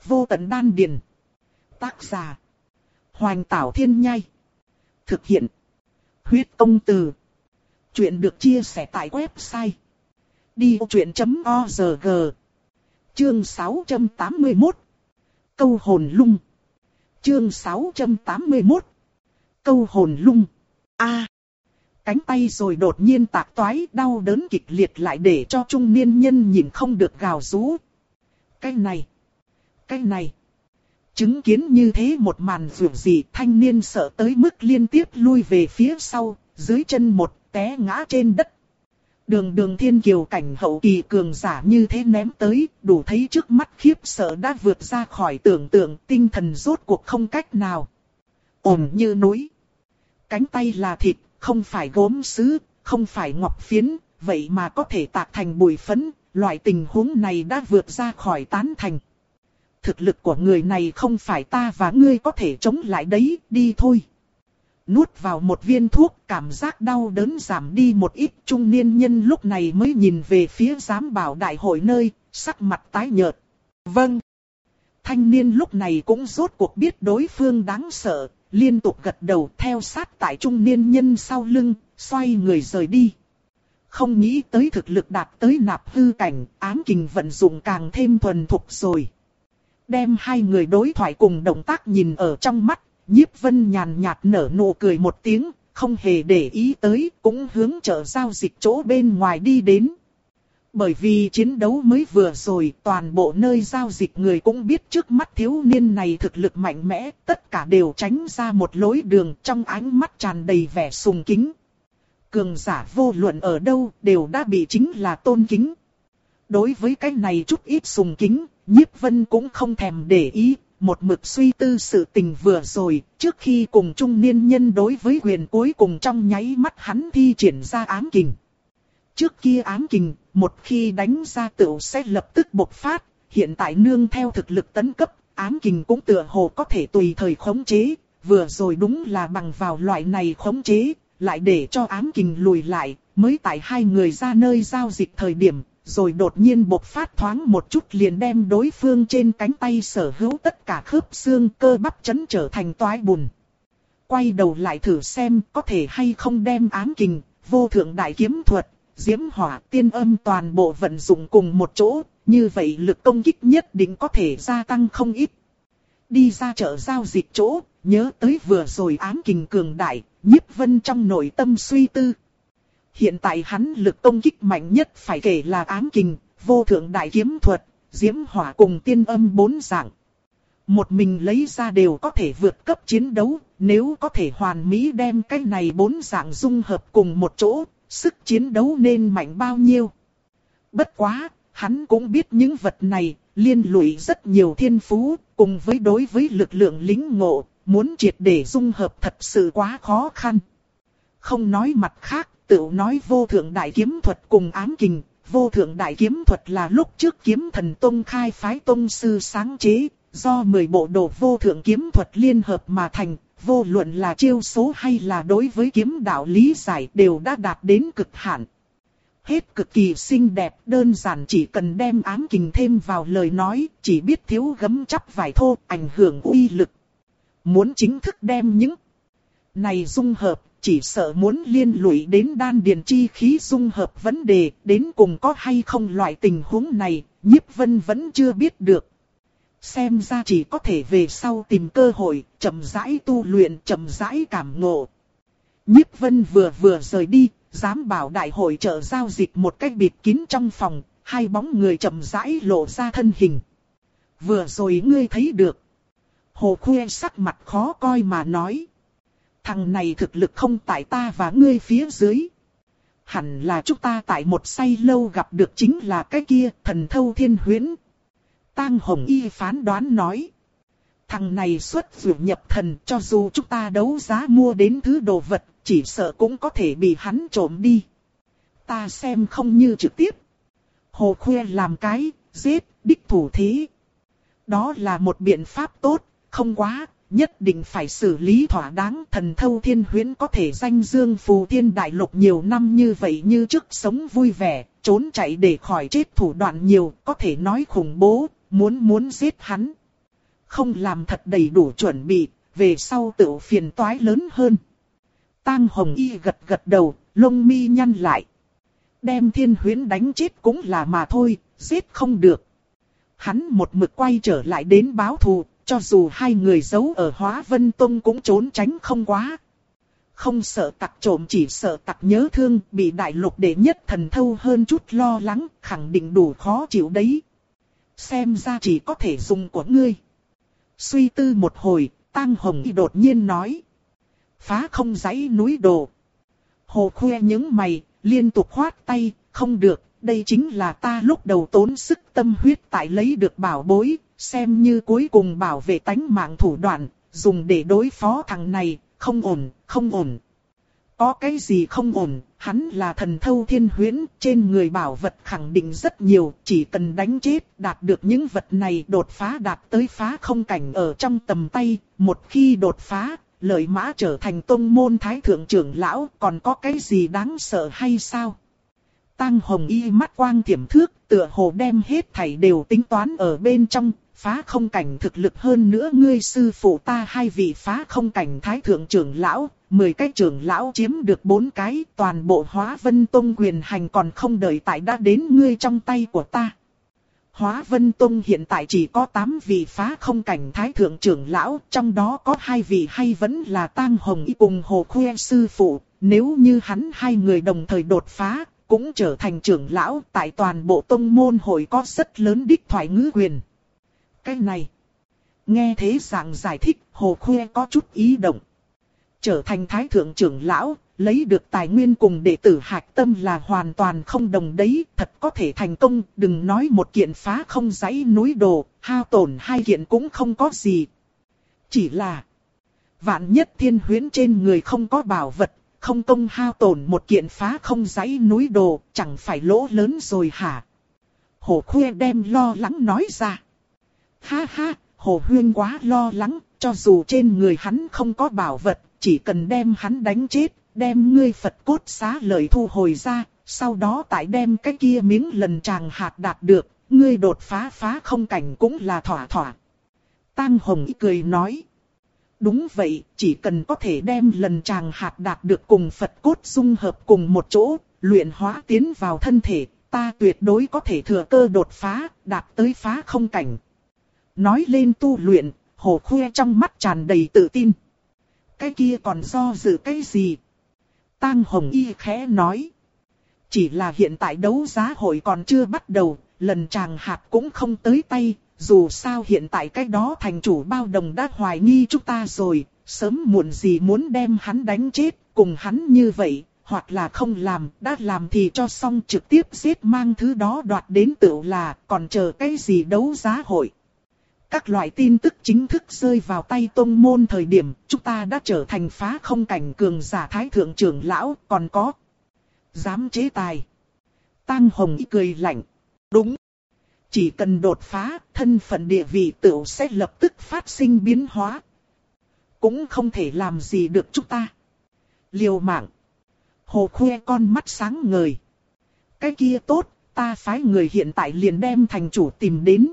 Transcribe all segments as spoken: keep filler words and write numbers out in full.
Vô tận đan điền. Tác giả. Hoành Tảo Thiên Nhai. Thực hiện. Huyết Công Từ. Chuyện được chia sẻ tại website đi vô chuyện chấm org. Chương sáu trăm tám mươi mốt. Câu hồn lung. Chương sáu trăm tám mươi mốt. Câu hồn lung. A. Cánh tay rồi đột nhiên tạc toái, đau đớn kịch liệt lại để cho trung niên nhân nhìn không được gào rú. Cái này. Cái này. Chứng kiến như thế một màn vượt dị, thanh niên sợ tới mức liên tiếp lui về phía sau, dưới chân một té ngã trên đất. Đường đường thiên kiều cảnh hậu kỳ cường giả như thế ném tới, đủ thấy trước mắt khiếp sợ đã vượt ra khỏi tưởng tượng, tinh thần rốt cuộc không cách nào. Ổn như núi. Cánh tay là thịt, không phải gốm sứ, không phải ngọc phiến, vậy mà có thể tạc thành bụi phấn, loại tình huống này đã vượt ra khỏi tán thành. Thực lực của người này không phải ta và ngươi có thể chống lại đấy, đi thôi. Nuốt vào một viên thuốc, cảm giác đau đớn giảm đi một ít, trung niên nhân lúc này mới nhìn về phía giám bảo đại hội nơi, sắc mặt tái nhợt. Vâng. Thanh niên lúc này cũng rốt cuộc biết đối phương đáng sợ, liên tục gật đầu theo sát tại trung niên nhân sau lưng, xoay người rời đi. Không nghĩ tới thực lực đạt tới nạp hư cảnh, ám kình vận dụng càng thêm thuần thục rồi. Đem hai người đối thoại cùng động tác nhìn ở trong mắt, Nhiếp Vân nhàn nhạt nở nụ cười một tiếng, không hề để ý tới, cũng hướng chợ giao dịch chỗ bên ngoài đi đến. Bởi vì chiến đấu mới vừa rồi, toàn bộ nơi giao dịch người cũng biết trước mắt thiếu niên này thực lực mạnh mẽ, tất cả đều tránh ra một lối đường, trong ánh mắt tràn đầy vẻ sùng kính. Cường giả vô luận ở đâu đều đã bị chính là tôn kính. Đối với cái này chút ít sùng kính, Nhiếp Vân cũng không thèm để ý, một mực suy tư sự tình vừa rồi, trước khi cùng trung niên nhân đối với quyền cuối cùng trong nháy mắt hắn thi triển ra ám kình. Trước kia ám kình, một khi đánh ra tựu sẽ lập tức bộc phát, hiện tại nương theo thực lực tấn cấp, ám kình cũng tựa hồ có thể tùy thời khống chế, vừa rồi đúng là bằng vào loại này khống chế, lại để cho ám kình lùi lại, mới tại hai người ra nơi giao dịch thời điểm. Rồi đột nhiên bộc phát thoáng một chút liền đem đối phương trên cánh tay sở hữu tất cả khớp xương cơ bắp chấn trở thành toái bùn. Quay đầu lại thử xem có thể hay không đem ám kình, vô thượng đại kiếm thuật, diễm hỏa, tiên âm toàn bộ vận dụng cùng một chỗ, như vậy lực công kích nhất định có thể gia tăng không ít. Đi ra chợ giao dịch chỗ, nhớ tới vừa rồi ám kình cường đại, Nhiếp Vân trong nội tâm suy tư. Hiện tại hắn lực công kích mạnh nhất phải kể là ám kình, vô thượng đại kiếm thuật, diễm hỏa cùng tiên âm bốn dạng. Một mình lấy ra đều có thể vượt cấp chiến đấu, nếu có thể hoàn mỹ đem cái này bốn dạng dung hợp cùng một chỗ, sức chiến đấu nên mạnh bao nhiêu. Bất quá, hắn cũng biết những vật này, liên lụy rất nhiều thiên phú, cùng với đối với lực lượng lính ngộ, muốn triệt để dung hợp thật sự quá khó khăn. Không nói mặt khác. Tự nói vô thượng đại kiếm thuật cùng ám kình, vô thượng đại kiếm thuật là lúc trước kiếm thần tông khai phái tông sư sáng chế, do mười bộ đồ vô thượng kiếm thuật liên hợp mà thành, vô luận là chiêu số hay là đối với kiếm đạo lý giải đều đã đạt đến cực hạn. Hết cực kỳ xinh đẹp, đơn giản chỉ cần đem ám kình thêm vào lời nói, chỉ biết thiếu gấm chắp vải thô, ảnh hưởng uy lực. Muốn chính thức đem những này dung hợp, chỉ sợ muốn liên lụy đến đan điền chi khí dung hợp vấn đề, đến cùng có hay không loại tình huống này, Nhiếp Vân vẫn chưa biết được. Xem ra chỉ có thể về sau tìm cơ hội, chậm rãi tu luyện, chậm rãi cảm ngộ. Nhiếp Vân vừa vừa rời đi, giám bảo đại hội chợ giao dịch một cách bịt kín trong phòng, hai bóng người chậm rãi lộ ra thân hình. Vừa rồi ngươi thấy được. Hồ Khuê sắc mặt khó coi mà nói. Thằng này thực lực không tại ta và ngươi phía dưới. Hẳn là chúng ta tại một say lâu gặp được chính là cái kia thần thâu thiên huyễn. Tang Hồng Y phán đoán nói. Thằng này xuất vượt nhập thần, cho dù chúng ta đấu giá mua đến thứ đồ vật, chỉ sợ cũng có thể bị hắn trộm đi. Ta xem không như trực tiếp. Hồ Khuê làm cái, giết, đích thủ thế. Đó là một biện pháp tốt, không quá. Nhất định phải xử lý thỏa đáng. Thần thâu thiên huyễn có thể danh dương phù thiên đại lục nhiều năm như vậy, như trước sống vui vẻ, trốn chạy để khỏi chết thủ đoạn nhiều, có thể nói khủng bố, muốn muốn giết hắn. không làm thật đầy đủ chuẩn bị, về sau tự phiền toái lớn hơn. Tang Hồng Y gật gật đầu, lông mi nhăn lại. Đem Thiên Huyễn đánh chết cũng là mà thôi, giết không được. Hắn một mực quay trở lại đến báo thù, cho dù hai người giấu ở Hóa Vân Tông cũng trốn tránh không quá. Không sợ tặc trộm, chỉ sợ tặc nhớ thương, bị đại lục đệ nhất thần thâu hơn chút lo lắng, khẳng định đủ khó chịu đấy. Xem ra chỉ có thể dùng của ngươi. Suy tư một hồi, Tang Hồng Y đột nhiên nói. Phá không dãy núi đồ. Hồ Khuê những mày, liên tục khoát tay, không được, đây chính là ta lúc đầu tốn sức tâm huyết tại lấy được bảo bối, xem như cuối cùng bảo vệ tánh mạng thủ đoạn, dùng để đối phó thằng này, không ổn, không ổn. Có cái gì không ổn, hắn là thần thâu Thiên Huyễn, trên người bảo vật khẳng định rất nhiều, chỉ cần đánh chết, đạt được những vật này đột phá đạt tới phá không cảnh ở trong tầm tay, một khi đột phá, lợi mã trở thành tông môn thái thượng trưởng lão, còn có cái gì đáng sợ hay sao? Tang Hồng Y mắt quang thiểm thước, tựa hồ đem hết thảy đều tính toán ở bên trong, phá không cảnh thực lực hơn nữa ngươi sư phụ ta hai vị phá không cảnh thái thượng trưởng lão, mười cái trưởng lão chiếm được bốn cái, toàn bộ Hóa Vân Tông quyền hành còn không đợi tại đã đến ngươi trong tay của ta. Hóa Vân Tông hiện tại chỉ có tám vị phá không cảnh thái thượng trưởng lão, trong đó có hai vị hay vẫn là Tang Hồng Y cùng Hồ Khuê sư phụ, nếu như hắn hai người đồng thời đột phá, cũng trở thành trưởng lão, tại toàn bộ tông môn hội có rất lớn đích thoại ngữ quyền. Cái này, nghe thế dạng giải thích, Hồ Khuê có chút ý động. Trở thành thái thượng trưởng lão, lấy được tài nguyên cùng đệ tử hạch tâm là hoàn toàn không đồng đấy, thật có thể thành công, đừng nói một kiện phá không dãy núi đồ, hao tổn hai kiện cũng không có gì. Chỉ là, vạn nhất Thiên Huyễn trên người không có bảo vật, không công hao tổn một kiện phá không dãy núi đồ, chẳng phải lỗ lớn rồi hả? Hồ Khuê đem lo lắng nói ra. Ha ha, Hồ Huyên quá lo lắng, cho dù trên người hắn không có bảo vật, chỉ cần đem hắn đánh chết, đem ngươi Phật cốt xá lợi thu hồi ra, sau đó tại đem cái kia miếng lần tràng hạt đạt được, ngươi đột phá phá không cảnh cũng là thỏa thỏa. Tang Hồng Y cười nói. Đúng vậy, chỉ cần có thể đem lần tràng hạt đạt được cùng Phật cốt dung hợp cùng một chỗ, luyện hóa tiến vào thân thể, ta tuyệt đối có thể thừa cơ đột phá, đạt tới phá không cảnh. Nói lên tu luyện, Hồ Khuê trong mắt tràn đầy tự tin. Cái kia còn do dự cái gì? Tang Hồng Y khẽ nói. Chỉ là hiện tại đấu giá hội còn chưa bắt đầu, lần tràng hạt cũng không tới tay. Dù sao hiện tại cái đó thành chủ Bao Đồng đã hoài nghi chúng ta rồi, sớm muộn gì muốn đem hắn đánh chết, cùng hắn như vậy, hoặc là không làm, đã làm thì cho xong trực tiếp giết mang thứ đó đoạt đến tựu là, còn chờ cái gì đấu giá hội. Các loại tin tức chính thức rơi vào tay tông môn thời điểm, chúng ta đã trở thành phá không cảnh cường giả thái thượng trưởng lão, còn có dám chế tài. Tang Hồng Y cười lạnh. Đúng. Chỉ cần đột phá, thân phận địa vị tựu sẽ lập tức phát sinh biến hóa. Cũng không thể làm gì được chúng ta. Liều mạng. Hồ Khuê con mắt sáng ngời. Cái kia tốt, ta phái người hiện tại liền đem thành chủ tìm đến.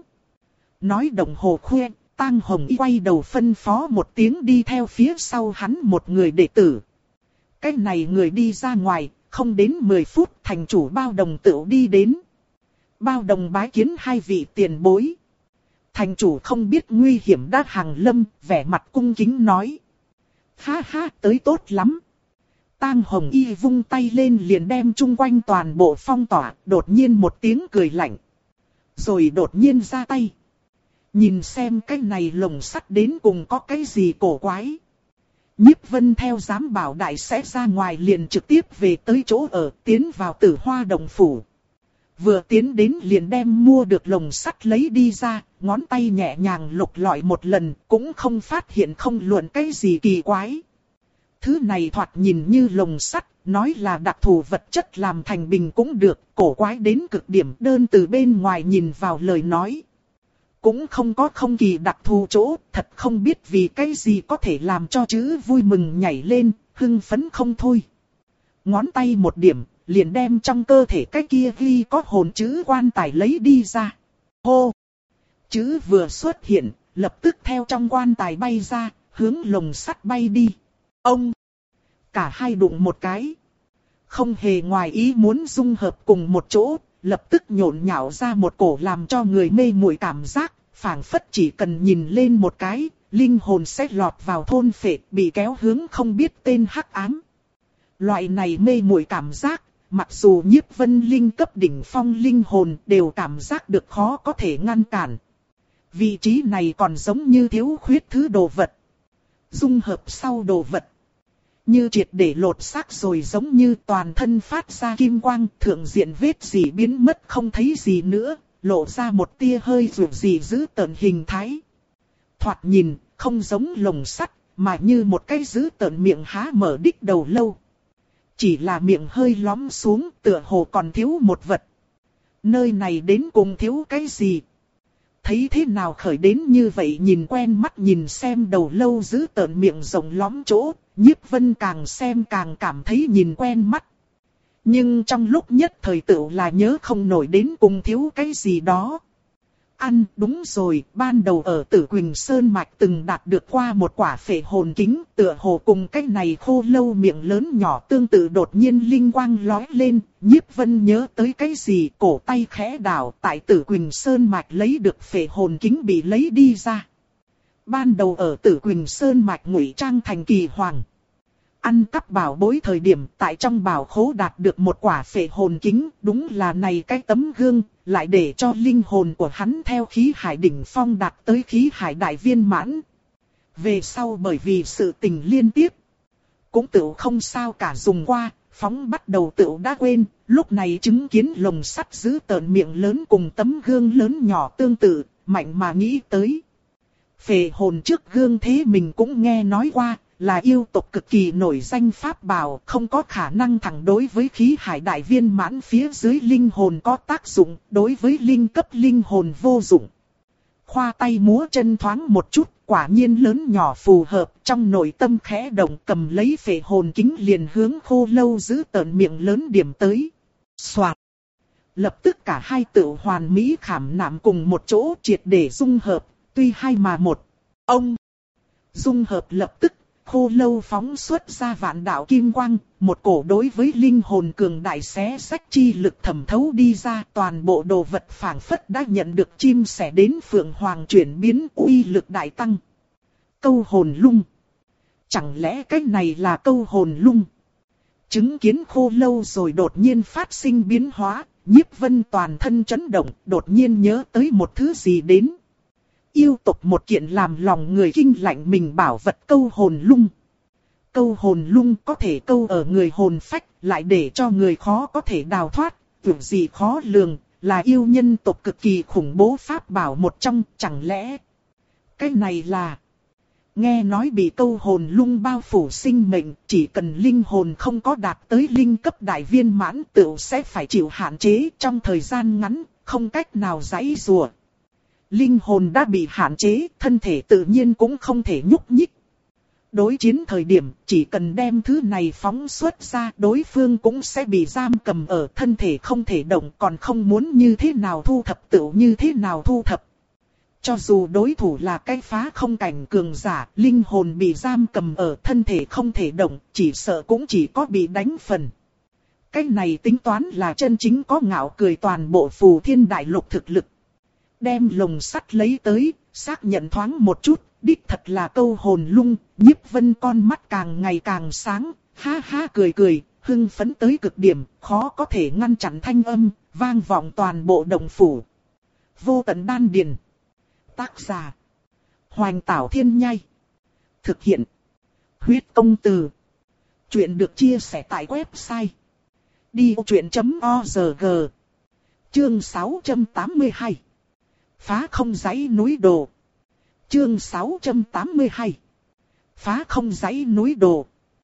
Nói đồng Hồ Khuê, Tang Hồng Y quay đầu phân phó một tiếng đi theo phía sau hắn một người đệ tử. Cái này người đi ra ngoài, không đến mười phút thành chủ Bao Đồng tựu đi đến. Bao Đồng bái kiến hai vị tiền bối. Thành chủ không biết nguy hiểm đã hàng lâm, vẻ mặt cung kính nói. Ha ha, tới tốt lắm. Tang Hồng Y vung tay lên liền đem chung quanh toàn bộ phong tỏa, đột nhiên một tiếng cười lạnh. Rồi đột nhiên ra tay. Nhìn xem cái này lồng sắt đến cùng có cái gì cổ quái. Nhiếp Vân theo giám bảo đại sẽ ra ngoài liền trực tiếp về tới chỗ ở, tiến vào Tử Hoa Đồng phủ. Vừa tiến đến liền đem mua được lồng sắt lấy đi ra, ngón tay nhẹ nhàng lục lọi một lần, cũng không phát hiện không luận cái gì kỳ quái. Thứ này thoạt nhìn như lồng sắt, nói là đặc thù vật chất làm thành bình cũng được, cổ quái đến cực điểm, đơn từ bên ngoài nhìn vào lời nói. Cũng không có không kỳ đặc thù chỗ, thật không biết vì cái gì có thể làm cho chữ vui mừng nhảy lên, hưng phấn không thôi. Ngón tay một điểm, liền đem trong cơ thể cái kia ghi có hồn chữ quan tài lấy đi ra. Hô! Chữ vừa xuất hiện, lập tức theo trong quan tài bay ra, hướng lồng sắt bay đi. Ông! Cả hai đụng một cái. Không hề ngoài ý muốn dung hợp cùng một chỗ, lập tức nhộn nhạo ra một cổ làm cho người mê muội cảm giác, phảng phất chỉ cần nhìn lên một cái, linh hồn sẽ lọt vào thôn phệ, bị kéo hướng không biết tên hắc ám. Loại này mê muội cảm giác, mặc dù Nhiếp Vân Linh cấp đỉnh phong linh hồn đều cảm giác được khó có thể ngăn cản. Vị trí này còn giống như thiếu khuyết thứ đồ vật. Dung hợp sau đồ vật. Như triệt để lột xác rồi, giống như toàn thân phát ra kim quang, thượng diện vết gì biến mất không thấy gì nữa, lộ ra một tia hơi dù gì giữ tợn hình thái. Thoạt nhìn, không giống lồng sắt, mà như một cái giữ tợn miệng há mở đích đầu lâu. Chỉ là miệng hơi lõm xuống, tựa hồ còn thiếu một vật. Nơi này đến cùng thiếu cái gì? Thấy thế nào khởi đến như vậy, nhìn quen mắt nhìn xem đầu lâu giữ tợn miệng rộng lõm chỗ, Nhiếp Vân càng xem càng cảm thấy nhìn quen mắt. Nhưng trong lúc nhất thời tựu là nhớ không nổi đến cùng thiếu cái gì đó. Ăn, đúng rồi, ban đầu ở Tử Quỳnh Sơn Mạch từng đạt được qua một quả phệ hồn kính, tựa hồ cùng cái này khô lâu miệng lớn nhỏ tương tự, đột nhiên linh quang lóe lên, Nhiếp Vân nhớ tới cái gì, cổ tay khẽ đảo, tại Tử Quỳnh Sơn Mạch lấy được phệ hồn kính bị lấy đi ra. Ban đầu ở Tử Quỳnh Sơn Mạch ngụy trang thành kỳ hoàng. Ăn cắp bảo bối thời điểm tại trong bảo khố đạt được một quả phệ hồn kính, đúng là này cái tấm gương, lại để cho linh hồn của hắn theo khí hải đỉnh phong đạt tới khí hải đại viên mãn. Về sau bởi vì sự tình liên tiếp, cũng tự không sao cả dùng qua, phóng bắt đầu tự đã quên, lúc này chứng kiến lồng sắt giữ tợn miệng lớn cùng tấm gương lớn nhỏ tương tự, mạnh mà nghĩ tới. Phệ hồn trước gương thế mình cũng nghe nói qua, là yêu tộc cực kỳ nổi danh pháp bảo, không có khả năng thẳng đối với khí hải đại viên mãn phía dưới linh hồn có tác dụng, đối với linh cấp linh hồn vô dụng. Khoa tay múa chân thoáng một chút, quả nhiên lớn nhỏ phù hợp, trong nội tâm khẽ động, cầm lấy phệ hồn kính liền hướng khô lâu giữ tợn miệng lớn điểm tới. Soạt! Lập tức cả hai tự hoàn mỹ khảm nạm cùng một chỗ, triệt để dung hợp, tuy hai mà một. Ông! Dung hợp lập tức. Khô lâu phóng xuất ra vạn đạo kim quang, một cổ đối với linh hồn cường đại xé sách chi lực thẩm thấu đi ra, toàn bộ đồ vật phảng phất đã nhận được chim sẻ đến phượng hoàng chuyển biến, uy lực đại tăng. Câu hồn lung. Chẳng lẽ cái này là câu hồn lung? Chứng kiến khô lâu rồi đột nhiên phát sinh biến hóa, Nhiếp Vân toàn thân chấn động, đột nhiên nhớ tới một thứ gì đến. Yêu tộc một kiện làm lòng người kinh lạnh mình bảo vật câu hồn lung. Câu hồn lung có thể câu ở người hồn phách, lại để cho người khó có thể đào thoát, việc gì khó lường, là yêu nhân tộc cực kỳ khủng bố pháp bảo một trong, chẳng lẽ cái này là... Nghe nói bị câu hồn lung bao phủ sinh mệnh, chỉ cần linh hồn không có đạt tới linh cấp đại viên mãn tựu sẽ phải chịu hạn chế trong thời gian ngắn, không cách nào giãy giụa. Linh hồn đã bị hạn chế, thân thể tự nhiên cũng không thể nhúc nhích. Đối chiến thời điểm, chỉ cần đem thứ này phóng xuất ra, đối phương cũng sẽ bị giam cầm ở, thân thể không thể động, còn không muốn như thế nào thu thập tựu như thế nào thu thập. Cho dù đối thủ là cái phá không cảnh cường giả, linh hồn bị giam cầm ở, thân thể không thể động, chỉ sợ cũng chỉ có bị đánh phần. Cái này tính toán là chân chính có ngạo cười toàn bộ Phù Thiên Đại Lục thực lực. Đem lồng sắt lấy tới, xác nhận thoáng một chút, đích thật là câu hồn lung, Nhiếp Vân con mắt càng ngày càng sáng, ha ha cười cười, hưng phấn tới cực điểm, khó có thể ngăn chặn thanh âm, vang vọng toàn bộ động phủ. Vô tận đan điền. Tác giả. Hoành Tảo Thiên Nhai. Thực hiện. Huyết Công Từ. Chuyện được chia sẻ tại website. đi ô chuyện chấm o rờ giê. Chương sáu trăm tám mươi hai. Phá không dãy núi đồ. Chương sáu trăm tám mươi hai. Phá không dãy núi đồ.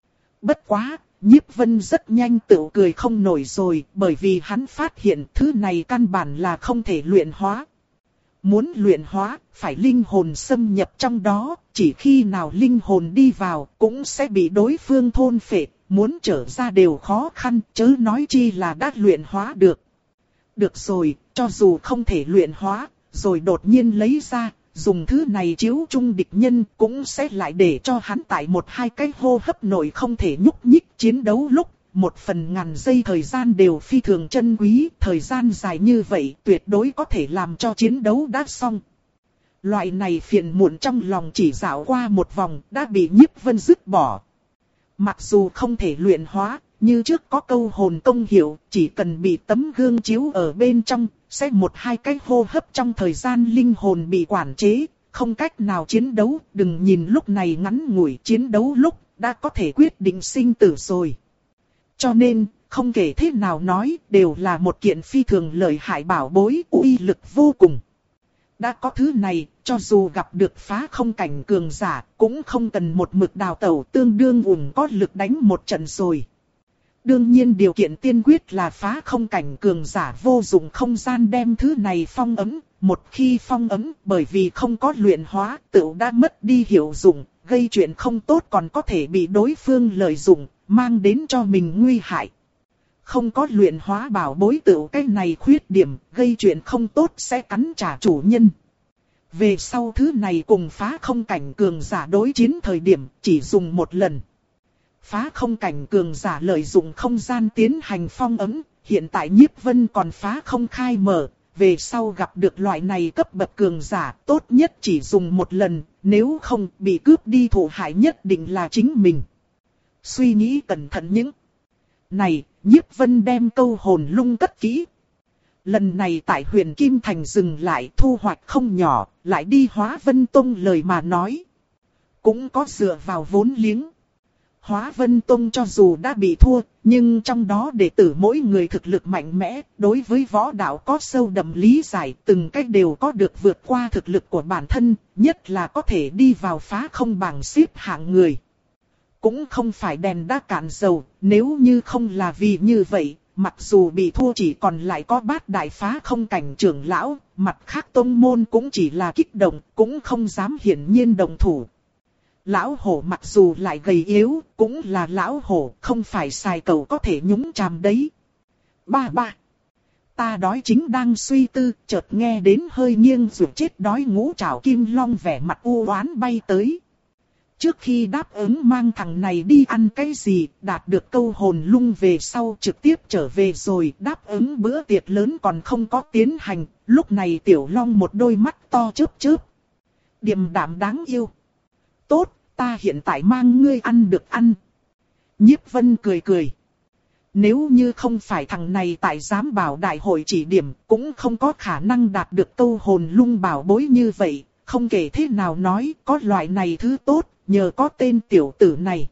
Bất quá, Nhiếp Vân rất nhanh tự cười không nổi rồi, bởi vì hắn phát hiện thứ này căn bản là không thể luyện hóa. Muốn luyện hóa, phải linh hồn xâm nhập trong đó, chỉ khi nào linh hồn đi vào, cũng sẽ bị đối phương thôn phệ, muốn trở ra đều khó khăn, chớ nói chi là đã luyện hóa được. Được rồi, cho dù không thể luyện hóa, rồi đột nhiên lấy ra, dùng thứ này chiếu chung địch nhân cũng sẽ lại để cho hắn tại một hai cái hô hấp nội không thể nhúc nhích chiến đấu lúc. Một phần ngàn giây thời gian đều phi thường chân quý, thời gian dài như vậy tuyệt đối có thể làm cho chiến đấu đã xong. Loại này phiền muộn trong lòng chỉ dạo qua một vòng đã bị Nhiếp Vân dứt bỏ. Mặc dù không thể luyện hóa, như trước có câu hồn công hiệu, chỉ cần bị tấm gương chiếu ở bên trong, sẽ một hai cái hô hấp trong thời gian linh hồn bị quản chế, không cách nào chiến đấu, đừng nhìn lúc này ngắn ngủi chiến đấu lúc, đã có thể quyết định sinh tử rồi. Cho nên, không kể thế nào nói, đều là một kiện phi thường lợi hại bảo bối, uy lực vô cùng. Đã có thứ này, cho dù gặp được phá không cảnh cường giả, cũng không cần một mực đào tẩu tương đương ủng có lực đánh một trận rồi. Đương nhiên điều kiện tiên quyết là phá không cảnh cường giả vô dụng không gian đem thứ này phong ấm. Một khi phong ấm, bởi vì không có luyện hóa, tựu đã mất đi hiệu dụng, gây chuyện không tốt còn có thể bị đối phương lợi dụng, mang đến cho mình nguy hại. Không có luyện hóa bảo bối tựu cái này khuyết điểm, gây chuyện không tốt sẽ cắn trả chủ nhân. Về sau thứ này cùng phá không cảnh cường giả đối chiến thời điểm, chỉ dùng một lần. Phá không cảnh cường giả lợi dụng không gian tiến hành phong ấm, hiện tại Nhiếp Vân còn phá không khai mở, về sau gặp được loại này cấp bậc cường giả tốt nhất chỉ dùng một lần, nếu không bị cướp đi thụ hại nhất định là chính mình. Suy nghĩ cẩn thận những này, Nhiếp Vân đem câu hồn lung cất kỹ. Lần này tại Huyền Kim Thành dừng lại thu hoạch không nhỏ, lại đi Hóa Vân Tông lời mà nói. Cũng có dựa vào vốn liếng. Hóa Vân Tông cho dù đã bị thua, nhưng trong đó đệ tử mỗi người thực lực mạnh mẽ, đối với võ đạo có sâu đậm lý giải, từng cách đều có được vượt qua thực lực của bản thân, nhất là có thể đi vào phá không bảng xếp hạng người. Cũng không phải đèn đã cạn dầu, nếu như không là vì như vậy, mặc dù bị thua chỉ còn lại có bát đại phá không cảnh trưởng lão, mặt khác tông môn cũng chỉ là kích động, cũng không dám hiển nhiên động thủ. Lão hổ mặc dù lại gầy yếu, cũng là lão hổ, không phải xài cầu có thể nhúng chàm đấy. Ba ba. Ta đói chính đang suy tư, chợt nghe đến hơi nghiêng ruột chết đói ngũ trảo kim long vẻ mặt u oán bay tới. Trước khi đáp ứng mang thằng này đi ăn cái gì, đạt được câu hồn lung về sau trực tiếp trở về rồi, đáp ứng bữa tiệc lớn còn không có tiến hành, lúc này tiểu long một đôi mắt to chớp chớp. Điềm đạm đáng yêu. Tốt, ta hiện tại mang ngươi ăn được ăn. Nhiếp Vân cười cười. Nếu như không phải thằng này tại giám bảo đại hội chỉ điểm, cũng không có khả năng đạt được câu hồn lung bảo bối như vậy. Không kể thế nào nói, có loại này thứ tốt, nhờ có tên tiểu tử này.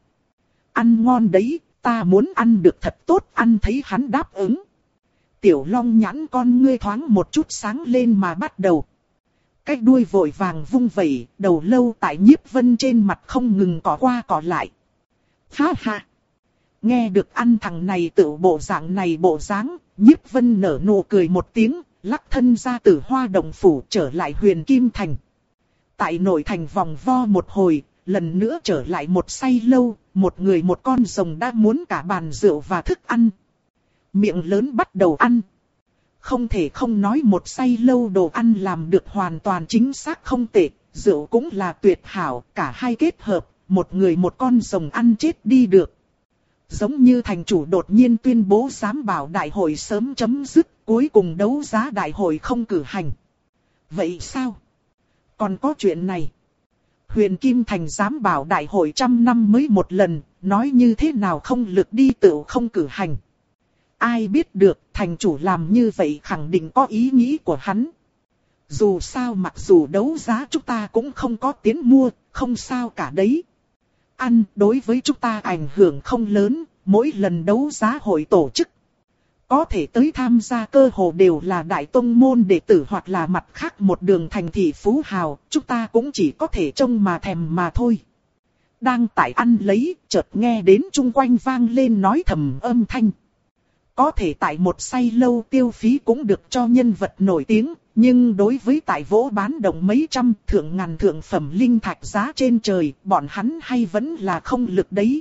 Ăn ngon đấy, ta muốn ăn được thật tốt, ăn thấy hắn đáp ứng. Tiểu long nhãn con ngươi thoáng một chút sáng lên mà bắt đầu. Cái đuôi vội vàng vung vẩy, đầu lâu tại Nhiếp Vân trên mặt không ngừng cọ qua cọ lại. Ha ha! Nghe được ăn thằng này tự bộ dạng này bộ dáng, Nhiếp Vân nở nụ cười một tiếng, lắc thân ra từ Hoa Đồng Phủ trở lại Huyền Kim Thành. Tại nội thành vòng vo một hồi, lần nữa trở lại một say lâu, một người một con rồng đã muốn cả bàn rượu và thức ăn. Miệng lớn bắt đầu ăn. Không thể không nói một say lâu đồ ăn làm được hoàn toàn chính xác không tệ, rượu cũng là tuyệt hảo, cả hai kết hợp, một người một con rồng ăn chết đi được. Giống như thành chủ đột nhiên tuyên bố giám bảo đại hội sớm chấm dứt, cuối cùng đấu giá đại hội không cử hành. Vậy sao? Còn có chuyện này. Huyền Kim Thành giám bảo đại hội trăm năm mới một lần, nói như thế nào không lực đi tự không cử hành. Ai biết được, thành chủ làm như vậy khẳng định có ý nghĩ của hắn. Dù sao mặc dù đấu giá chúng ta cũng không có tiền mua, không sao cả đấy. Ăn đối với chúng ta ảnh hưởng không lớn, mỗi lần đấu giá hội tổ chức. Có thể tới tham gia cơ hồ đều là đại tông môn đệ tử hoặc là mặt khác một đường thành thị phú hào, chúng ta cũng chỉ có thể trông mà thèm mà thôi. Đang tại ăn lấy, chợt nghe đến chung quanh vang lên nói thầm âm thanh. Có thể tại một say lâu tiêu phí cũng được cho nhân vật nổi tiếng, nhưng đối với tại vỗ bán đồng mấy trăm thượng ngàn thượng phẩm linh thạch giá trên trời, bọn hắn hay vẫn là không lực đấy.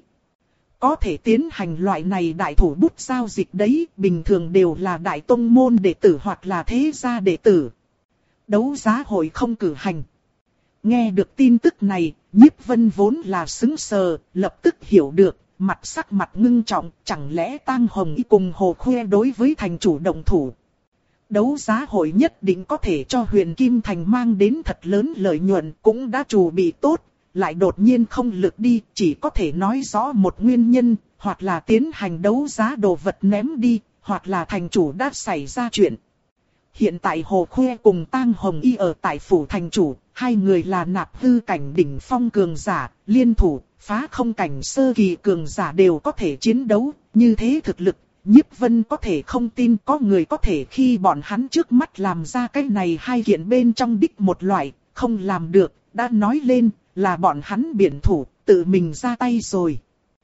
Có thể tiến hành loại này đại thủ bút giao dịch đấy, bình thường đều là đại tông môn đệ tử hoặc là thế gia đệ tử. Đấu giá hội không cử hành. Nghe được tin tức này, Nhiếp Vân vốn là sững sờ, lập tức hiểu được, mặt sắc mặt ngưng trọng, chẳng lẽ Tang Hồng Y cùng Hồ Khuê đối với thành chủ động thủ. Đấu giá hội nhất định có thể cho Huyền Kim Thành mang đến thật lớn lợi nhuận, cũng đã chuẩn bị tốt, lại đột nhiên không lực đi, chỉ có thể nói rõ một nguyên nhân, hoặc là tiến hành đấu giá đồ vật ném đi, hoặc là thành chủ đã xảy ra chuyện. Hiện tại Hồ Khuê cùng Tang Hồng Y ở tại phủ thành chủ, hai người là nạp hư cảnh đỉnh phong cường giả, liên thủ, phá không cảnh sơ kỳ cường giả đều có thể chiến đấu, như thế thực lực, Nhiếp Vân có thể không tin có người có thể khi bọn hắn trước mắt làm ra cái này hai kiện bên trong đích một loại, không làm được, đã nói lên là bọn hắn biển thủ, tự mình ra tay rồi.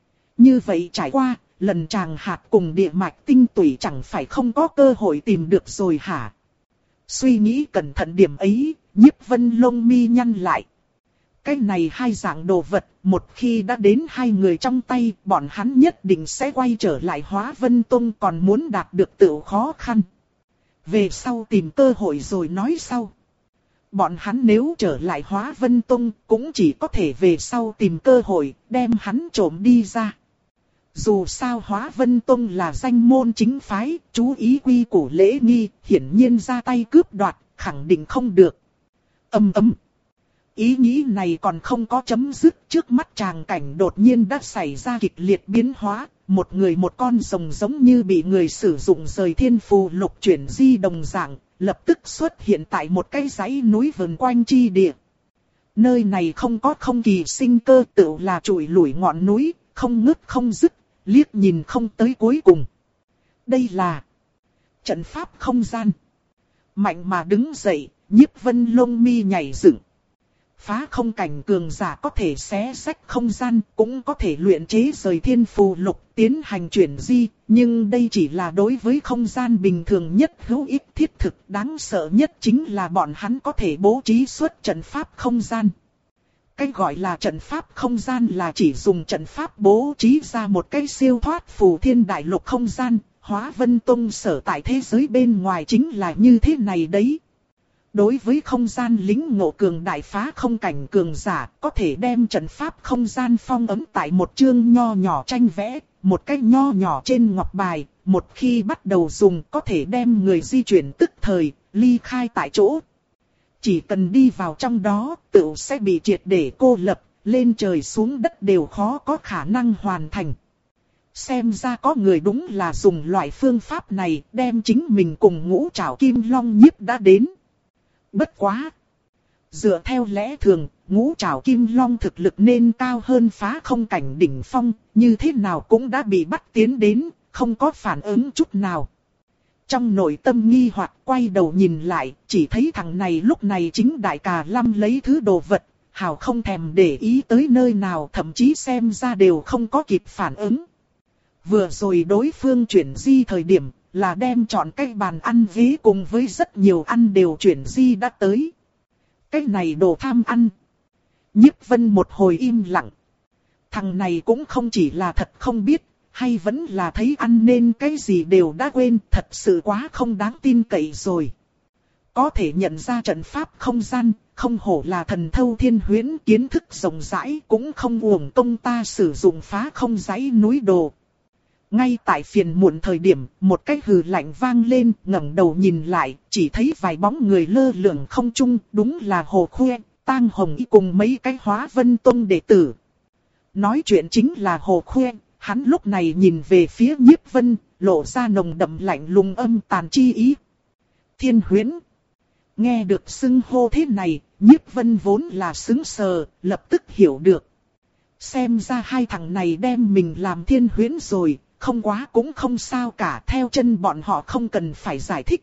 Như vậy trải qua, lần chàng hạt cùng địa mạch tinh tủy chẳng phải không có cơ hội tìm được rồi hả? Suy nghĩ cẩn thận điểm ấy, Nhiếp Vân lông mi nhăn lại. Cái này hai dạng đồ vật, một khi đã đến hai người trong tay, bọn hắn nhất định sẽ quay trở lại Hóa Vân Tông, còn muốn đạt được tựu khó khăn. Về sau tìm cơ hội rồi nói sau. Bọn hắn nếu trở lại Hóa Vân Tông, cũng chỉ có thể về sau tìm cơ hội, đem hắn trộm đi ra. Dù sao Hóa Vân Tông là danh môn chính phái, chú ý quy củ lễ nghi, hiển nhiên ra tay cướp đoạt, khẳng định không được. Âm ấm. Ý nghĩ này còn không có chấm dứt, trước mắt tràng cảnh đột nhiên đã xảy ra kịch liệt biến hóa, một người một con rồng giống như bị người sử dụng rời thiên phù lục chuyển di đồng dạng, lập tức xuất hiện tại một cái dãy núi vần quanh chi địa. Nơi này không có không kỳ sinh cơ, tựu là trụi lủi ngọn núi, không ngớt không dứt, liếc nhìn không tới cuối cùng. Đây là trận pháp không gian. Mạnh mà đứng dậy, Nhiếp Vân lông mi nhảy dựng. Phá không cảnh cường giả có thể xé rách không gian, cũng có thể luyện chế rời thiên phù lục tiến hành chuyển di, nhưng đây chỉ là đối với không gian bình thường nhất hữu ích thiết thực, đáng sợ nhất chính là bọn hắn có thể bố trí xuất trận pháp không gian. Cái gọi là trận pháp không gian là chỉ dùng trận pháp bố trí ra một cái siêu thoát phù thiên đại lục không gian, Hóa Vân Tông sở tại thế giới bên ngoài chính là như thế này đấy. Đối với không gian lĩnh ngộ cường đại phá không cảnh cường giả, có thể đem trận pháp không gian phong ấn tại một chương nho nhỏ tranh vẽ, một cái nho nhỏ trên ngọc bài, một khi bắt đầu dùng có thể đem người di chuyển tức thời, ly khai tại chỗ. Chỉ cần đi vào trong đó, tự sẽ bị triệt để cô lập, lên trời xuống đất đều khó có khả năng hoàn thành. Xem ra có người đúng là dùng loại phương pháp này, đem chính mình cùng Ngũ Trảo Kim Long nhiếp đã đến. Bất quá! Dựa theo lẽ thường, Ngũ Trảo Kim Long thực lực nên cao hơn phá không cảnh đỉnh phong, như thế nào cũng đã bị bắt tiến đến, không có phản ứng chút nào. Trong nội tâm nghi hoặc quay đầu nhìn lại, chỉ thấy thằng này lúc này chính đại cà lâm lấy thứ đồ vật, hào không thèm để ý tới nơi nào, thậm chí xem ra đều không có kịp phản ứng. Vừa rồi đối phương chuyển di thời điểm, là đem chọn cái bàn ăn ghế cùng với rất nhiều ăn đều chuyển di đã tới. Cái này đồ tham ăn. Nhiếp Vân một hồi im lặng. Thằng này cũng không chỉ là thật không biết, hay vẫn là thấy ăn nên cái gì đều đã quên, thật sự quá không đáng tin cậy rồi. Có thể nhận ra trận pháp không gian, không hổ là thần thâu thiên huyễn, kiến thức rộng rãi, cũng không uổng công ta sử dụng phá không dãy núi đồ. Ngay tại phiền muộn thời điểm, một cái hừ lạnh vang lên, ngẩng đầu nhìn lại, chỉ thấy vài bóng người lơ lửng không trung, đúng là Hồ Khuê, Tang Hồng Y cùng mấy cái Hóa Vân Tông đệ tử. Nói chuyện chính là Hồ Khuê, hắn lúc này nhìn về phía Nhiếp Vân, lộ ra nồng đậm lạnh lùng âm tàn chi ý. Thiên huyễn. Nghe được xưng hô thế này, Nhiếp Vân vốn là sững sờ, lập tức hiểu được. Xem ra hai thằng này đem mình làm thiên huyễn rồi. Không quá cũng không sao cả, theo chân bọn họ không cần phải giải thích.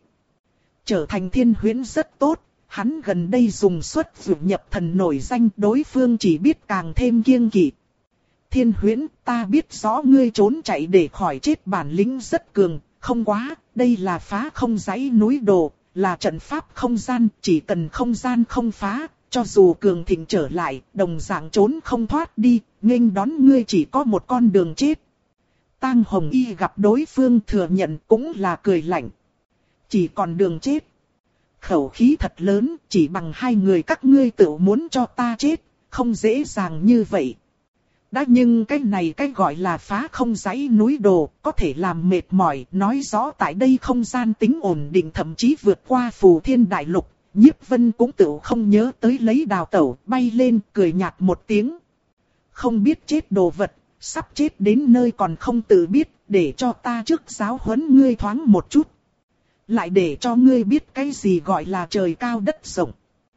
Trở thành thiên huyễn rất tốt, hắn gần đây dùng xuất dụ nhập thần nổi danh, đối phương chỉ biết càng thêm kiêng kỵ. Thiên huyễn, ta biết rõ ngươi trốn chạy để khỏi chết bản lĩnh rất cường, không quá, đây là phá không dãy núi đồ, là trận pháp không gian, chỉ cần không gian không phá, cho dù cường thịnh trở lại, đồng dạng trốn không thoát đi, nghênh đón ngươi chỉ có một con đường chết. Tang Hồng Y gặp đối phương thừa nhận cũng là cười lạnh. Chỉ còn đường chết. khẩu khí thật lớn, chỉ bằng hai người các ngươi tự muốn cho ta chết, không dễ dàng như vậy. Đã nhưng cái này cái gọi là phá không dãy núi đồ, có thể làm mệt mỏi, nói rõ tại đây không gian tính ổn định thậm chí vượt qua phù thiên đại lục. Nhiếp Vân cũng tự không nhớ tới lấy đào tẩu, bay lên, cười nhạt một tiếng. Không biết chết đồ vật, sắp chết đến nơi còn không tự biết, để cho ta trước giáo huấn ngươi thoáng một chút. Lại để cho ngươi biết cái gì gọi là trời cao đất rộng.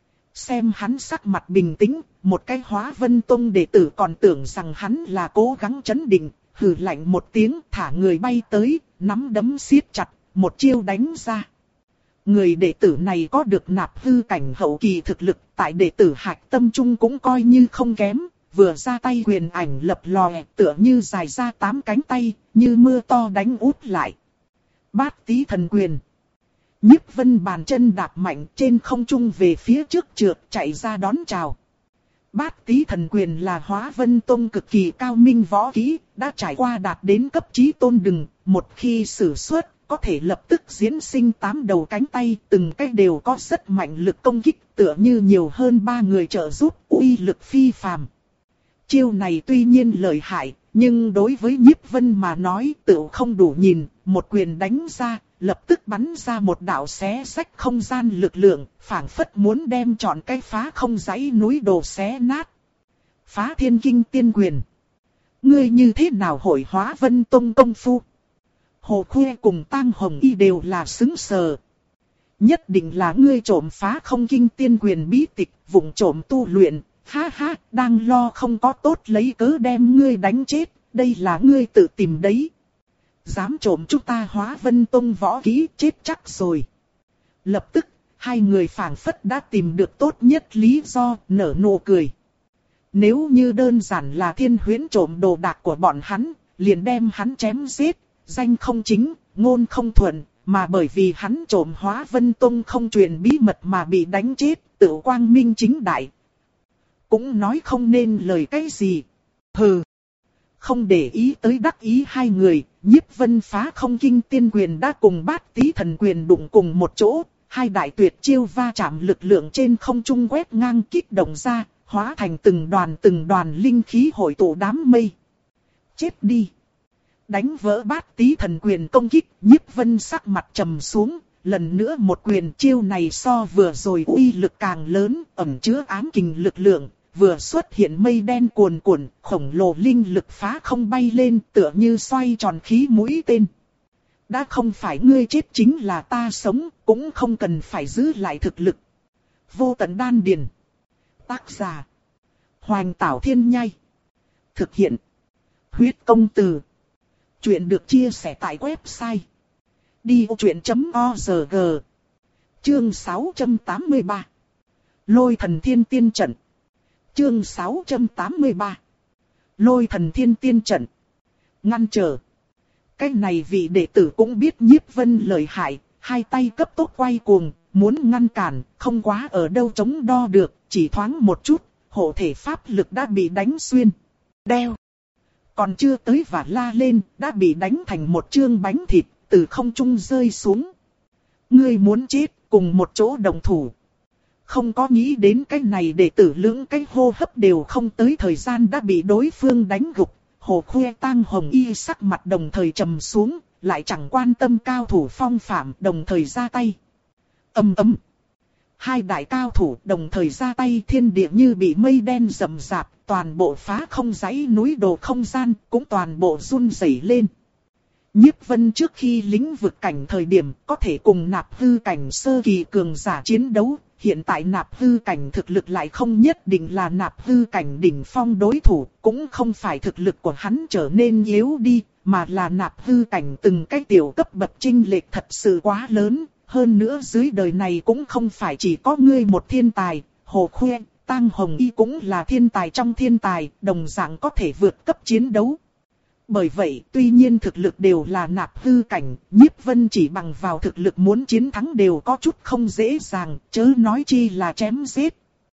Xem hắn sắc mặt bình tĩnh, một cái Hóa Vân Tông đệ tử còn tưởng rằng hắn là cố gắng trấn định, hừ lạnh một tiếng thả người bay tới, nắm đấm siết chặt, một chiêu đánh ra. Người đệ tử này có được nạp hư cảnh hậu kỳ thực lực, tại đệ tử hạch tâm trung cũng coi như không kém, vừa ra tay quyền ảnh lập lòe tựa như dài ra tám cánh tay, như mưa to đánh út lại. Bát tí thần quyền. Nhiếp Vân bàn chân đạp mạnh trên không trung về phía trước trượt chạy ra đón chào. Bát tí thần quyền là Hóa Vân Tông cực kỳ cao minh võ kỹ, đã trải qua đạt đến cấp chí tôn đừng, một khi sử xuất, có thể lập tức diễn sinh tám đầu cánh tay, từng cái đều có rất mạnh lực công kích, tựa như nhiều hơn ba người trợ giúp, uy lực phi phàm. Chiêu này tuy nhiên lợi hại, nhưng đối với Nhiếp Vân mà nói tự không đủ nhìn, một quyền đánh ra, lập tức bắn ra một đạo xé rách không gian lực lượng, phảng phất muốn đem trọn cái phá không dãy núi đồ xé nát. Phá thiên kinh tiên quyền. Ngươi như thế nào hội Hóa Vân Tông công phu? Hồ Khuê cùng Tang Hồng Y đều là xứng sờ. Nhất định là ngươi trộm phá không kinh tiên quyền bí tịch, vụng trộm tu luyện, ha ha, đang lo không có tốt lấy cớ đem ngươi đánh chết, đây là ngươi tự tìm đấy. Dám trộm chúng ta Hóa Vân Tông võ kỹ, chết chắc rồi. Lập tức, hai người phảng phất đã tìm được tốt nhất lý do, nở nụ cười. Nếu như đơn giản là Thiên Huyễn trộm đồ đạc của bọn hắn, liền đem hắn chém giết, danh không chính, ngôn không thuận, mà bởi vì hắn trộm Hóa Vân Tông không truyền bí mật mà bị đánh chết, tự quang minh chính đại. Cũng nói không nên lời cái gì. Hừ. Không để ý tới đắc ý hai người, Nhiếp Vân phá không kinh tiên quyền đã cùng bát tí thần quyền đụng cùng một chỗ, hai đại tuyệt chiêu va chạm lực lượng trên không trung quét ngang kích động ra, hóa thành từng đoàn từng đoàn linh khí hội tụ đám mây. Chết đi! Đánh vỡ bát tí thần quyền công kích, Nhiếp Vân sắc mặt trầm xuống, lần nữa một quyền chiêu này so vừa rồi uy lực càng lớn, ẩn chứa ám kình lực lượng. Vừa xuất hiện mây đen cuồn cuộn, khổng lồ linh lực phá không bay lên tựa như xoay tròn khí mũi tên. Đã không phải ngươi chết chính là ta sống, cũng không cần phải giữ lại thực lực. Vô tận đan điền. Tác giả. Hoành Tảo Thiên Nhai. Thực hiện. Huyết công từ. Chuyện được chia sẻ tại website. đi vô chuyện chấm org. Chương sáu trăm tám mươi ba. Lôi thần thiên tiên trận. Chương sáu trăm tám mươi ba. Lôi thần thiên tiên trận. Ngăn trở. Cái này vị đệ tử cũng biết Nhiếp Vân lợi hại, hai tay cấp tốc quay cuồng, muốn ngăn cản, không quá ở đâu chống đo được, chỉ thoáng một chút, hộ thể pháp lực đã bị đánh xuyên. Đeo. Còn chưa tới và la lên, đã bị đánh thành một chương bánh thịt, từ không trung rơi xuống. Ngươi muốn chết, cùng một chỗ đồng thủ. Không có nghĩ đến cái này đệ tử lưỡng cái hô hấp đều không tới thời gian đã bị đối phương đánh gục. Hồ Khuê Tang Hồng Y sắc mặt đồng thời trầm xuống, lại chẳng quan tâm cao thủ phong phạm đồng thời ra tay. Ầm ầm. Hai đại cao thủ đồng thời ra tay, thiên địa như bị mây đen rậm rạp, toàn bộ phá không dãy núi đồ không gian cũng toàn bộ run rẩy lên. Nhiếp Vân trước khi lĩnh vực cảnh thời điểm có thể cùng nạp hư cảnh sơ kỳ cường giả chiến đấu. Hiện tại nạp hư cảnh thực lực lại không nhất định là nạp hư cảnh đỉnh phong đối thủ, cũng không phải thực lực của hắn trở nên yếu đi, mà là nạp hư cảnh từng cái tiểu cấp bậc chênh lệch thật sự quá lớn. Hơn nữa dưới đời này cũng không phải chỉ có ngươi một thiên tài, Hồ Khuê, Tang Hồng Y cũng là thiên tài trong thiên tài, đồng dạng có thể vượt cấp chiến đấu. Bởi vậy, tuy nhiên thực lực đều là nạp hư cảnh, Nhiếp Vân chỉ bằng vào thực lực muốn chiến thắng đều có chút không dễ dàng, chớ nói chi là chém giết.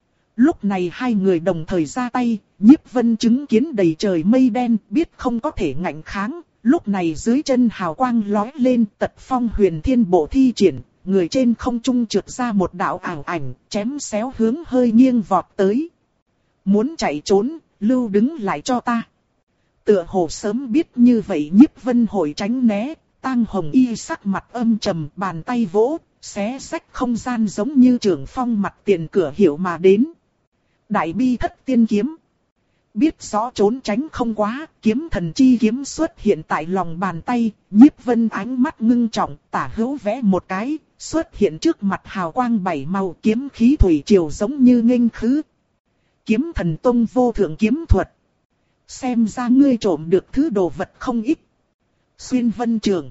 Lúc này hai người đồng thời ra tay, Nhiếp Vân chứng kiến đầy trời mây đen, biết không có thể ngạnh kháng. Lúc này dưới chân hào quang lóe lên, Tật Phong Huyền Thiên Bộ thi triển, người trên không trung trượt ra một đạo ảo ảnh, chém xéo hướng hơi nghiêng vọt tới. Muốn chạy trốn, lưu đứng lại cho ta. Tựa hồ sớm biết như vậy Nhiếp Vân hội tránh né, Tang Hồng Y sắc mặt âm trầm, bàn tay vỗ, xé xách không gian giống như trường phong mặt tiền cửa hiệu mà đến. Đại bi thất tiên kiếm. Biết rõ trốn tránh không quá, kiếm thần chi kiếm xuất hiện tại lòng bàn tay, Nhiếp Vân ánh mắt ngưng trọng, tả hữu vẽ một cái, xuất hiện trước mặt hào quang bảy màu, kiếm khí thủy triều giống như nghênh khứ. Kiếm thần tông vô thượng kiếm thuật. Xem ra ngươi trộm được thứ đồ vật không ít. Xuyên Vân trường.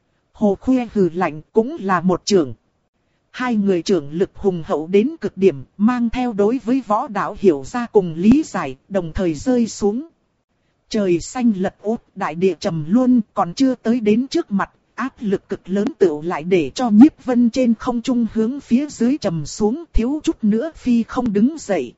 Hồ Khuê hừ lạnh, cũng là một trường. Hai người trưởng lực hùng hậu đến cực điểm, mang theo đối với võ đạo hiểu ra cùng lý giải, đồng thời rơi xuống. Trời xanh lật úp, đại địa trầm luôn, còn chưa tới đến trước mặt, áp lực cực lớn tựu lại để cho Nhiếp Vân trên không trung hướng phía dưới trầm xuống, thiếu chút nữa phi không đứng dậy.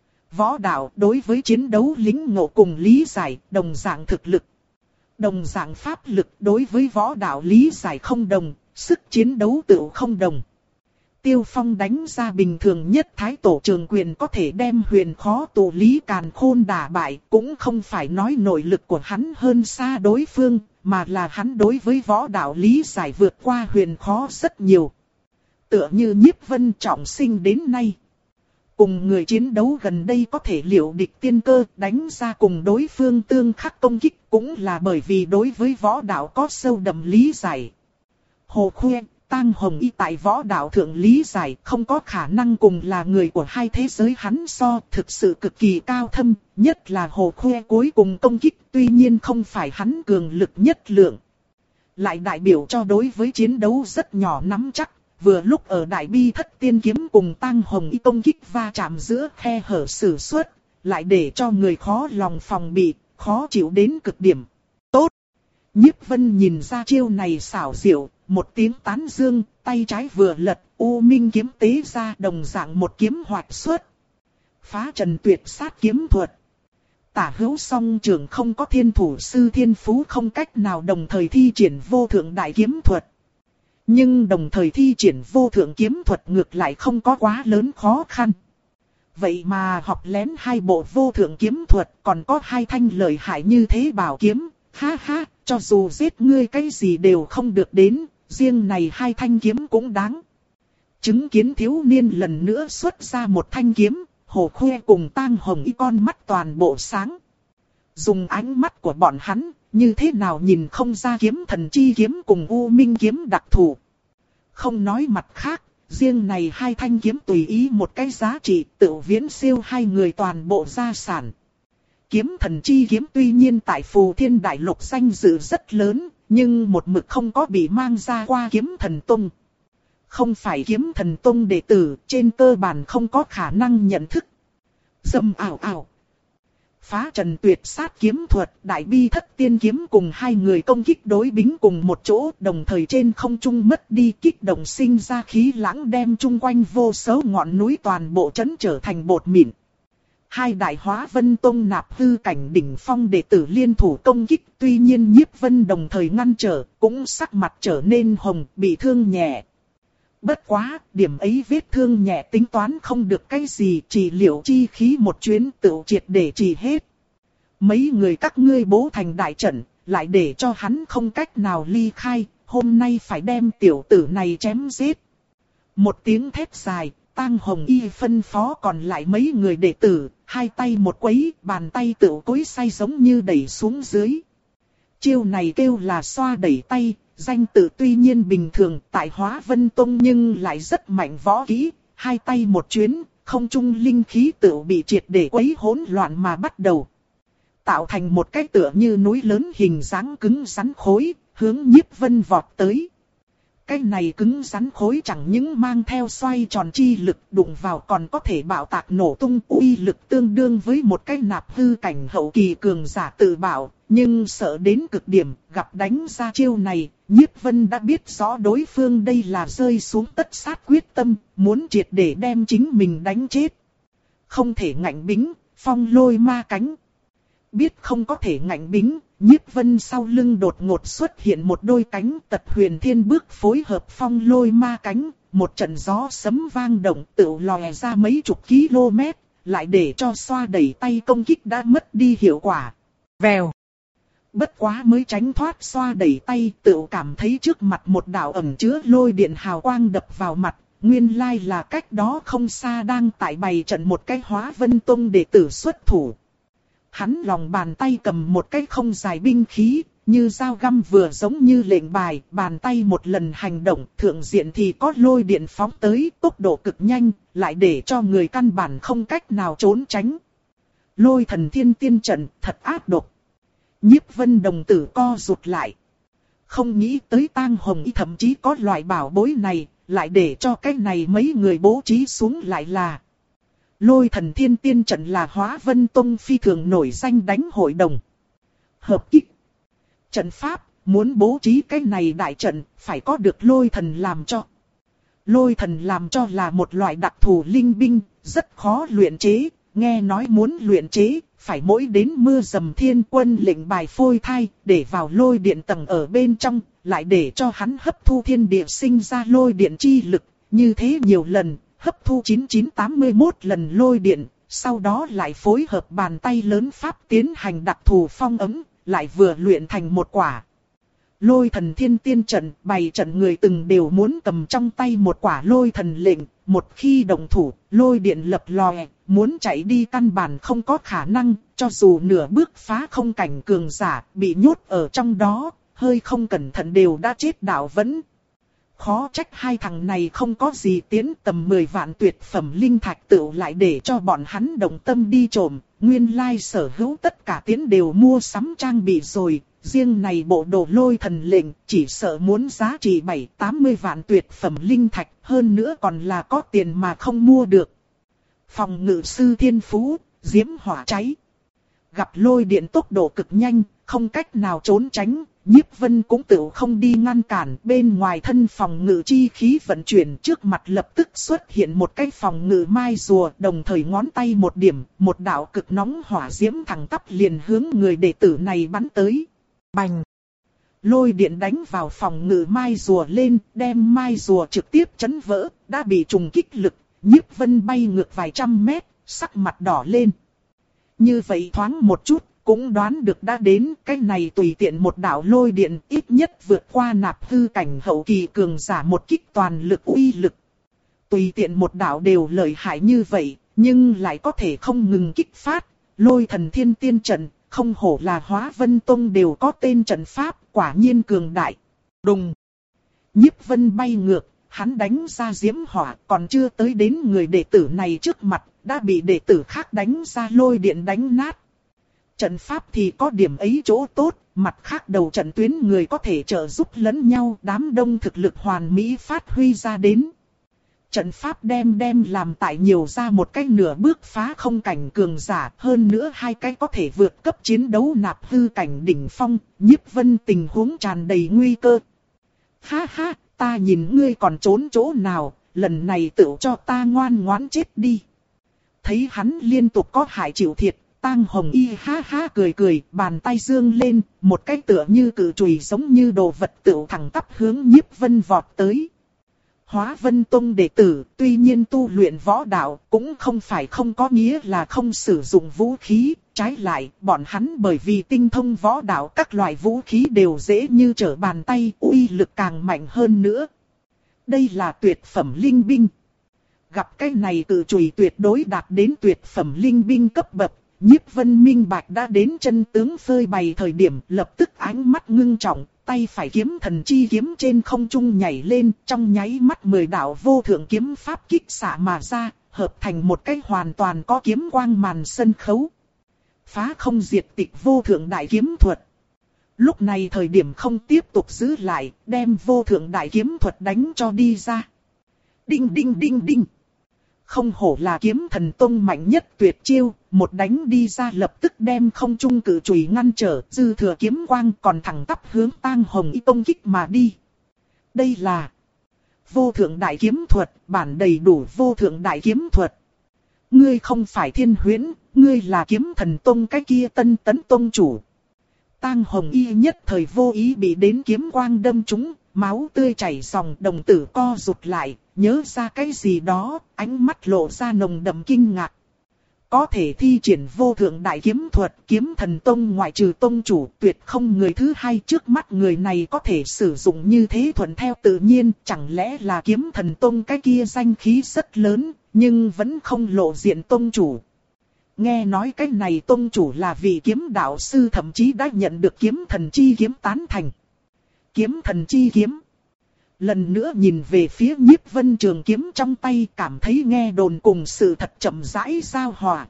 Võ đạo đối với chiến đấu lính ngộ cùng lý giải, đồng dạng thực lực. Đồng dạng pháp lực đối với võ đạo lý giải không đồng, sức chiến đấu tựu không đồng. Tiêu Phong đánh ra bình thường nhất thái tổ trường quyền có thể đem huyền khó tụ lý càn khôn đả bại, cũng không phải nói nội lực của hắn hơn xa đối phương, mà là hắn đối với võ đạo lý giải vượt qua huyền khó rất nhiều. Tựa như Nhiếp Vân trọng sinh đến nay. Cùng người chiến đấu gần đây có thể liệu địch tiên cơ, đánh ra cùng đối phương tương khắc công kích, cũng là bởi vì đối với võ đạo có sâu đậm lý giải. Hồ Khuê, Tang Hồng Y tại võ đạo thượng lý giải không có khả năng cùng là người của hai thế giới hắn so, thực sự cực kỳ cao thâm, nhất là Hồ Khuê cuối cùng công kích tuy nhiên không phải hắn cường lực nhất lượng. Lại đại biểu cho đối với chiến đấu rất nhỏ nắm chắc, vừa lúc ở đại bi thất tiên kiếm cùng Tang Hồng Y công kích va chạm giữa khe hở sử xuất, lại để cho người khó lòng phòng bị, khó chịu đến cực điểm. Tốt! Nhiếp Vân nhìn ra chiêu này xảo diệu. Một tiếng tán dương, tay trái vừa lật, U Minh kiếm tế ra đồng dạng một kiếm hoạch xuất. Phá trần tuyệt sát kiếm thuật. Tả hữu song trường không có thiên thủ sư thiên phú không cách nào đồng thời thi triển vô thượng đại kiếm thuật. Nhưng đồng thời thi triển vô thượng kiếm thuật ngược lại không có quá lớn khó khăn. Vậy mà học lén hai bộ vô thượng kiếm thuật còn có hai thanh lợi hại như thế bảo kiếm. Ha ha, cho dù giết ngươi cái gì đều không được đến. Riêng này hai thanh kiếm cũng đáng. Chứng kiến thiếu niên lần nữa xuất ra một thanh kiếm, Hồ Khuê cùng Tang Hồng Y con mắt toàn bộ sáng. Dùng ánh mắt của bọn hắn, như thế nào nhìn không ra kiếm thần chi kiếm cùng U Minh kiếm đặc thù. Không nói mặt khác, riêng này hai thanh kiếm tùy ý một cái giá trị tự viễn siêu hai người toàn bộ gia sản. Kiếm thần chi kiếm tuy nhiên tại Phù Thiên Đại Lục danh dự rất lớn, nhưng một mực không có bị mang ra qua kiếm thần tông. Không phải kiếm thần tông đệ tử, trên cơ bản không có khả năng nhận thức. Dâm ảo ảo. Phá trần tuyệt sát kiếm thuật, đại bi thất tiên kiếm cùng hai người công kích đối bính cùng một chỗ, đồng thời trên không trung mất đi kích động sinh ra khí lãng đem chung quanh vô số ngọn núi toàn bộ chấn trở thành bột mịn. Hai đại Hóa Vân Tông nạp hư cảnh đỉnh phong đệ tử liên thủ công kích, tuy nhiên Nhiếp Vân đồng thời ngăn trở, cũng sắc mặt trở nên hồng, bị thương nhẹ. Bất quá, điểm ấy vết thương nhẹ tính toán không được cái gì, chỉ liệu chi khí một chuyến tự triệt để trị hết. Mấy người các ngươi bố thành đại trận, lại để cho hắn không cách nào ly khai, hôm nay phải đem tiểu tử này chém giết. Một tiếng thét dài. Tang Hồng Y phân phó còn lại mấy người đệ tử, hai tay một quấy, bàn tay tự cối say giống như đẩy xuống dưới. Chiêu này kêu là xoa đẩy tay, danh tự tuy nhiên bình thường tại Hóa Vân Tông nhưng lại rất mạnh võ kỹ, hai tay một chuyến, không trung linh khí tự bị triệt để quấy hỗn loạn mà bắt đầu. Tạo thành một cái tựa như núi lớn hình dáng cứng rắn khối, hướng Nhiếp Vân vọt tới. Cái này cứng rắn khối chẳng những mang theo xoay tròn chi lực đụng vào còn có thể bạo tạc nổ tung uy lực tương đương với một cái nạp hư cảnh hậu kỳ cường giả tự bảo, nhưng sợ đến cực điểm, gặp đánh ra chiêu này, Nhiếp Vân đã biết rõ đối phương đây là rơi xuống tất sát quyết tâm, muốn triệt để đem chính mình đánh chết. Không thể ngạnh bính, phong lôi ma cánh. Biết không có thể ngạnh bính, Nhiếp Vân sau lưng đột ngột xuất hiện một đôi cánh, Tật Huyền Thiên bước phối hợp phong lôi ma cánh, một trận gió sấm vang động tự lòe ra mấy chục km, lại để cho xoa đẩy tay công kích đã mất đi hiệu quả. Vèo. Bất quá mới tránh thoát xoa đẩy tay, tự cảm thấy trước mặt một đạo ẩn chứa lôi điện hào quang đập vào mặt, nguyên lai là cách đó không xa đang tại bày trận một cái Hóa Vân Tông đệ tử xuất thủ. Hắn lòng bàn tay cầm một cái không dài binh khí, như dao găm vừa giống như lệnh bài, bàn tay một lần hành động, thượng diện thì có lôi điện phóng tới, tốc độ cực nhanh, lại để cho người căn bản không cách nào trốn tránh. Lôi thần thiên tiên trận, thật ác độc. Nhiếp Vân đồng tử co rụt lại. Không nghĩ tới Tang Hồng Y thậm chí có loại bảo bối này, lại để cho cái này mấy người bố trí xuống lại là. Lôi thần thiên tiên trận là Hóa Vân Tông phi thường nổi danh đánh hội đồng. Hợp kích. Trận pháp, muốn bố trí cái này đại trận, phải có được lôi thần làm cho. Lôi thần làm cho là một loại đặc thù linh binh, rất khó luyện chế, nghe nói muốn luyện chế, phải mỗi đến mưa dầm thiên quân lệnh bài phôi thai, để vào lôi điện tầng ở bên trong, lại để cho hắn hấp thu thiên địa sinh ra lôi điện chi lực, như thế nhiều lần, hấp thu chín chín tám mươi mốt lần lôi điện, sau đó lại phối hợp bàn tay lớn pháp tiến hành đặc thù phong ấm, lại vừa luyện thành một quả. Lôi thần thiên tiên trận, bày trận người từng đều muốn cầm trong tay một quả lôi thần lệnh, một khi động thủ, lôi điện lập lòe, muốn chạy đi căn bản không có khả năng, cho dù nửa bước phá không cảnh cường giả, bị nhốt ở trong đó, hơi không cẩn thận đều đã chết đạo vẫn. Khó trách hai thằng này không có gì tiến, tầm mười vạn tuyệt phẩm linh thạch tựu lại để cho bọn hắn đồng tâm đi trộm, nguyên lai sở hữu tất cả tiến đều mua sắm trang bị rồi, riêng này bộ đồ lôi thần lệnh chỉ sợ muốn giá trị bảy tám mươi vạn tuyệt phẩm linh thạch, hơn nữa còn là có tiền mà không mua được. Phòng ngự sư thiên phú, diễm hỏa cháy. Gặp lôi điện tốc độ cực nhanh, không cách nào trốn tránh. Nhiếp Vân cũng tự không đi ngăn cản, bên ngoài thân phòng ngự chi khí vận chuyển, trước mặt lập tức xuất hiện một cái phòng ngự mai rùa, đồng thời ngón tay một điểm, một đạo cực nóng hỏa diễm thẳng tắp liền hướng người đệ tử này bắn tới. Bành! Lôi điện đánh vào phòng ngự mai rùa lên, đem mai rùa trực tiếp chấn vỡ, đã bị trùng kích lực, Nhiếp Vân bay ngược vài trăm mét, sắc mặt đỏ lên. Như vậy thoáng một chút, cũng đoán được đã đến, cái này tùy tiện một đạo lôi điện ít nhất vượt qua nạp hư cảnh hậu kỳ cường giả một kích toàn lực uy lực. Tùy tiện một đạo đều lợi hại như vậy, nhưng lại có thể không ngừng kích phát, lôi thần thiên tiên trận, không hổ là Hóa Vân Tông đều có tên trận pháp, quả nhiên cường đại. Đùng! Nhiếp Vân bay ngược, hắn đánh ra diễm hỏa, còn chưa tới đến người đệ tử này trước mặt, đã bị đệ tử khác đánh ra lôi điện đánh nát. Trận pháp thì có điểm ấy chỗ tốt, mặt khác đầu trận tuyến người có thể trợ giúp lẫn nhau, đám đông thực lực hoàn mỹ phát huy ra đến. Trận pháp đem đem làm tại nhiều ra một cái nửa bước phá không cảnh cường giả, hơn nữa hai cái có thể vượt cấp chiến đấu nạp hư cảnh đỉnh phong, Nhiếp Vân tình huống tràn đầy nguy cơ. Ha ha, ta nhìn ngươi còn trốn chỗ nào, lần này tự cho ta ngoan ngoãn chết đi. Thấy hắn liên tục có hại chịu thiệt, Tang Hồng Y ha ha cười cười, bàn tay dương lên, một cái tựa như cự chùy giống như đồ vật tựu thẳng tắp hướng Nhiếp Vân vọt tới. Hóa Vân Tông đệ tử, tuy nhiên tu luyện võ đạo, cũng không phải không có nghĩa là không sử dụng vũ khí, trái lại, bọn hắn bởi vì tinh thông võ đạo các loại vũ khí đều dễ như trở bàn tay, uy lực càng mạnh hơn nữa. Đây là tuyệt phẩm linh binh. Gặp cái này cự chùy tuyệt đối đạt đến tuyệt phẩm linh binh cấp bậc. Nhiếp Vân minh bạch đã đến chân tướng phơi bày thời điểm, lập tức ánh mắt ngưng trọng, tay phải kiếm thần chi kiếm trên không trung nhảy lên, trong nháy mắt mười đạo vô thượng kiếm pháp kích xạ mà ra, hợp thành một cái hoàn toàn có kiếm quang màn sân khấu. Phá không diệt tịch vô thượng đại kiếm thuật. Lúc này thời điểm không tiếp tục giữ lại, đem vô thượng đại kiếm thuật đánh cho đi ra. Đinh đinh đinh đinh. Không hổ là kiếm thần tông mạnh nhất tuyệt chiêu, một đánh đi ra lập tức đem không trung cử chùy ngăn trở, dư thừa kiếm quang còn thẳng tắp hướng Tang Hồng Y công kích mà đi. Đây là vô thượng đại kiếm thuật, bản đầy đủ vô thượng đại kiếm thuật. Ngươi không phải Thiên Huyễn, ngươi là kiếm thần tông cái kia Tân Tấn tông chủ. Tang Hồng Y nhất thời vô ý bị đến kiếm quang đâm trúng, máu tươi chảy ròng, đồng tử co rụt lại, nhớ ra cái gì đó, ánh mắt lộ ra nồng đậm kinh ngạc. Có thể thi triển vô thượng đại kiếm thuật, kiếm thần tông ngoại trừ tông chủ, tuyệt không người thứ hai. Trước mắt người này có thể sử dụng như thế thuận theo tự nhiên, chẳng lẽ là kiếm thần tông cái kia danh khí rất lớn, nhưng vẫn không lộ diện tông chủ. Nghe nói cái này tông chủ là vị kiếm đạo sư, thậm chí đã nhận được kiếm thần chi kiếm tán thành. Kiếm thần chi kiếm. Lần nữa nhìn về phía Nhiếp Vân trường kiếm trong tay, cảm thấy nghe đồn cùng sự thật chậm rãi giao hòa.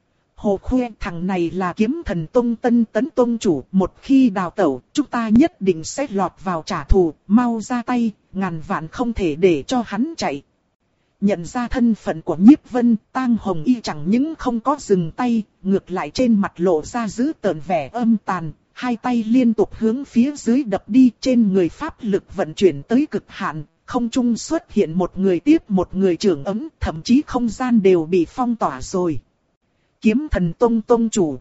Hồ Khuê, thằng này là kiếm thần tông tân tấn tông chủ, một khi đào tẩu, chúng ta nhất định sẽ lọt vào trả thù, mau ra tay, ngàn vạn không thể để cho hắn chạy. Nhận ra thân phận của Nhiếp Vân, Tang Hồng Y chẳng những không có dừng tay, ngược lại trên mặt lộ ra dữ tợn vẻ âm tàn, hai tay liên tục hướng phía dưới đập đi, trên người pháp lực vận chuyển tới cực hạn, không trung xuất hiện một người tiếp một người trưởng ấm, thậm chí không gian đều bị phong tỏa rồi. Kiếm thần tông tông chủ.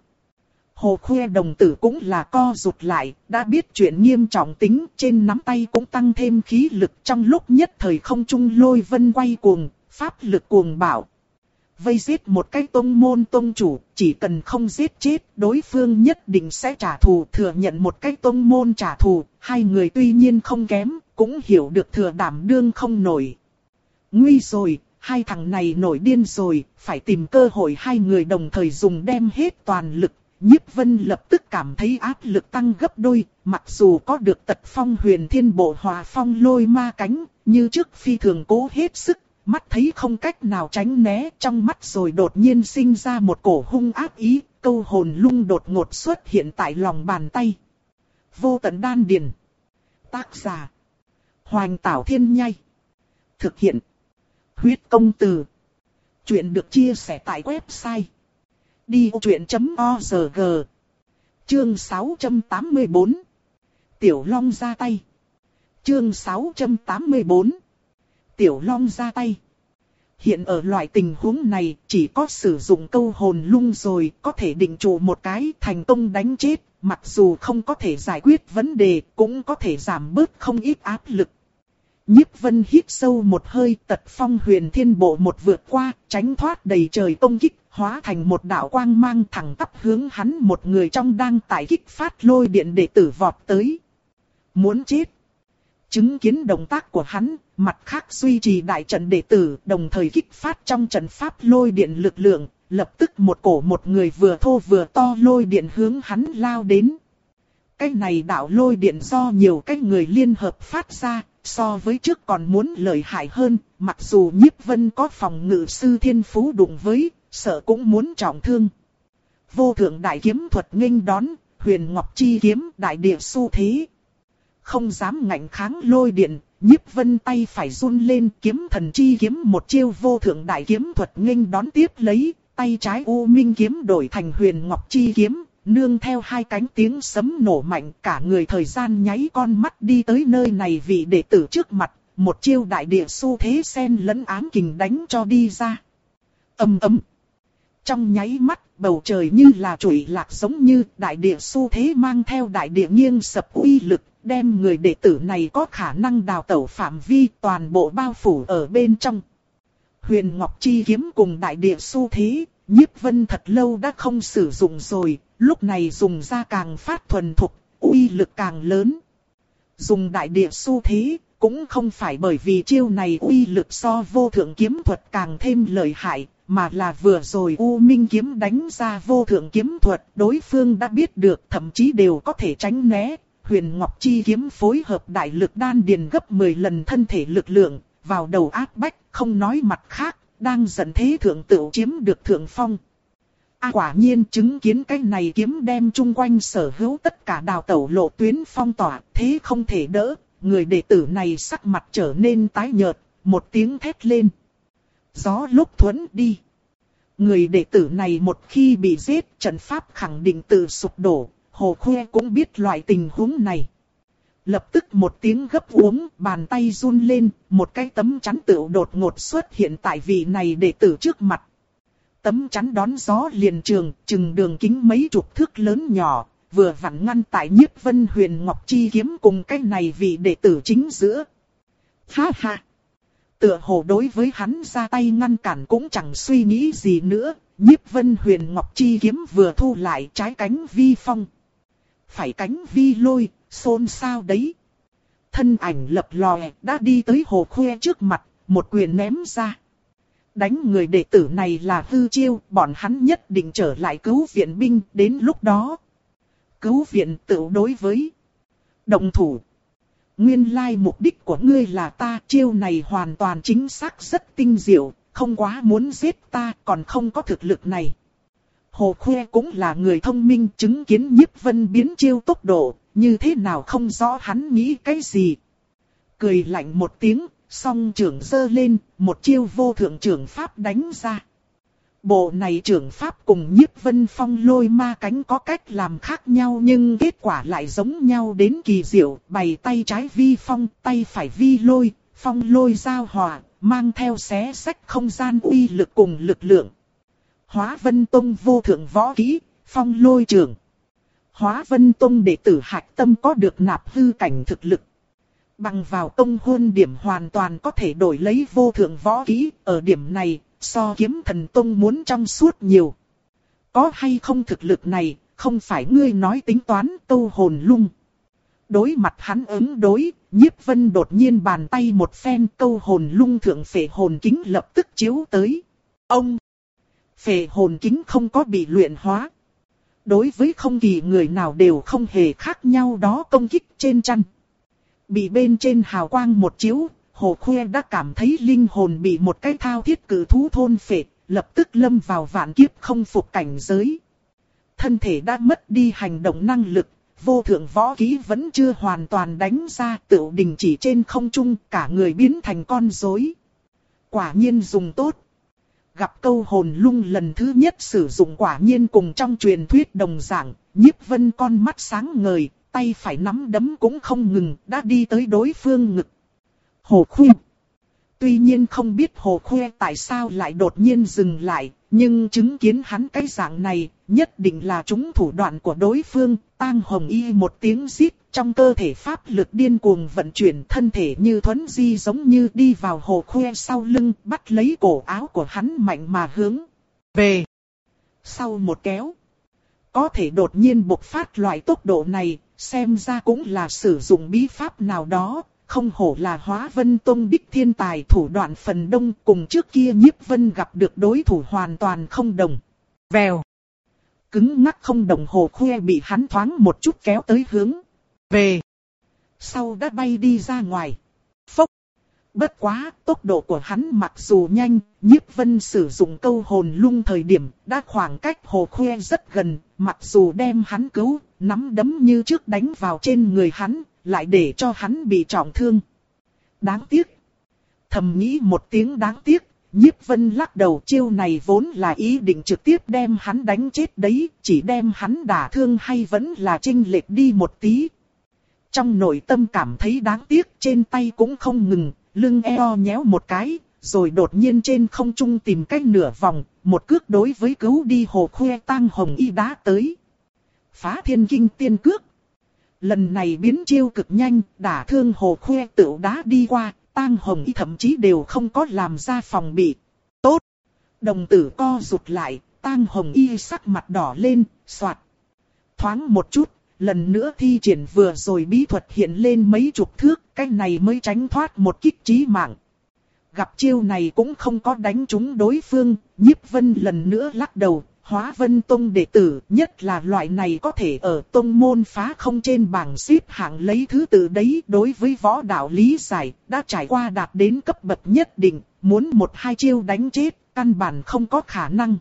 Hồ Khuê đồng tử cũng là co rụt lại, đã biết chuyện nghiêm trọng tính, trên nắm tay cũng tăng thêm khí lực, trong lúc nhất thời không trung lôi vân quay cuồng, pháp lực cuồng bạo. Vây giết một cái tông môn tông chủ, chỉ cần không giết chết, đối phương nhất định sẽ trả thù. Thừa nhận một cái tông môn trả thù, hai người tuy nhiên không kém, cũng hiểu được thừa đảm đương không nổi. Nguy rồi, hai thằng này nổi điên rồi, phải tìm cơ hội hai người đồng thời dùng đem hết toàn lực. Nhiếp Vân lập tức cảm thấy áp lực tăng gấp đôi, mặc dù có được tật phong huyền thiên bộ hòa phong lôi ma cánh, như trước phi thường cố hết sức, mắt thấy không cách nào tránh né, trong mắt rồi đột nhiên sinh ra một cổ hung ác ý, câu hồn lung đột ngột xuất hiện tại lòng bàn tay. Vô tận đan điền. Tác giả: Hoành Tảo Thiên Nhai. Thực hiện: Huyết Công Từ. Chuyện được chia sẻ tại website đi vô chuyện chấm org. Chương sáu trăm tám mươi tư. Tiểu Long ra tay. Chương sáu trăm tám mươi tư. Tiểu Long ra tay. Hiện ở loại tình huống này, chỉ có sử dụng câu hồn lung rồi, có thể định trụ một cái thành công đánh chết, mặc dù không có thể giải quyết vấn đề, cũng có thể giảm bớt không ít áp lực. Nhiếp Vân hít sâu một hơi, tật phong huyền thiên bộ một vượt qua, tránh thoát đầy trời công kích, hóa thành một đạo quang mang thẳng tắp hướng hắn một người trong đang tại kích phát lôi điện đệ tử vọt tới. Muốn chết. Chứng kiến động tác của hắn, mặt khác duy trì đại trận đệ tử, đồng thời kích phát trong trận pháp lôi điện lực lượng, lập tức một cổ một người vừa thô vừa to lôi điện hướng hắn lao đến. Cái này đạo lôi điện do nhiều cái người liên hợp phát ra, so với trước còn muốn lợi hại hơn, mặc dù Nhiếp Vân có phòng ngự sư thiên phú đụng với, sợ cũng muốn trọng thương. Vô thượng đại kiếm thuật nghênh đón, huyền ngọc chi kiếm đại địa xu thế. Không dám ngạnh kháng lôi điện, Nhiếp Vân tay phải run lên, kiếm thần chi kiếm một chiêu vô thượng đại kiếm thuật nghênh đón tiếp lấy, tay trái U Minh kiếm đổi thành huyền ngọc chi kiếm, nương theo hai cánh tiếng sấm nổ mạnh, cả người thời gian nháy con mắt đi tới nơi này vị đệ tử trước mặt, một chiêu đại địa xu thế xen lẫn ám kình đánh cho đi ra. Ầm ầm. Trong nháy mắt, bầu trời như là trụy lạc giống như đại địa xu thế mang theo đại địa nghiêng sập uy lực, đem người đệ tử này có khả năng đào tẩu phạm vi toàn bộ bao phủ ở bên trong. Huyền Ngọc Chi kiếm cùng đại địa xu thế, Nhiếp Vân thật lâu đã không sử dụng rồi, lúc này dùng ra càng phát thuần thục, uy lực càng lớn. Dùng đại địa xu thế, cũng không phải bởi vì chiêu này uy lực so vô thượng kiếm thuật càng thêm lợi hại, mà là vừa rồi U Minh kiếm đánh ra vô thượng kiếm thuật, đối phương đã biết được, thậm chí đều có thể tránh né. Huyền Ngọc Chi kiếm phối hợp đại lực đan điền gấp mười lần thân thể lực lượng, vào đầu áp bách, không nói mặt khác, đang dẫn thế thượng tựu chiếm được thượng phong. À, quả nhiên chứng kiến cái này kiếm đem chung quanh sở hữu tất cả đào tẩu lộ tuyến phong tỏa, thế không thể đỡ, người đệ tử này sắc mặt trở nên tái nhợt, một tiếng thét lên. Gió lúc thuẫn đi. Người đệ tử này một khi bị giết, trận pháp khẳng định tự sụp đổ, Hồ Khuê cũng biết loại tình huống này. Lập tức một tiếng gấp uống, bàn tay run lên, một cái tấm chắn tựu đột ngột xuất hiện tại vị này đệ tử trước mặt. Tấm chắn đón gió liền trường, chừng đường kính mấy chục thước lớn nhỏ, vừa vặn ngăn tại Nhiếp Vân Huyền Ngọc chi kiếm cùng cái này vị đệ tử chính giữa. Ha ha! Tựa hồ đối với hắn ra tay ngăn cản cũng chẳng suy nghĩ gì nữa, Nhiếp Vân Huyền Ngọc chi kiếm vừa thu lại trái cánh vi phong. Phải cánh vi lôi, xôn xao đấy. Thân ảnh lập lòe đã đi tới Hồ Khuê trước mặt, một quyền ném ra. Đánh người đệ tử này là hư chiêu, bọn hắn nhất định trở lại cứu viện binh, đến lúc đó. Cứu viện tự đối với động thủ. Nguyên lai mục đích của ngươi là ta, chiêu này hoàn toàn chính xác rất tinh diệu, không quá muốn giết ta, còn không có thực lực này. Hồ Khuê cũng là người thông minh, chứng kiến Nhiếp Vân biến chiêu tốc độ, như thế nào không rõ hắn nghĩ cái gì. Cười lạnh một tiếng, song trưởng giơ lên, một chiêu vô thượng trưởng pháp đánh ra. Bộ này trưởng pháp cùng Nhiếp Vân phong lôi ma cánh có cách làm khác nhau nhưng kết quả lại giống nhau đến kỳ diệu, bày tay trái vi phong, tay phải vi lôi, phong lôi giao hòa, mang theo xé sách không gian uy lực cùng lực lượng. Hóa Vân Tông vô thượng võ kỹ, phong lôi trưởng. Hóa Vân Tông đệ tử hạch tâm có được nạp hư cảnh thực lực. Bằng vào tông hôn điểm hoàn toàn có thể đổi lấy vô thượng võ kỹ, ở điểm này, so kiếm thần tông muốn trong suốt nhiều. Có hay không thực lực này, không phải ngươi nói tính toán câu hồn lung. Đối mặt hắn ứng đối, Nhiếp Vân đột nhiên bàn tay một phen câu hồn lung thượng phệ hồn kính lập tức chiếu tới. Ông! Phệ hồn kính không có bị luyện hóa. Đối với không kỳ người nào đều không hề khác nhau đó công kích trên chăn. Bị bên trên hào quang một chiếu, Hồ Khuê đã cảm thấy linh hồn bị một cái thao thiết cử thú thôn phệ, lập tức lâm vào vạn kiếp không phục cảnh giới. Thân thể đã mất đi hành động năng lực, vô thượng võ kỹ vẫn chưa hoàn toàn đánh ra, tự đình chỉ trên không trung, cả người biến thành con rối. Quả nhiên dùng tốt. Gặp câu hồn lung lần thứ nhất sử dụng quả nhiên cùng trong truyền thuyết đồng dạng, Nhiếp Vân con mắt sáng ngời, tay phải nắm đấm cũng không ngừng, đã đi tới đối phương ngực. Hồ Khuê. Tuy nhiên không biết Hồ Khuê tại sao lại đột nhiên dừng lại, nhưng chứng kiến hắn cái dạng này, nhất định là chúng thủ đoạn của đối phương. Tang Hồng Y một tiếng rít, trong cơ thể pháp lực điên cuồng vận chuyển, thân thể như thuấn di giống như đi vào Hồ Khuê sau lưng, bắt lấy cổ áo của hắn mạnh mà hướng về. Sau một kéo, có thể đột nhiên bộc phát loại tốc độ này, xem ra cũng là sử dụng bí pháp nào đó. Không hổ là Hóa Vân Tông đích thiên tài, thủ đoạn phần đông cùng trước kia Nhiếp Vân gặp được đối thủ hoàn toàn không đồng. Vèo. Cứng ngắc không đồng Hồ Khuê bị hắn thoáng một chút kéo tới hướng về. Sau đã bay đi ra ngoài. Phốc. Bất quá, tốc độ của hắn mặc dù nhanh, Nhiếp Vân sử dụng câu hồn lung thời điểm đã khoảng cách Hồ Khuê rất gần, mặc dù đem hắn cứu, nắm đấm như trước đánh vào trên người hắn, lại để cho hắn bị trọng thương. Đáng tiếc. Thầm nghĩ một tiếng đáng tiếc, Nhiếp Vân lắc đầu, chiêu này vốn là ý định trực tiếp đem hắn đánh chết đấy, chỉ đem hắn đả thương hay vẫn là chênh lệch đi một tí. Trong nội tâm cảm thấy đáng tiếc, trên tay cũng không ngừng, lưng eo nhéo một cái, rồi đột nhiên trên không trung tìm cách nửa vòng, một cước đối với cứu đi Hồ Khuê Tang Hồng Y đá tới. Phá thiên kinh tiên cước. Lần này biến chiêu cực nhanh, đả thương Hồ Khuê tự đá đi qua, Tang Hồng Y thậm chí đều không có làm ra phòng bị. Tốt! Đồng tử co rụt lại, Tang Hồng Y sắc mặt đỏ lên, soạt. Thoáng một chút, lần nữa thi triển vừa rồi bí thuật hiện lên mấy chục thước, cái này mới tránh thoát một kích chí mạng. Gặp chiêu này cũng không có đánh trúng đối phương, Nhiếp Vân lần nữa lắc đầu. Hóa Vân Tông đệ tử, nhất là loại này có thể ở tông môn phá không trên bảng xếp hạng lấy thứ tự đấy, đối với võ đạo lý giải, đã trải qua đạt đến cấp bậc nhất định, muốn một hai chiêu đánh chết, căn bản không có khả năng.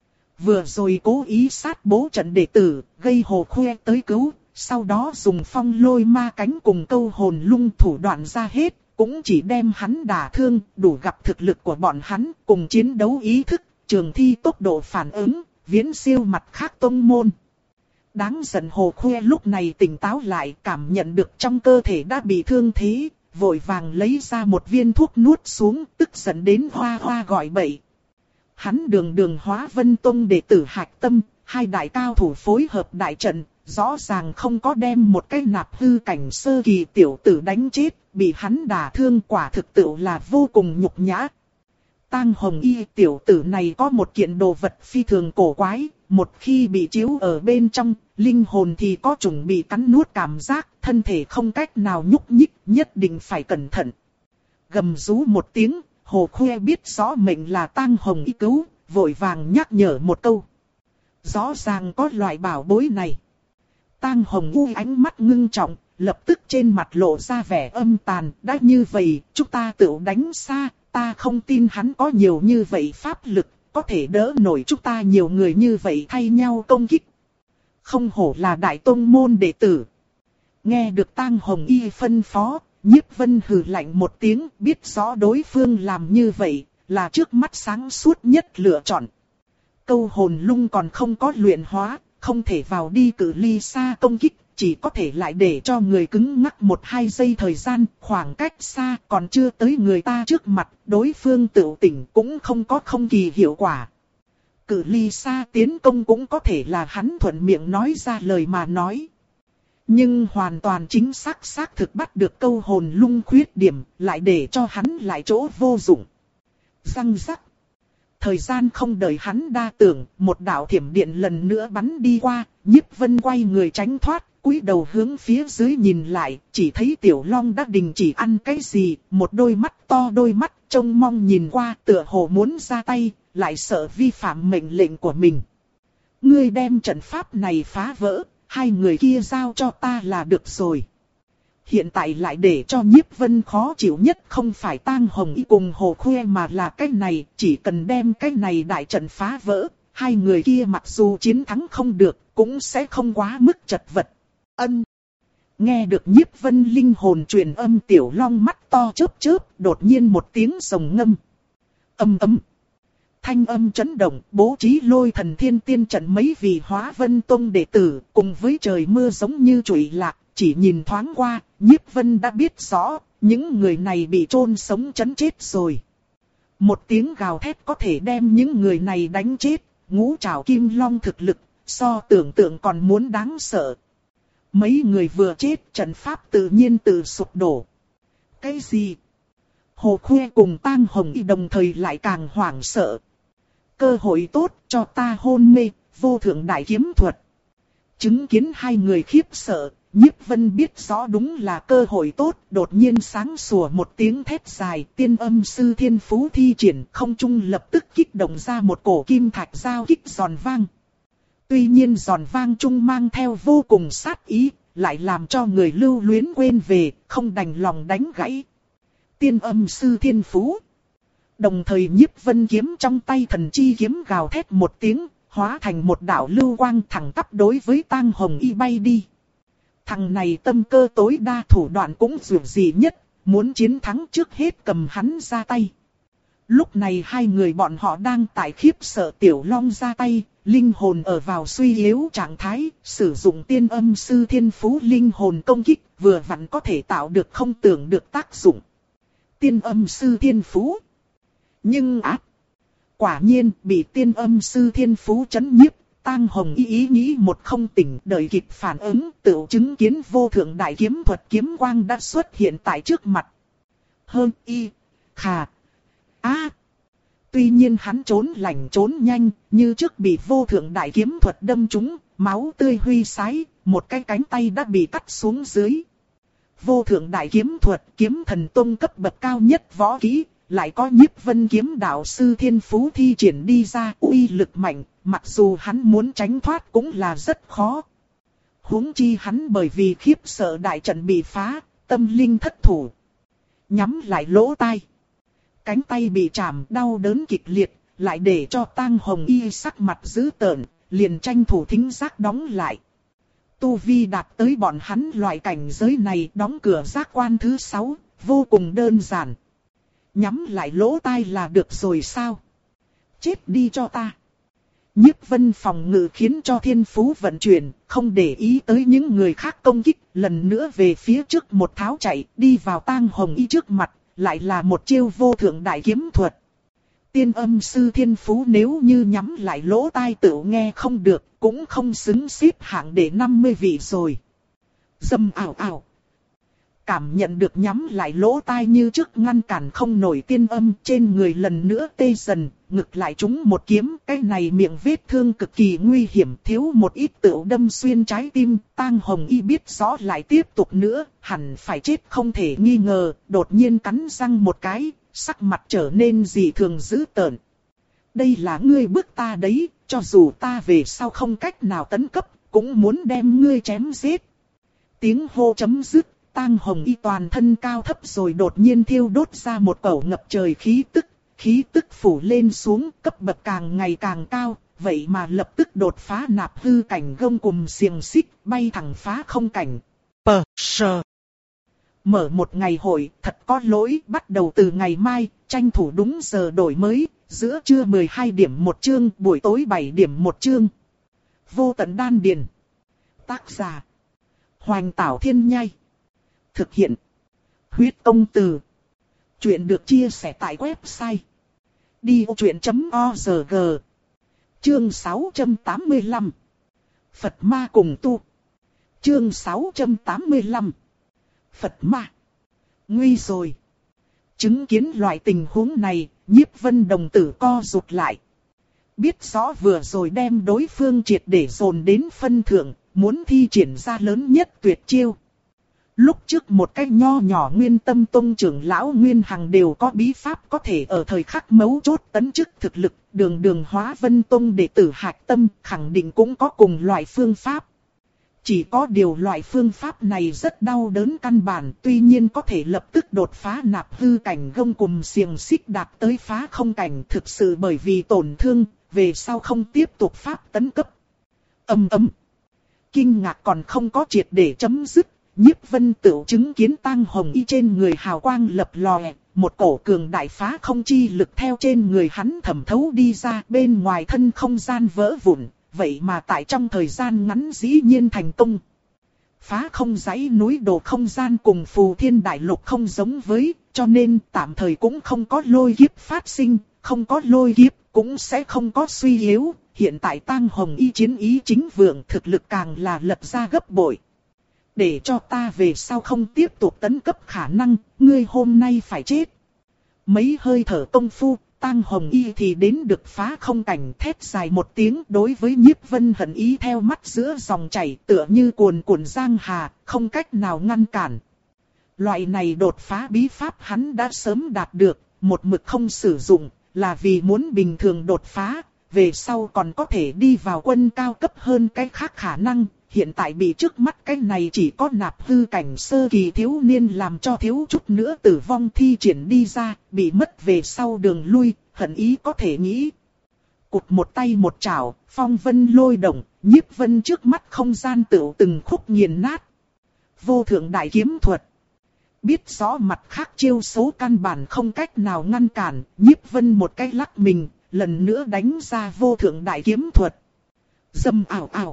Vừa rồi cố ý sát bố trận đệ tử, gây Hồ Khuê tới cứu, sau đó dùng phong lôi ma cánh cùng câu hồn lung thủ đoạn ra hết, cũng chỉ đem hắn đả thương, đủ gặp thực lực của bọn hắn, cùng chiến đấu ý thức, trường thi tốc độ phản ứng. Viễn siêu mặt khác tông môn. Đáng giận Hồ Khuê lúc này tỉnh táo lại, cảm nhận được trong cơ thể đã bị thương thế, vội vàng lấy ra một viên thuốc nuốt xuống, tức giận đến hoa hoa gọi bậy. Hắn đường đường Hóa Vân Tông đệ tử hạch tâm, hai đại cao thủ phối hợp đại trận, rõ ràng không có đem một cái nạp hư cảnh sơ kỳ tiểu tử đánh chết, bị hắn đả thương quả thực tự là vô cùng nhục nhã. Tang Hồng Y tiểu tử này có một kiện đồ vật phi thường cổ quái, một khi bị chiếu ở bên trong, linh hồn thì có chủng bị cắn nuốt cảm giác, thân thể không cách nào nhúc nhích, nhất định phải cẩn thận. Gầm rú một tiếng, Hồ Khuê biết rõ mệnh là Tang Hồng Y cứu, vội vàng nhắc nhở một câu. Rõ ràng có loại bảo bối này. Tang Hồng Y ánh mắt ngưng trọng, lập tức trên mặt lộ ra vẻ âm tàn, đã như vậy, chúng ta tự đánh xa, ta không tin hắn có nhiều như vậy pháp lực, có thể đỡ nổi chúng ta nhiều người như vậy thay nhau công kích. Không hổ là đại tông môn đệ tử. Nghe được Tang Hồng Y phân phó, Nhiếp Vân hừ lạnh một tiếng, biết rõ đối phương làm như vậy, là trước mắt sáng suốt nhất lựa chọn. Câu hồn lung còn không có luyện hóa, không thể vào đi cự ly xa công kích, chỉ có thể lại để cho người cứng ngắc một hai giây thời gian, khoảng cách xa còn chưa tới người ta trước mặt, đối phương tự tỉnh cũng không có không kỳ hiệu quả. Cự ly xa tiến công cũng có thể là hắn thuận miệng nói ra lời mà nói. Nhưng hoàn toàn chính xác xác thực bắt được câu hồn lung khuyết điểm, lại để cho hắn lại chỗ vô dụng. Răng rắc. Thời gian không đợi hắn đa tưởng, một đạo thiểm điện lần nữa bắn đi qua, Nhiếp Vân quay người tránh thoát, cúi đầu hướng phía dưới nhìn lại, chỉ thấy Tiểu Long đã đình chỉ ăn cái gì, một đôi mắt to đôi mắt trông mong nhìn qua tựa hồ muốn ra tay, lại sợ vi phạm mệnh lệnh của mình. Ngươi đem trận pháp này phá vỡ, hai người kia giao cho ta là được rồi. Hiện tại lại để cho Nhiếp Vân khó chịu nhất không phải Tang Hồng Y cùng Hồ Khuê mà là cái này, chỉ cần đem cái này đại trận phá vỡ, hai người kia mặc dù chiến thắng không được, cũng sẽ không quá mức chật vật. Ân. Nghe được Nhiếp Vân linh hồn truyền âm, Tiểu Long mắt to chớp chớp, đột nhiên một tiếng rồng ngâm. Âm âm. Thanh âm chấn động, bố trí Lôi Thần Thiên Tiên trận mấy vị Hóa Vân Tông đệ tử, cùng với trời mưa giống như chủy lạc, chỉ nhìn thoáng qua, Nhiếp Vân đã biết rõ, những người này bị chôn sống chấn chết rồi. Một tiếng gào thét có thể đem những người này đánh chết, ngũ trảo kim long thực lực, so tưởng tượng còn muốn đáng sợ. Mấy người vừa chết, trận pháp tự nhiên tự sụp đổ. Cái gì? Hồ Khuê cùng Tang Hồng Y đồng thời lại càng hoảng sợ. Cơ hội tốt cho ta hôn mê, vô thượng đại kiếm thuật. Chứng kiến hai người khiếp sợ, Nhiếp Vân biết rõ đúng là cơ hội tốt, đột nhiên sáng sủa một tiếng thét dài, tiên âm sư thiên phú thi triển, không trung lập tức kích động ra một cổ kim thạch giao kích giòn vang. Tuy nhiên giòn vang trung mang theo vô cùng sát ý, lại làm cho người lưu luyến quên về, không đành lòng đánh gãy. Tiên âm sư thiên phú. Đồng thời Nhiếp Vân kiếm trong tay thần chi kiếm gào thét một tiếng, hóa thành một đạo lưu quang thẳng tắp đối với Tang Hồng Y bay đi. Thằng này tâm cơ tối đa, thủ đoạn cũng dường gì nhất, muốn chiến thắng trước hết cầm hắn ra tay. Lúc này hai người bọn họ đang tại khiếp sợ Tiểu Long ra tay, linh hồn ở vào suy yếu trạng thái, sử dụng tiên âm sư thiên phú linh hồn công kích, vừa vặn có thể tạo được không tưởng được tác dụng. Tiên âm sư thiên phú. Nhưng ác, quả nhiên bị tiên âm sư thiên phú chấn nhiếp. Tang Hồng Y ý nghĩ một không tỉnh, đợi kịp phản ứng, tự chứng kiến vô thượng đại kiếm thuật kiếm quang đã xuất hiện tại trước mặt. Hơn y, khà, á. Tuy nhiên hắn trốn lành trốn nhanh, như trước bị vô thượng đại kiếm thuật đâm trúng, máu tươi huy sái, một cái cánh tay đã bị cắt xuống dưới. Vô thượng đại kiếm thuật, kiếm thần tông cấp bậc cao nhất võ kỹ, lại có Nhiếp Vân kiếm đạo sư thiên phú thi triển đi ra, uy lực mạnh, mặc dù hắn muốn tránh thoát cũng là rất khó. Huống chi hắn bởi vì khiếp sợ đại trận bị phá, tâm linh thất thủ. Nhắm lại lỗ tai. Cánh tay bị chạm đau đớn kịch liệt, lại để cho Tang Hồng Y sắc mặt dữ tợn, liền tranh thủ thính giác đóng lại. Tu vi đạt tới bọn hắn loại cảnh giới này, đóng cửa giác quan thứ sáu, vô cùng đơn giản. Nhắm lại lỗ tai là được rồi sao? Chết đi cho ta. Nhiếp Vân phòng ngự khiến cho thiên phú vận chuyển, không để ý tới những người khác công kích, lần nữa về phía trước một tháo chạy, đi vào Tang Hồng Y trước mặt, lại là một chiêu vô thượng đại kiếm thuật. Tiên âm sư thiên phú nếu như nhắm lại lỗ tai tự nghe không được, cũng không xứng xếp hạng để năm mươi vị rồi. Dầm ảo ảo. Cảm nhận được nhắm lại lỗ tai như trước ngăn cản không nổi tiên âm, trên người lần nữa tê dần, ngực lại trúng một kiếm. Cái này miệng vết thương cực kỳ nguy hiểm, thiếu một ít tựu đâm xuyên trái tim. Tang Hồng Y biết rõ lại tiếp tục nữa, hẳn phải chết không thể nghi ngờ. Đột nhiên cắn răng một cái, sắc mặt trở nên dị thường dữ tợn. Đây là ngươi bức ta đấy, cho dù ta về sau không cách nào tấn cấp, cũng muốn đem ngươi chém giết. Tiếng hô chấm dứt. Tang Hồng Y toàn thân cao thấp rồi đột nhiên thiêu đốt ra một cẩu ngập trời khí tức, khí tức phủ lên xuống cấp bậc càng ngày càng cao, vậy mà lập tức đột phá nạp hư cảnh gông cùm xiềng xích, bay thẳng phá không cảnh. Pờ sờ. Mở một ngày hội, thật có lỗi, bắt đầu từ ngày mai, tranh thủ đúng giờ đổi mới, giữa trưa mười hai điểm một chương, buổi tối bảy điểm một chương. Vô tận đan điền. Tác giả. Hoành Tảo Thiên Nhai. Thực hiện. Huyết Công Từ. Chuyện được chia sẻ tại website đi ô chuyện chấm org. Chương sáu trăm tám mươi lăm. Phật Ma cùng tu. Chương sáu trăm tám mươi lăm. Phật Ma. Nguy rồi. Chứng kiến loại tình huống này, Nhiếp Vân đồng tử co rụt lại. Biết rõ vừa rồi đem đối phương triệt để dồn đến phân thượng, muốn thi triển ra lớn nhất tuyệt chiêu. Lúc trước một cái nho nhỏ Nguyên Tâm Tông trưởng lão Nguyên Hằng đều có bí pháp có thể ở thời khắc mấu chốt tấn chức thực lực, đường đường Hóa Vân Tông đệ tử Hạc Tâm khẳng định cũng có cùng loại phương pháp. Chỉ có điều loại phương pháp này rất đau đớn căn bản, tuy nhiên có thể lập tức đột phá nạp hư cảnh gông cùm xiềng xích đạt tới phá không cảnh, thực sự bởi vì tổn thương, về sau không tiếp tục pháp tấn cấp. Ầm ầm. Kinh ngạc còn không có triệt để chấm dứt. Nhiếp Vân tự chứng kiến Tang Hồng Y trên người hào quang lập lòe, một cổ cường đại phá không chi lực theo trên người hắn thẩm thấu đi ra, bên ngoài thân không gian vỡ vụn, vậy mà tại trong thời gian ngắn dĩ nhiên thành công. Phá không dãy núi đồ không gian cùng Phù Thiên Đại Lục không giống với, cho nên tạm thời cũng không có lôi kiếp phát sinh, không có lôi kiếp cũng sẽ không có suy yếu. Hiện tại Tang Hồng Y chiến ý chính vượng, thực lực càng là lập ra gấp bội. Để cho ta về sau không tiếp tục tấn cấp khả năng, ngươi hôm nay phải chết. Mấy hơi thở công phu, Tang Hồng Y thì đến được phá không cảnh, thét dài một tiếng, đối với Nhiếp Vân hận ý theo mắt giữa dòng chảy tựa như cuồn cuộn giang hà, không cách nào ngăn cản. Loại này đột phá bí pháp hắn đã sớm đạt được, một mực không sử dụng, là vì muốn bình thường đột phá, về sau còn có thể đi vào quân cao cấp hơn cái khác khả năng. Hiện tại bị trước mắt cái này chỉ có nạp hư cảnh sơ kỳ thiếu niên làm cho thiếu chút nữa tử vong thi triển đi ra, bị mất về sau đường lui, hận ý có thể nghĩ. Cụt một tay một chảo, phong vân lôi động, Nhiếp Vân trước mắt không gian tựu từng khúc nghiền nát. Vô thượng đại kiếm thuật. Biết rõ mặt khác chiêu số căn bản không cách nào ngăn cản, Nhiếp Vân một cái lắc mình, lần nữa đánh ra vô thượng đại kiếm thuật. Dầm ảo ảo.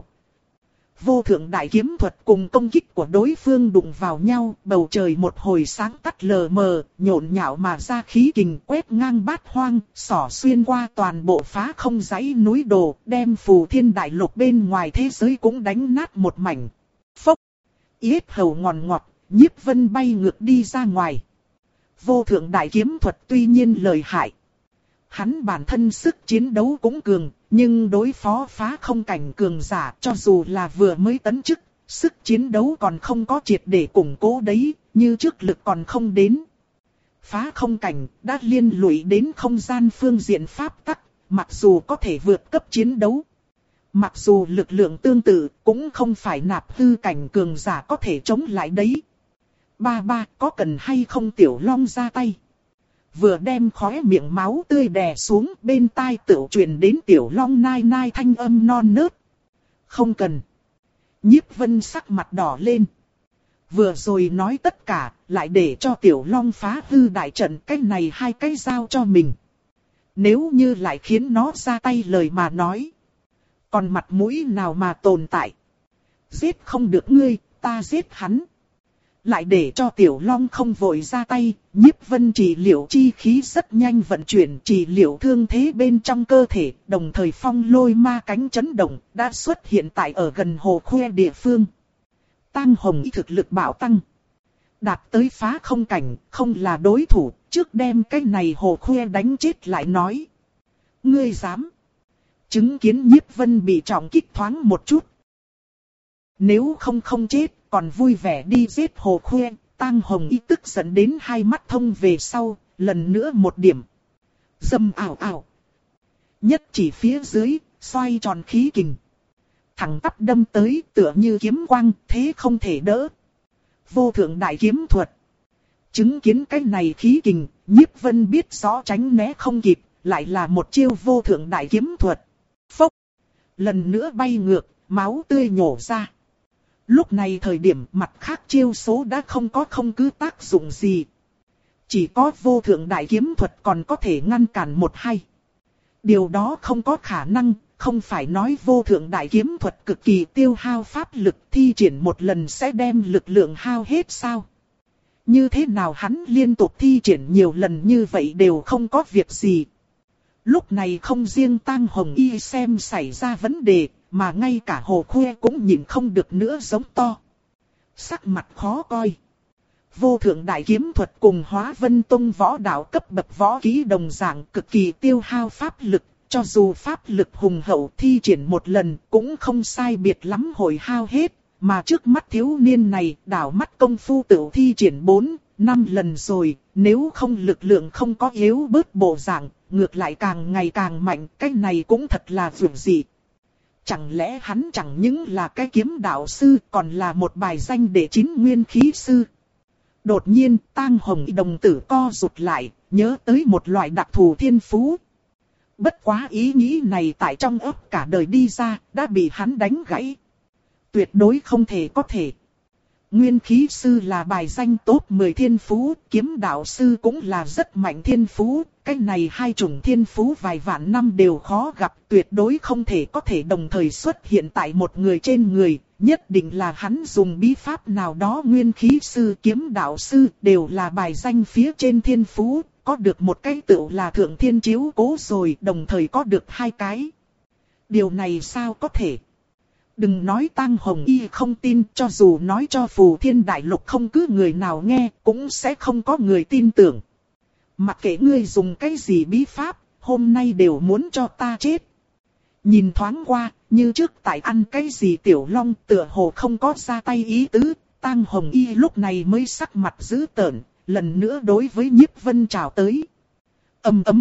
Vô thượng đại kiếm thuật cùng công kích của đối phương đụng vào nhau, bầu trời một hồi sáng tắt lờ mờ, nhộn nhạo mà ra khí kình quét ngang bát hoang, xỏ xuyên qua toàn bộ phá không dãy núi đồ, đem Phù Thiên Đại Lục bên ngoài thế giới cũng đánh nát một mảnh. Phốc, yết hầu ngòn ngọt, Nhiếp Vân bay ngược đi ra ngoài. Vô thượng đại kiếm thuật tuy nhiên lợi hại. Hắn bản thân sức chiến đấu cũng cường, nhưng đối phó phá không cảnh cường giả cho dù là vừa mới tấn chức, sức chiến đấu còn không có triệt để củng cố đấy, như trước lực còn không đến. Phá không cảnh đã liên lụy đến không gian phương diện pháp tắc, mặc dù có thể vượt cấp chiến đấu. Mặc dù lực lượng tương tự cũng không phải nạp hư cảnh cường giả có thể chống lại đấy. Ba ba có cần hay không Tiểu Long ra tay? Vừa đem khóe miệng máu tươi đè xuống, bên tai tựu truyền đến Tiểu Long nai nai thanh âm non nớt. Không cần. Nhiếp Vân sắc mặt đỏ lên. Vừa rồi nói tất cả, lại để cho Tiểu Long phá hư đại trận, cái này hai cái giao cho mình. Nếu như lại khiến nó ra tay lời mà nói, còn mặt mũi nào mà tồn tại? Giết không được ngươi, ta giết hắn. lại để cho Tiểu Long không vội ra tay, Nhiếp Vân trị liệu chi khí rất nhanh vận chuyển trị liệu thương thế bên trong cơ thể, đồng thời phong lôi ma cánh chấn động, đã xuất hiện tại ở gần hồ khuê địa phương. Tang Hồng Y thực lực bạo tăng, đạt tới phá không cảnh, không là đối thủ, trước đem cái này hồ khuê đánh chết lại nói. Ngươi dám? Chứng kiến Nhiếp Vân bị trọng kích thoáng một chút. Nếu không không chết, còn vui vẻ đi giết hồ khuê, Tang Hồng Y tức giận đến hai mắt thông về sau, lần nữa một điểm. Dâm ảo ảo. Nhất chỉ phía dưới, xoay tròn khí kình. Thẳng tắp đâm tới tựa như kiếm quang, thế không thể đỡ. Vô thượng đại kiếm thuật. Chứng kiến cái này khí kình, Nhiếp Vân biết rõ tránh né không kịp, lại là một chiêu vô thượng đại kiếm thuật. Phốc. Lần nữa bay ngược, máu tươi nhổ ra. Lúc này thời điểm mặt khác chiêu số đã không có không cứ tác dụng gì. Chỉ có vô thượng đại kiếm thuật còn có thể ngăn cản một hay. Điều đó không có khả năng, không phải nói vô thượng đại kiếm thuật cực kỳ tiêu hao pháp lực thi triển một lần sẽ đem lực lượng hao hết sao? Như thế nào hắn liên tục thi triển nhiều lần như vậy đều không có việc gì. Lúc này không riêng Tang Hồng Y xem xảy ra vấn đề, mà ngay cả Hồ Khuê cũng nhìn không được nữa giống to. Sắc mặt khó coi. Vô thượng đại kiếm thuật cùng Hóa Vân Tông võ đạo cấp bậc võ kỹ đồng dạng cực kỳ tiêu hao pháp lực, cho dù pháp lực hùng hậu thi triển một lần cũng không sai biệt lắm hồi hao hết, mà trước mắt thiếu niên này đảo mắt công phu tự thi triển bốn, năm lần rồi, nếu không lực lượng không có yếu bớt bộ dạng, ngược lại càng ngày càng mạnh, cái này cũng thật là vượt dị. Chẳng lẽ hắn chẳng những là cái kiếm đạo sư còn là một bài danh đệ chín nguyên khí sư? Đột nhiên Tang Hồng Y đồng tử co rụt lại, nhớ tới một loại đặc thù thiên phú. Bất quá ý nghĩ này tại trong óc cả đời đi ra, đã bị hắn đánh gãy. Tuyệt đối không thể có thể. Nguyên khí sư là bài danh top mười thiên phú, kiếm đạo sư cũng là rất mạnh thiên phú. Cái này hai chủng thiên phú vài vạn năm đều khó gặp, tuyệt đối không thể có thể đồng thời xuất hiện tại một người trên người. Nhất định là hắn dùng bí pháp nào đó, nguyên khí sư, kiếm đạo sư đều là bài danh phía trên thiên phú. Có được một cái tựu là thượng thiên chiếu cố rồi, đồng thời có được hai cái. Điều này sao có thể? Đừng nói Tang Hồng Y không tin, cho dù nói cho Phù Thiên Đại Lục không cứ người nào nghe, cũng sẽ không có người tin tưởng. Mặc kệ ngươi dùng cái gì bí pháp, hôm nay đều muốn cho ta chết. Nhìn thoáng qua, như trước tại ăn cái gì Tiểu Long tựa hồ không có ra tay ý tứ, Tang Hồng Y lúc này mới sắc mặt dữ tợn, lần nữa đối với Nhiếp Vân chào tới. Ầm ầm.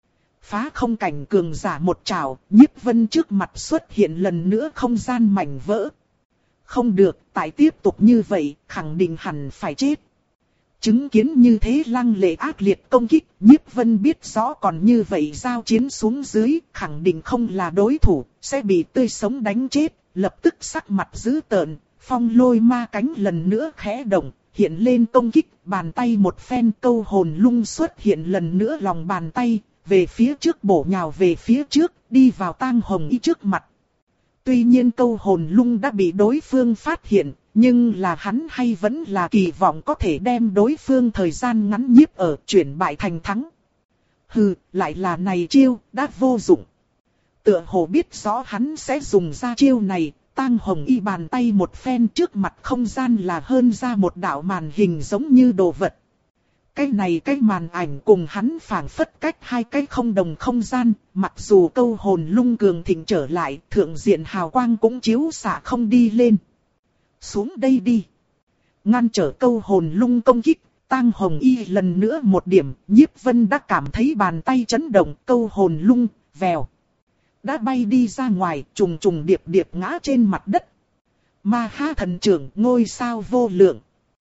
Phá không cảnh cường giả một trảo, Nhiếp Vân trước mặt xuất hiện lần nữa không gian mảnh vỡ. Không được, tại tiếp tục như vậy, khẳng định hẳn phải chết. Chứng kiến như thế lăng lệ ác liệt công kích, Nhiếp Vân biết rõ còn như vậy giao chiến xuống dưới, khẳng định không là đối thủ, sẽ bị tươi sống đánh chết, lập tức sắc mặt dữ tợn, phong lôi ma cánh lần nữa khẽ động, hiện lên công kích, bàn tay một phen câu hồn lung xuất hiện lần nữa lòng bàn tay, về phía trước bổ nhào về phía trước, đi vào Tang Hồng Y trước mặt. Tuy nhiên câu hồn lung đã bị đối phương phát hiện, nhưng là hắn hay vẫn là kỳ vọng có thể đem đối phương thời gian ngắn nhiếp ở, chuyển bại thành thắng. Hừ, lại là này chiêu, đã vô dụng. Tựa hồ biết rõ hắn sẽ dùng ra chiêu này, Tang Hồng Y bàn tay một phen trước mặt không gian là hơn ra một đạo màn hình giống như đồ vật. Cái này cái màn ảnh cùng hắn phảng phất cách hai cái không đồng không gian, mặc dù câu hồn lung cường thịnh trở lại, thượng diện hào quang cũng chiếu xạ không đi lên. Xuống đây đi. Ngăn trở câu hồn lung công kích, Tang Hồng Y lần nữa một điểm, Nhiếp Vân đã cảm thấy bàn tay chấn động, câu hồn lung, vèo. Đã bay đi ra ngoài, trùng trùng điệp điệp ngã trên mặt đất. Ma Ha thần trưởng, ngôi sao vô lượng.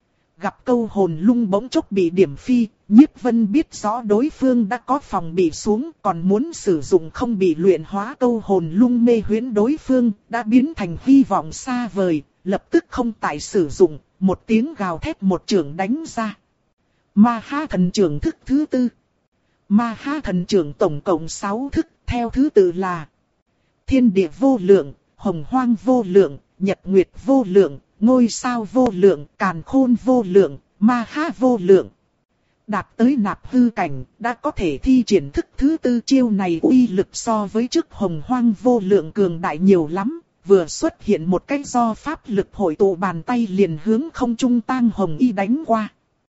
Gặp câu hồn lung bỗng chốc bị điểm phi, Nhiếp Vân biết rõ đối phương đã có phòng bị xuống, còn muốn sử dụng không bị luyện hóa câu hồn lung mê huyễn đối phương, đã biến thành hy vọng xa vời, lập tức không tại sử dụng, một tiếng gào thét một trưởng đánh ra. Ma Ha thần trưởng thức thứ tư. Ma Ha thần trưởng tổng cộng sáu thức, theo thứ tự là Thiên địa vô lượng, Hồng hoang vô lượng, Nhật nguyệt vô lượng, ngôi sao vô lượng, càn khôn vô lượng, ma ha vô lượng. Đạt tới nạp hư cảnh, đã có thể thi triển thức thứ tư chiêu này, uy lực so với trước hồng hoang vô lượng cường đại nhiều lắm. Vừa xuất hiện một cái do pháp lực hội tụ bàn tay liền hướng không trung Tang Hồng Y đánh qua.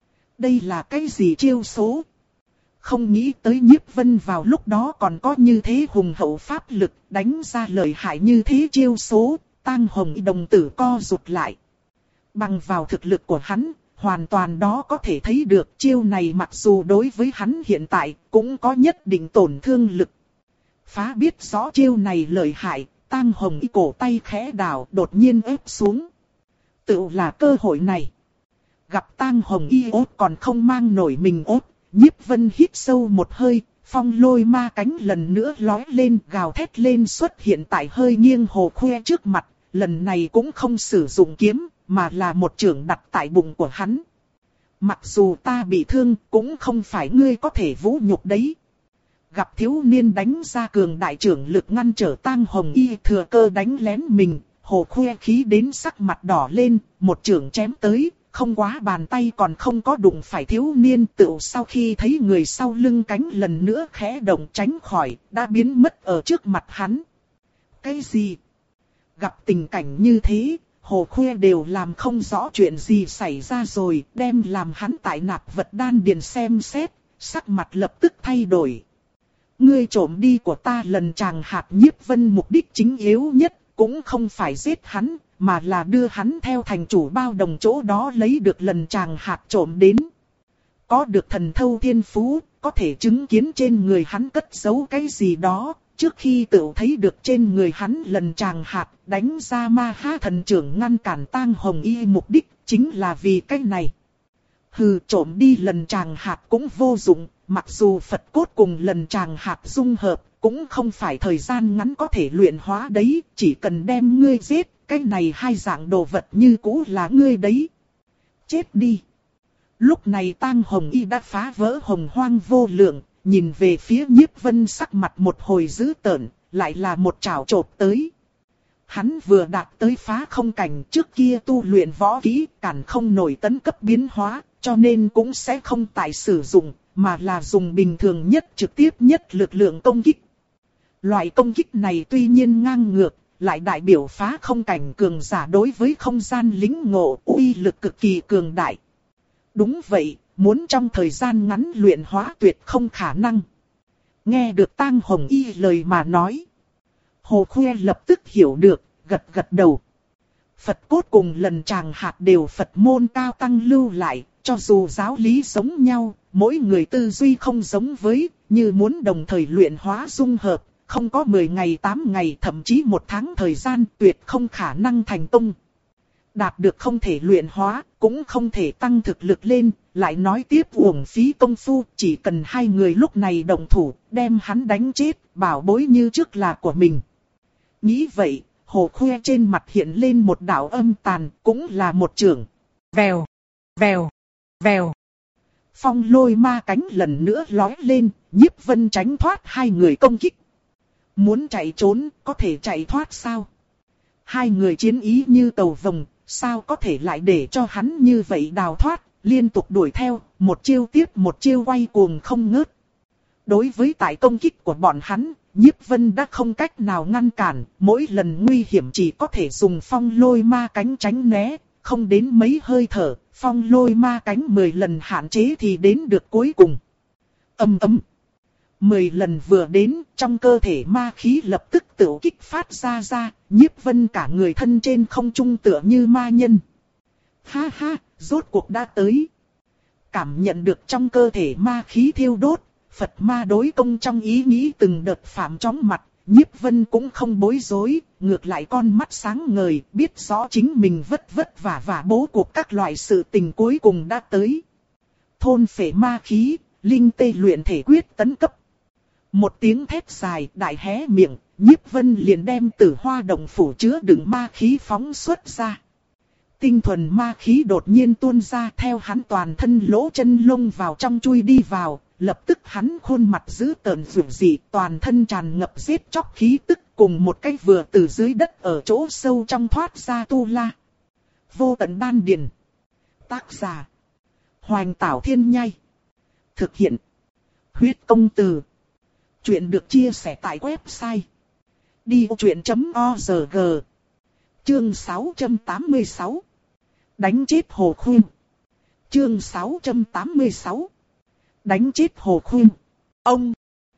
Đây là cái gì chiêu số? Không nghĩ tới Nhiếp Vân vào lúc đó còn có như thế hùng hậu pháp lực, đánh ra lợi hại như thế chiêu số. Tang Hồng Y đồng tử co rụt lại. Bằng vào thực lực của hắn, hoàn toàn đó có thể thấy được chiêu này mặc dù đối với hắn hiện tại cũng có nhất định tổn thương lực. Phá biết rõ chiêu này lợi hại, Tang Hồng Y cổ tay khẽ đảo đột nhiên ép xuống. Tự là cơ hội này. Gặp Tang Hồng Y ốt còn không mang nổi mình ốt, Nhiếp Vân hít sâu một hơi, phong lôi ma cánh lần nữa lói lên gào thét lên xuất hiện tại hơi nghiêng Hồ Khuê trước mặt, lần này cũng không sử dụng kiếm, mà là một chưởng đặt tại bụng của hắn. Mặc dù ta bị thương, cũng không phải ngươi có thể vũ nhục đấy. Gặp thiếu niên đánh ra cường đại trưởng lực ngăn trở Tang Hồng Y thừa cơ đánh lén mình, Hồ Khuê khí đến sắc mặt đỏ lên, một chưởng chém tới, không quá bàn tay còn không có đụng phải thiếu niên, tựu sau khi thấy người sau lưng cánh lần nữa khẽ động tránh khỏi, đã biến mất ở trước mặt hắn. Cái gì? Gặp tình cảnh như thế, Hồ Khuê đều làm không rõ chuyện gì xảy ra rồi, đem làm hắn tại nạp vật đan điền xem xét, sắc mặt lập tức thay đổi. Ngươi trộm đi của ta lần chàng hạt. Nhiếp Vân mục đích chính yếu nhất, cũng không phải giết hắn, mà là đưa hắn theo thành chủ bao đồng chỗ đó lấy được lần chàng hạt trộm đến. Có được thần thâu thiên phú, có thể chứng kiến trên người hắn cất giấu cái gì đó. Trước khi tự thấy được trên người hắn lần chàng hạt, đánh ra ma ha thần trưởng ngăn cản Tang Hồng Y, mục đích chính là vì cái này. Hừ, trộm đi lần chàng hạt cũng vô dụng, mặc dù Phật cốt cùng lần chàng hạt dung hợp, cũng không phải thời gian ngắn có thể luyện hóa đấy, chỉ cần đem ngươi giết, cái này hai dạng đồ vật như cũ là ngươi đấy. Chết đi. Lúc này Tang Hồng Y đã phá vỡ hồng hoang vô lượng, nhìn về phía Nhiếp Vân sắc mặt một hồi dữ tợn, lại là một chảo chộp tới. Hắn vừa đạt tới phá không cảnh, trước kia tu luyện võ kỹ, cản không nổi tấn cấp biến hóa, cho nên cũng sẽ không tại sử dụng, mà là dùng bình thường nhất trực tiếp nhất lực lượng công kích. Loại công kích này tuy nhiên ngang ngược, lại đại biểu phá không cảnh cường giả đối với không gian lĩnh ngộ, uy lực cực kỳ cường đại. Đúng vậy, muốn trong thời gian ngắn luyện hóa tuyệt không khả năng. Nghe được Tang Hồng Y lời mà nói, Hồ Khuê lập tức hiểu được, gật gật đầu. Phật cốt cùng lần chàng hạt đều Phật môn cao tăng lưu lại, cho dù giáo lý giống nhau, mỗi người tư duy không giống với, như muốn đồng thời luyện hóa dung hợp, không có mười ngày tám ngày thậm chí một tháng thời gian tuyệt không khả năng thành công. Đạt được không thể luyện hóa, cũng không thể tăng thực lực lên, lại nói tiếp uổng phí công phu, chỉ cần hai người lúc này đồng thủ, đem hắn đánh chết, bảo bối như trước là của mình. Nghĩ vậy, Hồ Khuê trên mặt hiện lên một đạo âm tàn, cũng là một chưởng. Vèo, vèo, vèo. Phong lôi ma cánh lần nữa lói lên, Nhiếp Vân tránh thoát hai người công kích. Muốn chạy trốn, có thể chạy thoát sao? Hai người chiến ý như cầu vồng, sao có thể lại để cho hắn như vậy đào thoát, liên tục đuổi theo, một chiêu tiếp một chiêu quay cuồng không ngớt. Đối với tại công kích của bọn hắn, Nhiếp Vân đã không cách nào ngăn cản, mỗi lần nguy hiểm chỉ có thể dùng phong lôi ma cánh tránh né, không đến mấy hơi thở, phong lôi ma cánh mười lần hạn chế thì đến được cuối cùng. Ầm ầm. Mười lần vừa đến, trong cơ thể ma khí lập tức tự kích phát ra ra, Nhiếp Vân cả người thân trên không trung tựa như ma nhân. Ha ha, rốt cuộc đã tới. Cảm nhận được trong cơ thể ma khí thiêu đốt, Phật ma đối công trong ý nghĩ từng đợt phạm chóng mặt, Nhiếp Vân cũng không bối rối, ngược lại con mắt sáng ngời, biết rõ chính mình vất vất vả và bố cuộc các loại sự tình cuối cùng đã tới. Thôn phệ ma khí, linh tê luyện thể quyết tấn cấp. Một tiếng thét dài, đại hé miệng, Nhiếp Vân liền đem Tử Hoa Động phủ chứa đựng ma khí phóng xuất ra. Tinh thuần ma khí đột nhiên tuôn ra, theo hắn toàn thân lỗ chân lông vào trong chui đi vào, lập tức hắn khuôn mặt dữ tợn dữ dị, toàn thân tràn ngập giết chóc khí tức, cùng một cái vừa từ dưới đất ở chỗ sâu trong thoát ra tu la. Vô tận đan điền. Tác giả. Hoành Tảo Thiên Nhai. Thực hiện. Huyết Công Từ. Chuyện được chia sẻ tại website đi vô chuyện chấm org. Chương sáu trăm tám mươi sáu. Đánh chết Hồ Khuyên. Chương sáu trăm tám mươi sáu. Đánh chết Hồ Khuyên. Ông.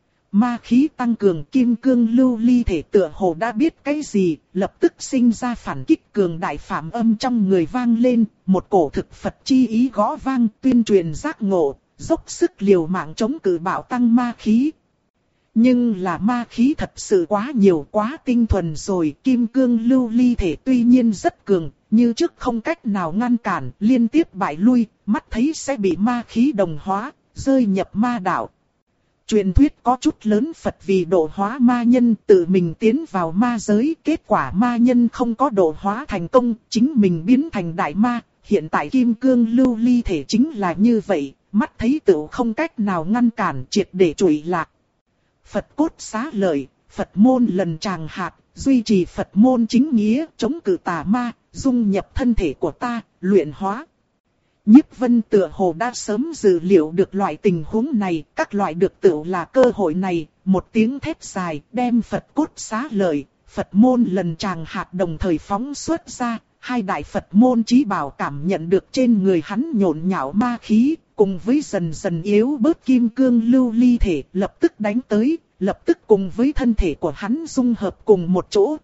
Ma khí tăng cường, kim cương lưu ly thể tựa hồ đã biết cái gì, lập tức sinh ra phản kích, cường đại phạm âm trong người vang lên, một cổ thực Phật chi ý gõ vang, tuyên truyền giác ngộ, dốc sức liều mạng chống cự bạo tăng ma khí. Nhưng là ma khí thật sự quá nhiều, quá tinh thuần rồi, kim cương lưu ly thể tuy nhiên rất cường, như trước không cách nào ngăn cản, liên tiếp bại lui, mắt thấy sẽ bị ma khí đồng hóa, rơi nhập ma đạo. Truyền thuyết có chút lớn, Phật vì độ hóa ma nhân tự mình tiến vào ma giới, kết quả ma nhân không có độ hóa thành công, chính mình biến thành đại ma, hiện tại kim cương lưu ly thể chính là như vậy, mắt thấy tự không cách nào ngăn cản, triệt để trụy lạc. Phật cốt xá lợi, Phật môn lần tràng hạt, duy trì Phật môn chính nghĩa, chống cự tà ma, dung nhập thân thể của ta, luyện hóa. Nhiếp Vân tựa hồ đã sớm dự liệu được loại tình huống này, các loại được tựu là cơ hội này, một tiếng thét dài, đem Phật cốt xá lợi, Phật môn lần tràng hạt đồng thời phóng xuất ra, hai đại Phật môn chí bảo cảm nhận được trên người hắn nhộn nhạo ma khí, cùng với dần dần yếu bớt kim cương lưu ly thể, lập tức đánh tới, lập tức cùng với thân thể của hắn dung hợp cùng một chỗ.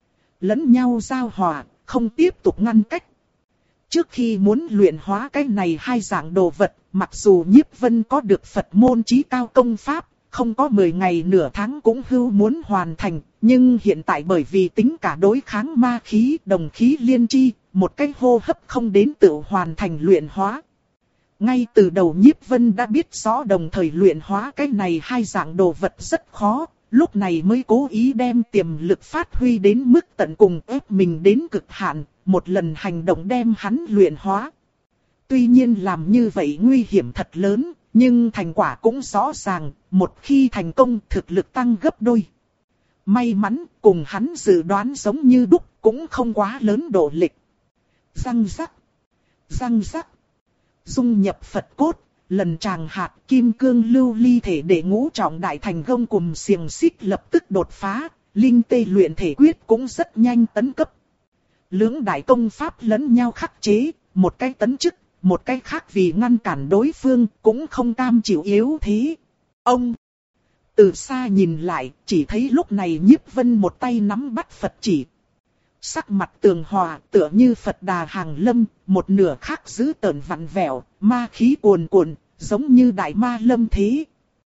Lẫn nhau giao hòa, không tiếp tục ngăn cách. Trước khi muốn luyện hóa cái này hai dạng đồ vật, mặc dù Nhiếp Vân có được Phật môn chí cao công pháp, không có mười ngày nửa tháng cũng hưu muốn hoàn thành, nhưng hiện tại bởi vì tính cả đối kháng ma khí, đồng khí liên chi, một cái hô hấp không đến tự hoàn thành luyện hóa. Ngay từ đầu Nhiếp Vân đã biết rõ đồng thời luyện hóa cái này hai dạng đồ vật rất khó, lúc này mới cố ý đem tiềm lực phát huy đến mức tận cùng, ép mình đến cực hạn, một lần hành động đem hắn luyện hóa. Tuy nhiên làm như vậy nguy hiểm thật lớn, nhưng thành quả cũng rõ ràng, một khi thành công thực lực tăng gấp đôi. May mắn cùng hắn dự đoán giống như đúc, cũng không quá lớn độ lệch. Răng rắc, răng rắc, dung nhập Phật cốt, lần tràng hạt kim cương lưu ly thể để ngũ trọng đại thành gông cùm xiềng xích lập tức đột phá, linh tê luyện thể quyết cũng rất nhanh tấn cấp. Lưỡng đại công pháp lẫn nhau khắc chế, một cái tấn chức, một cái khác vì ngăn cản đối phương, cũng không cam chịu yếu thế. Ông từ xa nhìn lại, chỉ thấy lúc này Nhiếp Vân một tay nắm bắt Phật chỉ. Sắc mặt tường hòa, tựa như Phật đà hàng lâm, một nửa khác giữ tợn vặn vẹo, ma khí cuồn cuộn, giống như đại ma lâm thế.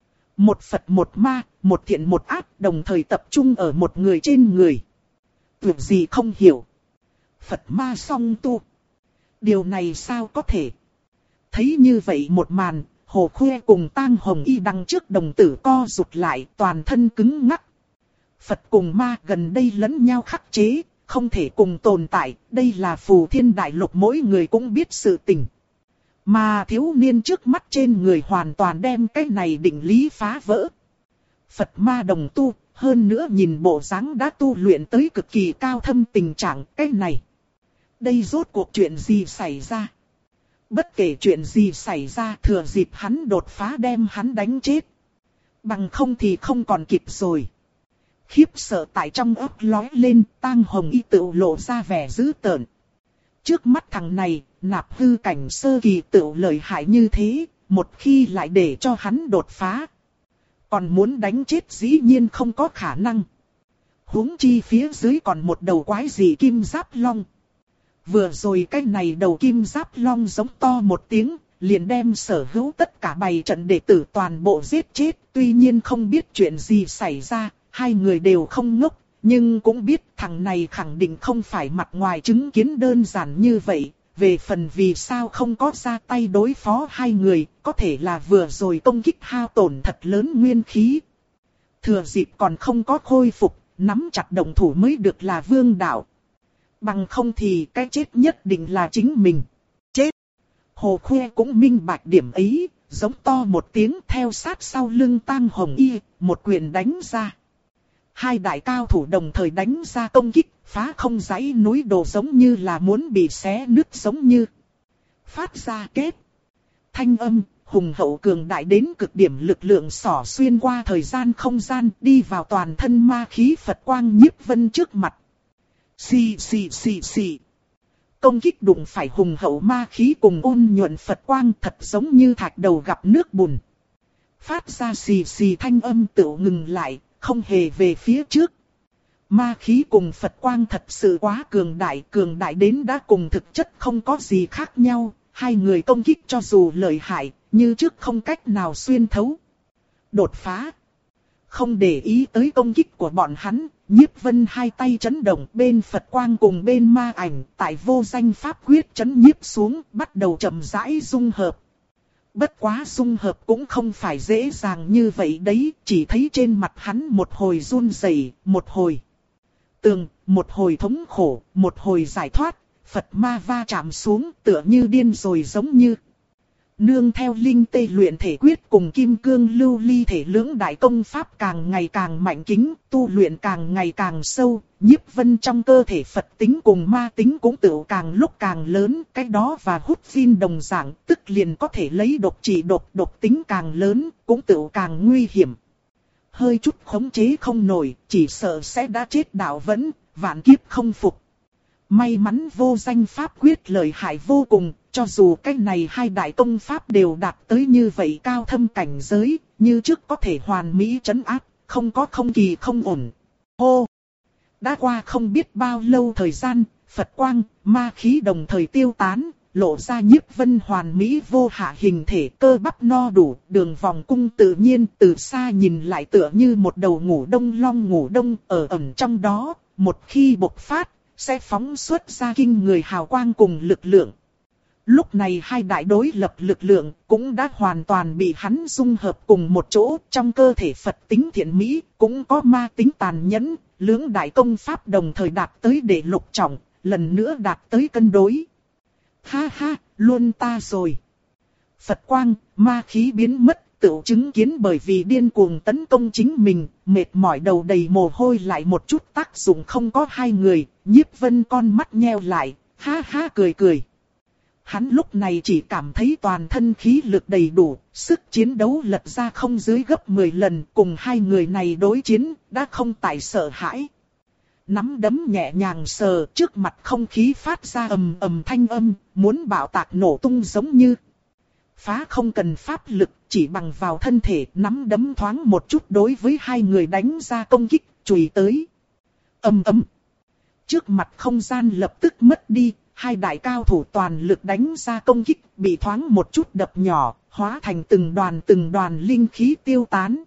Một Phật một ma, một thiện một ác, đồng thời tập trung ở một người trên người. Việc gì không hiểu. Phật ma song tu. Điều này sao có thể? Thấy như vậy một màn, Hồ Khuê cùng Tang Hồng Y đằng trước đồng tử co rụt lại, toàn thân cứng ngắc. Phật cùng ma gần đây lẫn nhau khắc chế, không thể cùng tồn tại, đây là phù thiên đại lục mỗi người cũng biết sự tình. Mà thiếu niên trước mắt trên người hoàn toàn đem cái này định lý phá vỡ. Phật ma đồng tu, hơn nữa nhìn bộ dáng đã tu luyện tới cực kỳ cao thâm tình trạng, cái này. Đây rốt cuộc chuyện gì xảy ra? Bất kể chuyện gì xảy ra, thừa dịp hắn đột phá đem hắn đánh chết. Bằng không thì không còn kịp rồi. Khiếp sợ tại trong óc lói lên, Tang Hồng Y tự lộ ra vẻ dữ tợn. Trước mắt thằng này, nạp hư cảnh sơ kỳ tự lợi hại như thế, một khi lại để cho hắn đột phá. Còn muốn đánh chết dĩ nhiên không có khả năng. Huống chi phía dưới còn một đầu quái gì kim giáp long. Vừa rồi cái này đầu kim giáp long giống to một tiếng, liền đem sở hữu tất cả bầy trận đệ tử toàn bộ giết chết. Tuy nhiên không biết chuyện gì xảy ra, hai người đều không ngốc, nhưng cũng biết thằng này khẳng định không phải mặt ngoài chứng kiến đơn giản như vậy. Về phần vì sao không có ra tay đối phó hai người, có thể là vừa rồi công kích hao tổn thật lớn nguyên khí. Thừa dịp còn không có khôi phục, nắm chặt động thủ mới được là vương đạo. Bằng không thì cái chết nhất định là chính mình. Chết! Hồ Khuê cũng minh bạch điểm ấy, giống to một tiếng theo sát sau lưng Tang Hồng Y, một quyền đánh ra. Hai đại cao thủ đồng thời đánh ra công kích, phá không dãy núi đổ giống như là muốn bị xé nứt giống như. Phát ra kết. Thanh âm, hùng hậu cường đại đến cực điểm lực lượng xỏ xuyên qua thời gian không gian đi vào toàn thân ma khí Phật quang Nhiếp Vân trước mặt. Xì xì xì xì. Công kích đụng phải hùng hậu ma khí cùng ôn nhuận Phật quang thật giống như thạch đầu gặp nước bùn. Phát ra xì xì thanh âm tự ngừng lại, không hề về phía trước. Ma khí cùng Phật quang thật sự quá cường đại, cường đại đến đã cùng thực chất không có gì khác nhau. Hai người công kích cho dù lợi hại, như trước không cách nào xuyên thấu. Đột phá. Không để ý tới công kích của bọn hắn, Nhiếp Vân hai tay chấn động bên Phật quang cùng bên ma ảnh, tại vô danh pháp quyết chấn nhiếp xuống, bắt đầu chậm rãi dung hợp. Bất quá dung hợp cũng không phải dễ dàng như vậy đấy, chỉ thấy trên mặt hắn một hồi run rẩy, một hồi tường, một hồi thống khổ, một hồi giải thoát, Phật ma va chạm xuống tựa như điên rồi giống như. Nương theo linh tê luyện thể quyết cùng kim cương lưu ly thể lưỡng đại công pháp càng ngày càng mạnh kính, tu luyện càng ngày càng sâu, Nhiếp Vân trong cơ thể Phật tính cùng ma tính cũng tự càng lúc càng lớn, cái đó và hút phin đồng dạng, tức liền có thể lấy độc trị độc, độc tính càng lớn, cũng tự càng nguy hiểm. Hơi chút khống chế không nổi, chỉ sợ sẽ đã chết đạo vẫn, vạn kiếp không phục. May mắn vô danh pháp quyết lợi hại vô cùng, cho dù cái này hai đại công pháp đều đạt tới như vậy cao thâm cảnh giới, như trước có thể hoàn mỹ trấn áp, không có không kỳ không ổn. Hô! Đã qua không biết bao lâu thời gian, Phật quang, ma khí đồng thời tiêu tán, lộ ra Nhiếp Vân hoàn mỹ vô hạ hình thể cơ bắp no đủ, đường vòng cung tự nhiên từ xa nhìn lại tựa như một đầu ngủ đông long ngủ đông ở ẩn trong đó, một khi bộc phát, sẽ phóng xuất ra kinh người hào quang cùng lực lượng. Lúc này hai đại đối lập lực lượng cũng đã hoàn toàn bị hắn dung hợp cùng một chỗ, trong cơ thể Phật tính thiện mỹ, cũng có ma tính tàn nhẫn, lưỡng đại công pháp đồng thời đạt tới đệ lục trọng, lần nữa đạt tới cân đối. Ha ha, luôn ta rồi. Phật quang, ma khí biến mất, tự chứng kiến bởi vì điên cuồng tấn công chính mình, mệt mỏi đầu đầy mồ hôi lại một chút tác dụng không có hai người, Nhiếp Vân con mắt nheo lại, ha ha cười cười. Hắn lúc này chỉ cảm thấy toàn thân khí lực đầy đủ, sức chiến đấu lật ra không dưới gấp mười lần, cùng hai người này đối chiến, đã không tại sợ hãi. Nắm đấm nhẹ nhàng sờ, trước mặt không khí phát ra ầm ầm thanh âm, muốn bạo tạc nổ tung giống như. Phá không cần pháp lực, chỉ bằng vào thân thể, nắm đấm thoáng một chút đối với hai người đánh ra công kích, chùy tới. Ầm ầm. Trước mặt không gian lập tức mất đi. Hai đại cao thủ toàn lực đánh ra công kích, bị thoáng một chút đập nhỏ, hóa thành từng đoàn từng đoàn linh khí tiêu tán.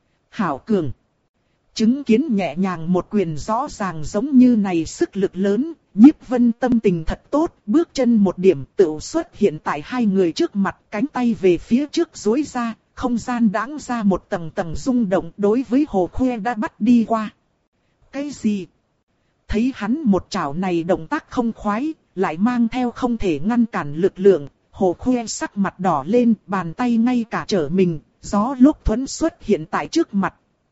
Hảo cường. Chứng kiến nhẹ nhàng một quyền rõ ràng giống như này sức lực lớn, Nhiếp Vân tâm tình thật tốt, bước chân một điểm tự xuất hiện tại hai người trước mặt, cánh tay về phía trước duỗi ra, không gian đãng ra một tầng tầng rung động đối với Hồ Khuê đã bắt đi qua. Cái gì? Thấy hắn một chảo này động tác không khoái, lại mang theo không thể ngăn cản lực lượng, Hồ Khuê sắc mặt đỏ lên, bàn tay ngay cả trở mình, gió lúc thuẫn xuất hiện tại trước mặt.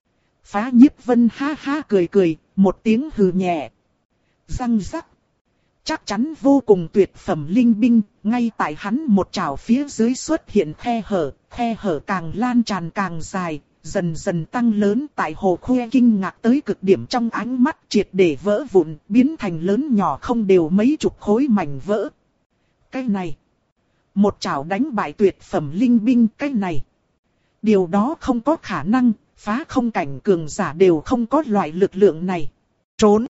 Phá Nhiếp Vân ha ha cười cười, một tiếng hừ nhẹ. Răng rắc. Chắc chắn vô cùng tuyệt phẩm linh binh, ngay tại hắn một chảo phía dưới xuất hiện khe hở, khe hở càng lan tràn càng dài, dần dần tăng lớn tại Hồ Khuê kinh ngạc tới cực điểm trong ánh mắt triệt để vỡ vụn, biến thành lớn nhỏ không đều mấy chục khối mảnh vỡ. Cái này, một chảo đánh bại tuyệt phẩm linh binh cái này. Điều đó không có khả năng, phá không cảnh cường giả đều không có loại lực lượng này. Trốn.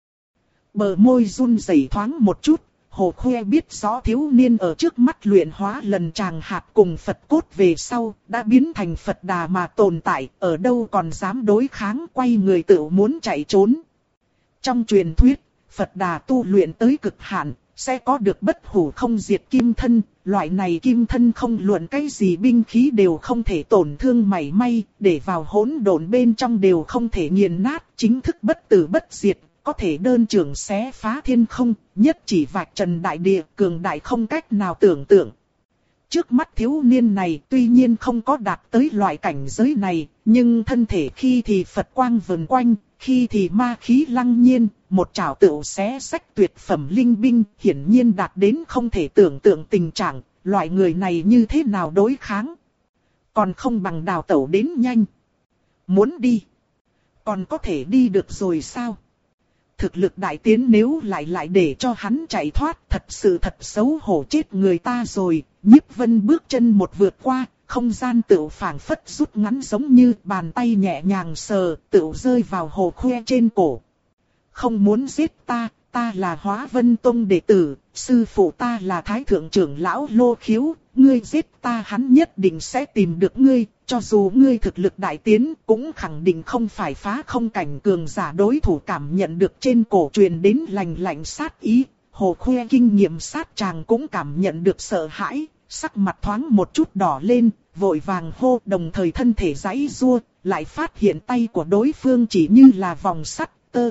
Bờ môi run rẩy thoáng một chút, Hồ Khuê biết rõ thiếu niên ở trước mắt luyện hóa lần tràng hạt cùng Phật cốt về sau, đã biến thành Phật Đà mà tồn tại, ở đâu còn dám đối kháng, quay người tự muốn chạy trốn. Trong truyền thuyết, Phật Đà tu luyện tới cực hạn, sẽ có được bất hủ không diệt kim thân, loại này kim thân không luận cái gì binh khí đều không thể tổn thương mảy may, để vào hỗn độn bên trong đều không thể nghiền nát, chính thức bất tử bất diệt. Có thể đơn trưởng xé phá thiên không, nhất chỉ vạch trần đại địa, cường đại không cách nào tưởng tượng. Trước mắt thiếu niên này tuy nhiên không có đạt tới loại cảnh giới này, nhưng thân thể khi thì Phật quang vần quanh, khi thì ma khí lăng nhiên, một trảo tựu xé sách tuyệt phẩm linh binh, hiển nhiên đạt đến không thể tưởng tượng tình trạng, loại người này như thế nào đối kháng. Còn không bằng đào tẩu đến nhanh. Muốn đi, còn có thể đi được rồi sao? Thực lực đại tiến nếu lại lại để cho hắn chạy thoát, thật sự thật xấu hổ chết người ta rồi. Nhiếp Vân bước chân một vượt qua, không gian tựu phảng phất rút ngắn giống như bàn tay nhẹ nhàng sờ, tựu rơi vào hồ khoe trên cổ. Không muốn giết ta, ta là Hóa Vân Tông đệ tử, sư phụ ta là Thái Thượng trưởng lão Lô Khiếu, ngươi giết ta hắn nhất định sẽ tìm được ngươi, cho dù ngươi thực lực đại tiến cũng khẳng định không phải phá không cảnh cường giả đối thủ. Cảm nhận được trên cổ truyền đến lạnh lạnh sát ý, hồ khoe kinh nghiệm sát chàng cũng cảm nhận được sợ hãi, sắc mặt thoáng một chút đỏ lên, vội vàng hô, đồng thời thân thể giãy giụa, lại phát hiện tay của đối phương chỉ như là vòng sắt, tơ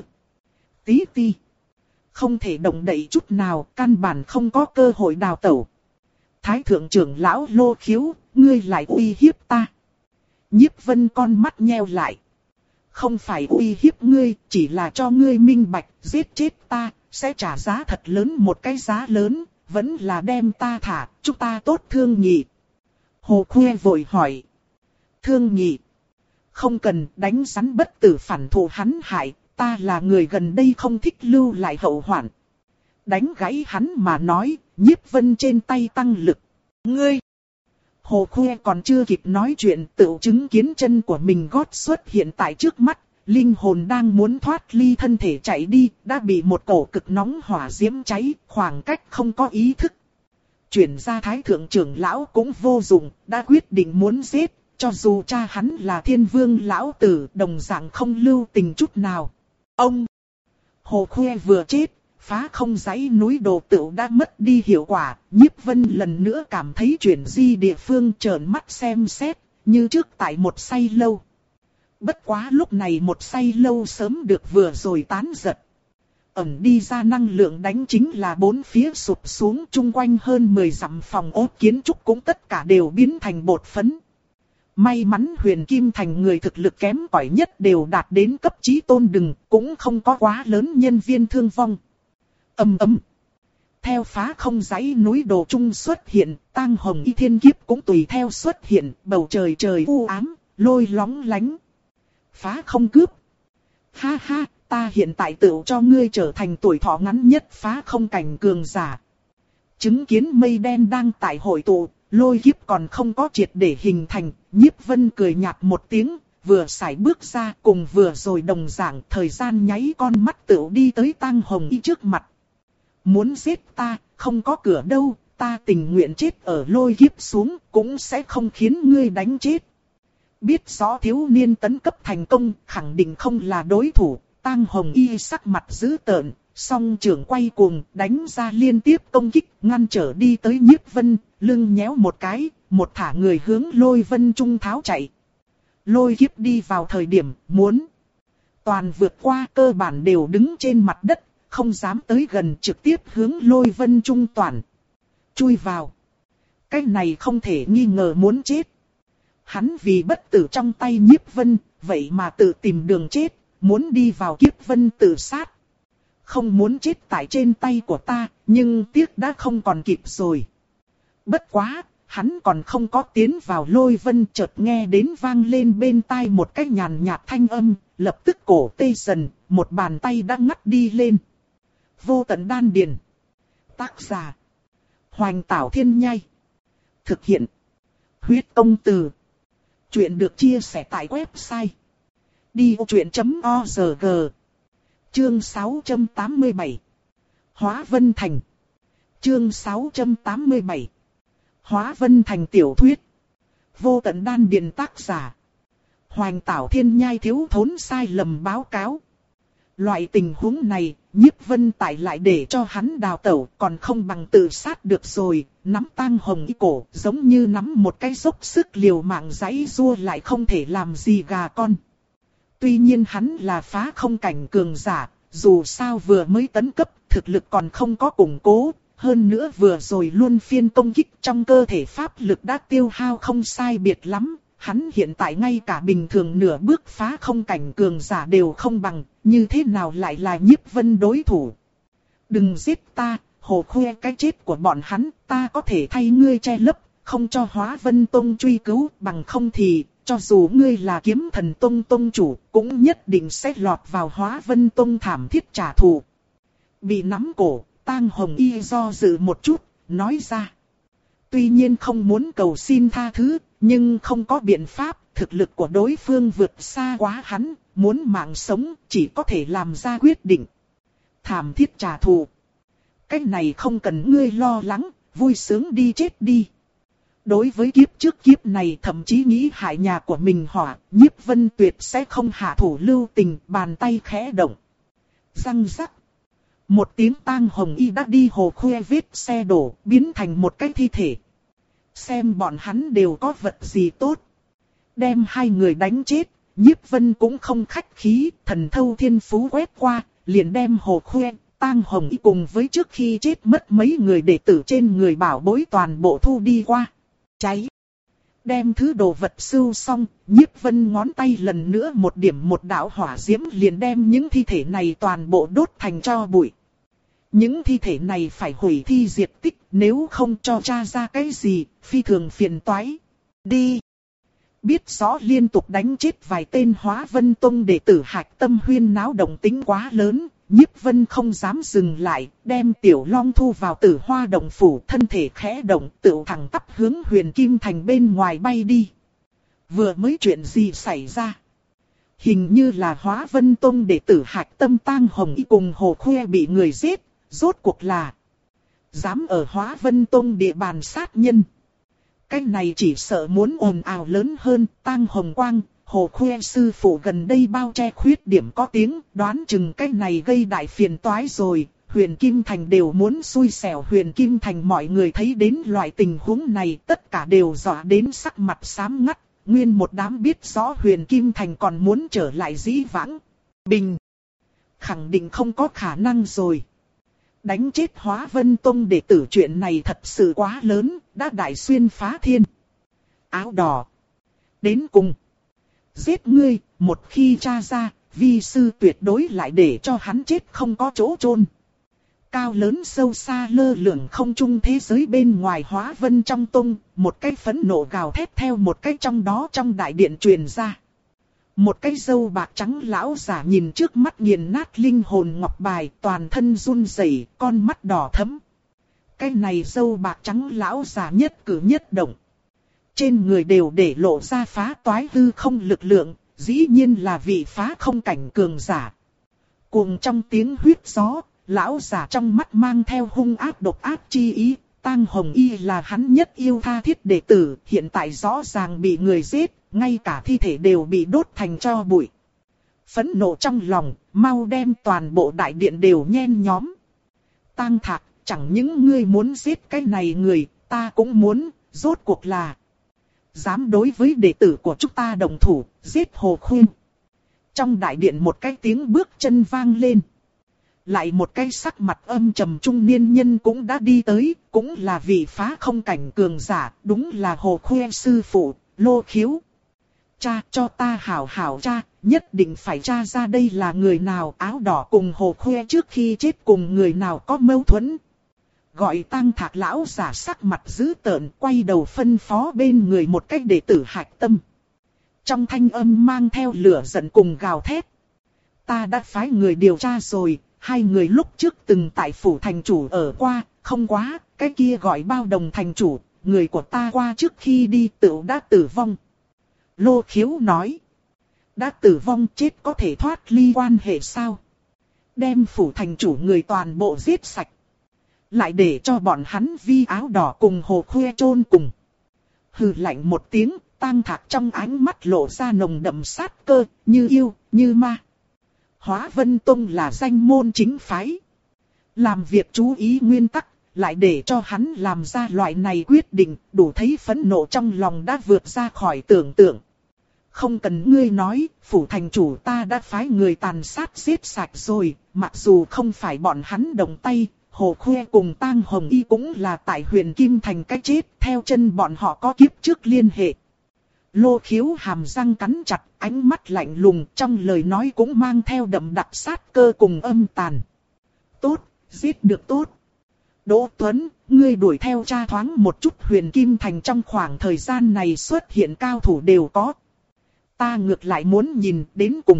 tí ti. Không thể động đậy chút nào, căn bản không có cơ hội đào tẩu. Thái Thượng trưởng lão Lô Khiếu, ngươi lại uy hiếp ta. Nhiếp Vân con mắt nheo lại. Không phải uy hiếp ngươi, chỉ là cho ngươi minh bạch, giết chết ta, sẽ trả giá thật lớn, một cái giá lớn, vẫn là đem ta thả, chúng ta tốt thương nhị. Hồ Khuê vội hỏi. Thương nhị. Không cần, đánh rắn bất tử phản thù hắn hại, ta là người gần đây không thích lưu lại hậu hoạn. Đánh gãy hắn mà nói, Nhiếp Vân trên tay tăng lực. Ngươi! Hồ Khuê còn chưa kịp nói chuyện, tự chứng kiến chân của mình gót xuất hiện tại trước mắt, linh hồn đang muốn thoát ly thân thể chạy đi, đã bị một cổ cực nóng hỏa diễm cháy, khoảng cách không có ý thức. Chuyển ra Thái Thượng trưởng lão cũng vô dụng, đã quyết định muốn giết, cho dù cha hắn là Thiên Vương lão tử, đồng dạng không lưu tình chút nào. Ông! Hồ Khuê vừa chết, phá không dãy núi đồ tựu đã mất đi hiệu quả. Nhiếp Vân lần nữa cảm thấy chuyển di địa phương, trợn mắt xem xét, như trước tại một say lâu. Bất quá lúc này một say lâu sớm được vừa rồi tán giật. Ẩn đi ra năng lượng đánh chính là bốn phía sụp xuống, chung quanh hơn mười dặm phòng ốt kiến trúc cũng tất cả đều biến thành bột phấn. May mắn Huyền Kim Thành người thực lực kém cỏi nhất đều đạt đến cấp chí tôn đừng, cũng không có quá lớn nhân viên thương vong. Ầm ầm. Theo phá không dãy núi đồ trung xuất hiện, tang hồng y thiên kiếp cũng tùy theo xuất hiện, bầu trời trời u ám, lôi lóng lánh. Phá không cướp. Ha ha, ta hiện tại tự cho ngươi trở thành tuổi thọ ngắn nhất phá không cảnh cường giả. Chứng kiến mây đen đang tại hội tụ, lôi kiếp còn không có triệt để hình thành, Nhiếp Vân cười nhạt một tiếng, vừa sải bước ra cùng vừa rồi đồng dạng, thời gian nháy con mắt tựu đi tới tang hồng y trước mặt. Muốn giết ta, không có cửa đâu, ta tình nguyện chết ở lôi kiếp xuống, cũng sẽ không khiến ngươi đánh chết. Biết rõ thiếu niên tấn cấp thành công, khẳng định không là đối thủ, tang hồng y sắc mặt dữ tợn, song trưởng quay cuồng, đánh ra liên tiếp công kích, ngăn trở đi tới Nhiếp Vân, lưng nhéo một cái, một thả người hướng lôi vân trung tháo chạy. Lôi kiếp đi vào thời điểm muốn toàn vượt qua, cơ bản đều đứng trên mặt đất, không dám tới gần, trực tiếp hướng lôi vân trung toàn chui vào. Cái này không thể nghi ngờ muốn chết. Hắn vì bất tử trong tay Nhiếp Vân, vậy mà tự tìm đường chết, muốn đi vào kiếp vân tự sát. Không muốn chết tại trên tay của ta, nhưng tiếc đã không còn kịp rồi. Bất quá, hắn còn không có tiến vào lôi vân, chợt nghe đến vang lên bên tai một cái nhàn nhạt thanh âm, lập tức cổ tê dần, một bàn tay đã ngắt đi lên. Vô tận đan điền. Tác giả: Hoành Tảo Thiên Nhai. Thực hiện: Huyết Tông Từ. Chuyện được chia sẻ tại website đi ô chuyện chấm org. Chương sáu trăm tám mươi bảy. Hóa Vân Thành. Chương sáu trăm tám mươi bảy. Hóa Vân Thành tiểu thuyết. Vô tận đan điền, tác giả: Hoành Tảo Thiên Nhai. Thiếu thốn sai lầm báo cáo. Loại tình huống này, Nhiếp Vân tại lại để cho hắn đào tẩu, còn không bằng tự sát được rồi. Nắm tang hồng y cổ, giống như nắm một cái dốc sức liều mạng giãy giụa lại không thể làm gì gà con. Tuy nhiên hắn là phá không cảnh cường giả, dù sao vừa mới tấn cấp, thực lực còn không có củng cố, hơn nữa vừa rồi luân phiên công kích trong cơ thể pháp lực đã tiêu hao không sai biệt lắm. Hắn hiện tại ngay cả bình thường nửa bước phá không cảnh cường giả đều không bằng, như thế nào lại là Nhiếp Vân đối thủ. Đừng giết ta, Hồ Khuê, cái chết của bọn hắn, ta có thể thay ngươi che lấp, không cho Hóa Vân Tông truy cứu, bằng không thì, cho dù ngươi là Kiếm Thần Tông tông chủ, cũng nhất định sẽ lọt vào Hóa Vân Tông thảm thiết trả thù. Bị nắm cổ, Tang Hồng Y do dự một chút, nói ra. Tuy nhiên không muốn cầu xin tha thứ, nhưng không có biện pháp, thực lực của đối phương vượt xa quá hắn, muốn mạng sống chỉ có thể làm ra quyết định. Thảm thiết trả thù. Cái này không cần ngươi lo lắng, vui sướng đi chết đi. Đối với kiếp trước kiếp này thậm chí nghĩ hại nhà của mình hỏa, Nhiếp Vân tuyệt sẽ không hạ thủ lưu tình, bàn tay khẽ động. Răng rắc. Một tiếng Tang Hồng Y đã đi Hồ Khuê vết xe đổ, biến thành một cái thi thể. Xem bọn hắn đều có vật gì tốt. Đem hai người đánh chết, Nhiếp Vân cũng không khách khí, thần thâu thiên phú quét qua, liền đem Hồ Khuê, Tang Hồng Y cùng với trước khi chết mất mấy người đệ tử trên người bảo bối toàn bộ thu đi qua. Cháy. Đem thứ đồ vật sưu xong, Nhiếp Vân ngón tay lần nữa một điểm một đạo hỏa diễm liền đem những thi thể này toàn bộ đốt thành tro bụi. Những thi thể này phải hủy thi diệt tích, nếu không cho tra ra cái gì, phi thường phiền toái. Đi. Biết rõ liên tục đánh chết vài tên Hóa Vân Tông đệ tử Hạch Tâm Huyên náo động tính quá lớn, Nhiếp Vân không dám dừng lại, đem Tiểu Long thu vào Tử Hoa Động phủ, thân thể khẽ động, tựu thẳng tắp hướng Huyền Kim Thành bên ngoài bay đi. Vừa mới chuyện gì xảy ra? Hình như là Hóa Vân Tông đệ tử Hạch Tâm Tang Hồng Y cùng Hồ Khuê bị người giết, rốt cuộc là dám ở Hóa Vân Tông địa bàn sát nhân. Cái này chỉ sợ muốn ồn ào lớn hơn. Tang Hồng Quang, Hồ Khuê sư phụ gần đây bao che khuyết điểm có tiếng, đoán chừng cái này gây đại phiền toái rồi. Huyền Kim Thành đều muốn xui xẻo. Huyền Kim Thành mọi người thấy đến loại tình huống này tất cả đều dọa đến sắc mặt xám ngắt. Nguyên một đám biết rõ Huyền Kim Thành còn muốn trở lại dĩ vãng bình. Khẳng định không có khả năng rồi. Đánh chết Hóa Vân Tông đệ tử chuyện này thật sự quá lớn, đã đại xuyên phá thiên. Áo đỏ. Đến cùng. Giết ngươi, một khi tra ra, vi sư tuyệt đối lại để cho hắn chết không có chỗ chôn. Cao lớn sâu xa lơ lửng không trung thế giới bên ngoài Hóa Vân trong tông, một cái phẫn nộ gào thét theo một cái trong đó trong đại điện truyền ra. Một cái râu bạc trắng lão giả nhìn trước mắt nghiền nát linh hồn ngọc bài, toàn thân run rẩy, con mắt đỏ thẫm. Cái này râu bạc trắng lão giả nhất cử nhất động. Trên người đều để lộ ra phá toái hư không lực lượng, dĩ nhiên là vị phá không cảnh cường giả. Cuồng trong tiếng huyết gió, lão giả trong mắt mang theo hung ác độc ác chi ý. Tang Hồng Y là hắn nhất yêu tha thiết đệ tử, hiện tại rõ ràng bị người giết, ngay cả thi thể đều bị đốt thành tro bụi. Phẫn nộ trong lòng, mau đem toàn bộ đại điện đều nhen nhóm. Tang Thạc, chẳng những ngươi muốn giết cái này người, ta cũng muốn, rốt cuộc là dám đối với đệ tử của chúng ta đồng thủ, giết Hồ Khuyên. Trong đại điện một cái tiếng bước chân vang lên. Lại một cái sắc mặt âm trầm trung niên nhân cũng đã đi tới, cũng là vị phá không cảnh cường giả, đúng là Hồ Khuê sư phụ, Lô Khiếu. Cha, cho ta hảo hảo cha, nhất định phải tra ra đây là người nào. Áo đỏ cùng Hồ Khuê trước khi chết cùng người nào có mâu thuẫn. Gọi Tang Thạc lão giả sắc mặt dữ tợn, quay đầu phân phó bên người một cách đệ tử Hạch Tâm. Trong thanh âm mang theo lửa giận cùng gào thét. Ta đã phái người điều tra rồi. Hai người lúc trước từng tại phủ thành chủ ở qua, không quá, cái kia gọi Bao Đồng thành chủ, người của ta qua trước khi đi tựu đã tử vong. Lô Khiếu nói, đã tử vong chết có thể thoát ly quan hệ sao? Đem phủ thành chủ người toàn bộ giết sạch. Lại để cho bọn hắn vi áo đỏ cùng Hồ Khuê chôn cùng. Hừ lạnh một tiếng, Tang Thạc trong ánh mắt lộ ra nồng đậm sát cơ, như yêu, như ma. Hóa Vân Tông là danh môn chính phái. Làm việc chú ý nguyên tắc, lại để cho hắn làm ra loại này quyết định, đủ thấy phẫn nộ trong lòng đã vượt ra khỏi tưởng tượng. Không cần ngươi nói, phủ thành chủ ta đã phái người tàn sát giết sạch rồi, mặc dù không phải bọn hắn động tay, Hồ Khuê cùng Tang Hồng Y cũng là tại Huyền Kim Thành cái chết, theo chân bọn họ có kiếp trước liên hệ. Lô Khiếu hàm răng cắn chặt, ánh mắt lạnh lùng, trong lời nói cũng mang theo đậm đặc sát cơ cùng âm tàn. Tốt, giết được tốt. Đỗ Tuấn, ngươi đuổi theo cha thoáng một chút Huyền Kim Thành trong khoảng thời gian này xuất hiện cao thủ đều có. Ta ngược lại muốn nhìn đến cùng.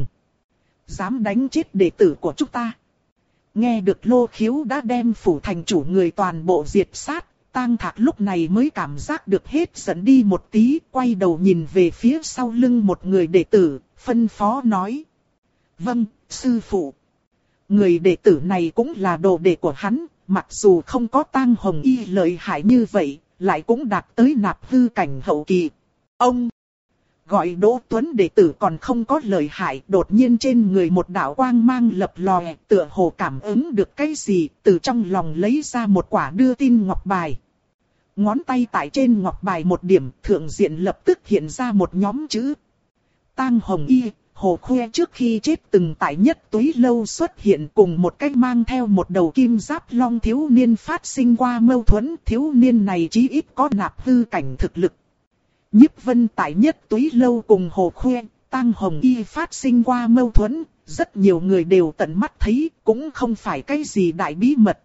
Dám đánh chết đệ tử của chúng ta. Nghe được Lô Khiếu đã đem phủ thành chủ người toàn bộ diệt sát, Tang Thạc lúc này mới cảm giác được hết giận đi một tí, quay đầu nhìn về phía sau lưng một người đệ tử, phân phó nói. Vâng, sư phụ. Người đệ tử này cũng là đồ đệ của hắn, mặc dù không có Tang Hồng Y lợi hại như vậy, lại cũng đạt tới nạp hư cảnh hậu kỳ. Ông gọi Đỗ Tuấn đệ tử còn không có lợi hại, đột nhiên trên người một đạo quang mang lập lòe, tựa hồ cảm ứng được cái gì, từ trong lòng lấy ra một quả đưa tin ngọc bài. Ngón tay tại trên ngọc bài một điểm, thượng diện lập tức hiện ra một nhóm chữ. Tang Hồng Y, Hồ Khuê trước khi chết từng tại Nhất Túy Lâu xuất hiện cùng một cách mang theo một đầu kim giáp long thiếu niên phát sinh qua mâu thuẫn, thiếu niên này chí ít có nạp hư cảnh thực lực. Nhiếp Vân tại Nhất Túy Lâu cùng Hồ Khuê, Tang Hồng Y phát sinh qua mâu thuẫn, rất nhiều người đều tận mắt thấy, cũng không phải cái gì đại bí mật.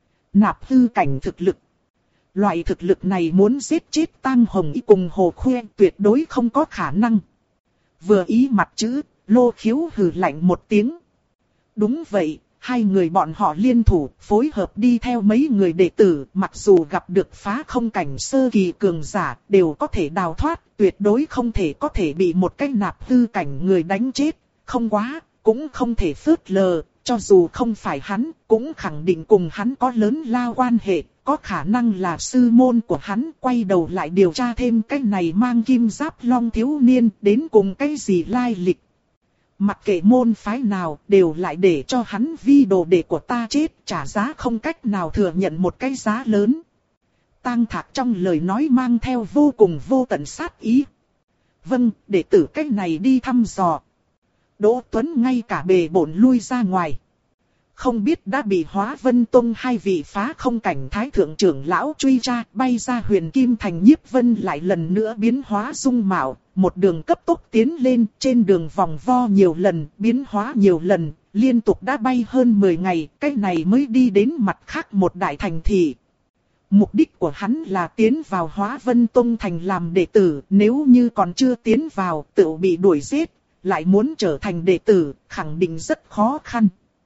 Nạp hư cảnh thực lực. Loại thực lực này muốn giết chết Tang Hồng Y cùng Hồ Khuê tuyệt đối không có khả năng. Vừa ý mặt chữ, Lô Khiếu hừ lạnh một tiếng. Đúng vậy, hai người bọn họ liên thủ, phối hợp đi theo mấy người đệ tử, mặc dù gặp được phá không cảnh sơ kỳ cường giả, đều có thể đào thoát, tuyệt đối không thể có thể bị một cái nạp hư cảnh người đánh chết, không quá, cũng không thể phớt lờ, cho dù không phải hắn, cũng khẳng định cùng hắn có lớn lao quan hệ, có khả năng là sư môn của hắn, quay đầu lại điều tra thêm cái này mang kim giáp long thiếu niên, đến cùng cái gì lai lịch. Mặc kệ môn phái nào, đều lại để cho hắn vi đồ đệ của ta chết, trả giá không cách nào thừa nhận một cái giá lớn. Tang Thạc trong lời nói mang theo vô cùng vô tận sát ý. Vâng, đệ tử cách này đi thăm dò. Đỗ Tuấn ngay cả bề bổn lui ra ngoài. Không biết đã bị Hóa Vân Tông hai vị phá không cảnh thái thượng trưởng lão truy tra, bay ra Huyền Kim Thành. Nhiếp Vân lại lần nữa biến hóa dung mạo, một đường cấp tốc tiến lên, trên đường vòng vo nhiều lần, biến hóa nhiều lần, liên tục đã bay hơn mười ngày, cái này mới đi đến mặt khác một đại thành thị. Mục đích của hắn là tiến vào Hóa Vân Tông thành làm đệ tử, nếu như còn chưa tiến vào, tự bị đuổi giết, lại muốn trở thành đệ tử, khẳng định rất khó khăn.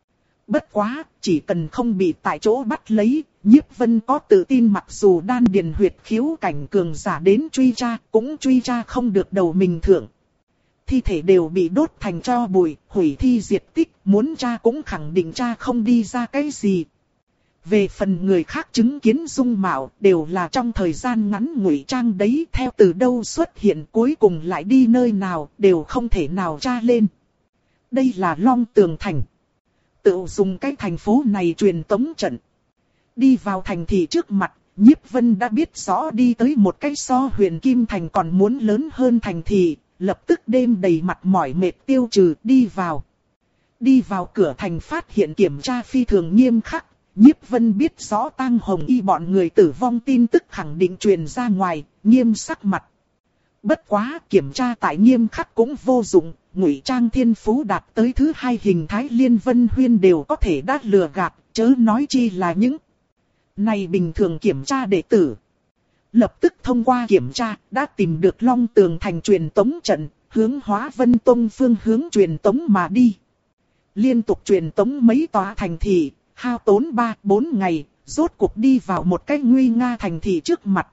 Bất quá, chỉ cần không bị tại chỗ bắt lấy, Nhiếp Vân có tự tin mặc dù đan điền huyệt khiếu cảnh cường giả đến truy tra, cũng truy tra không được đầu mình thượng. Thi thể đều bị đốt thành tro bụi, hủy thi diệt tích, muốn tra cũng khẳng định tra không đi ra cái gì. Về phần người khác chứng kiến dung mạo, đều là trong thời gian ngắn ngụy trang đấy, theo từ đâu xuất hiện cuối cùng lại đi nơi nào, đều không thể nào tra lên. Đây là Long Tường Thành. Tự dùng cái thành phố này truyền tống trận. Đi vào thành thị trước mặt, Nhiếp Vân đã biết rõ đi tới một cái so Huyền Kim Thành còn muốn lớn hơn thành thị, lập tức đêm đầy mặt mỏi mệt tiêu trừ đi vào. Đi vào cửa thành phát hiện kiểm tra phi thường nghiêm khắc, Nhiếp Vân biết rõ Tang Hồng Y bọn người tử vong tin tức khẳng định truyền ra ngoài, nghiêm sắc mặt. Bất quá kiểm tra tại nghiêm khắc cũng vô dụng, ngụy trang thiên phú đạt tới thứ hai hình thái Liên Vân Huyên đều có thể đã lừa gạt, chớ nói chi là những này bình thường kiểm tra đệ tử. Lập tức thông qua kiểm tra, đã tìm được Long Tường Thành truyền tống trận, hướng Hóa Vân Tông phương hướng truyền tống mà đi. Liên tục truyền tống mấy tòa thành thị, hao tốn ba bốn ngày, rốt cuộc đi vào một cái nguy nga thành thị trước mặt.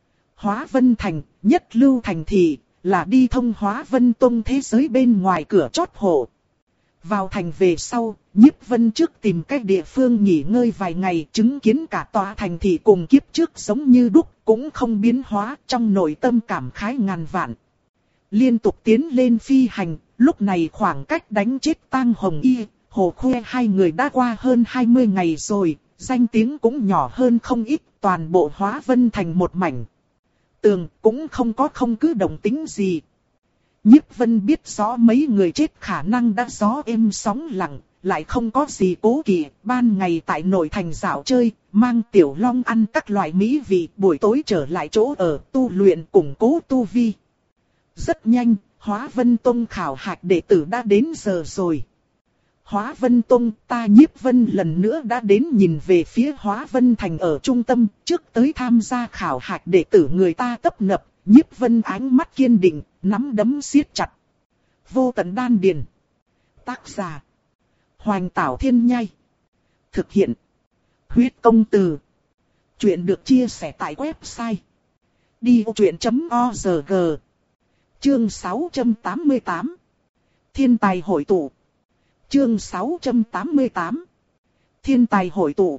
Hóa Vân Thành, nhất lưu thành thị, là đi thông Hóa Vân Tông thế giới bên ngoài cửa chót hộ. Vào thành về sau, Nhiếp Vân trước tìm cách địa phương nghỉ ngơi vài ngày, chứng kiến cả tòa thành thị cùng kiếp trước giống như đúc, cũng không biến hóa, trong nội tâm cảm khái ngàn vạn. Liên tục tiến lên phi hành, lúc này khoảng cách đánh chết Tang Hồng Y, Hồ Khuê hai người đã qua hơn hai mươi ngày rồi, danh tiếng cũng nhỏ hơn không ít, toàn bộ Hóa Vân Thành một mảnh. Tường cũng không có không cứ động tĩnh gì. Nhiếp Vân biết rõ mấy người chết khả năng đã gió êm sóng lặng, lại không có gì cố kỵ, ban ngày tại nội thành dạo chơi, mang Tiểu Long ăn các loại mỹ vị, buổi tối trở lại chỗ ở tu luyện củng cố tu vi. Rất nhanh, Hóa Vân Tông khảo hạch đệ tử đã đến giờ rồi. Hóa Vân Tông, ta Nhiếp Vân lần nữa đã đến nhìn về phía Hóa Vân Thành ở trung tâm, trước tới tham gia khảo hạch đệ tử người ta tấp nập, Nhiếp Vân ánh mắt kiên định, nắm đấm siết chặt. Vô tận đan điền. Tác giả: Hoành Tảo Thiên Nhai. Thực hiện: Huyết Công Từ. Chuyện được chia sẻ tại website đi ô chuyện chấm org. Chương sáu trăm tám mươi tám. Thiên tài hội tụ. Chương sáu trăm tám mươi tám. Thiên tài hội tụ.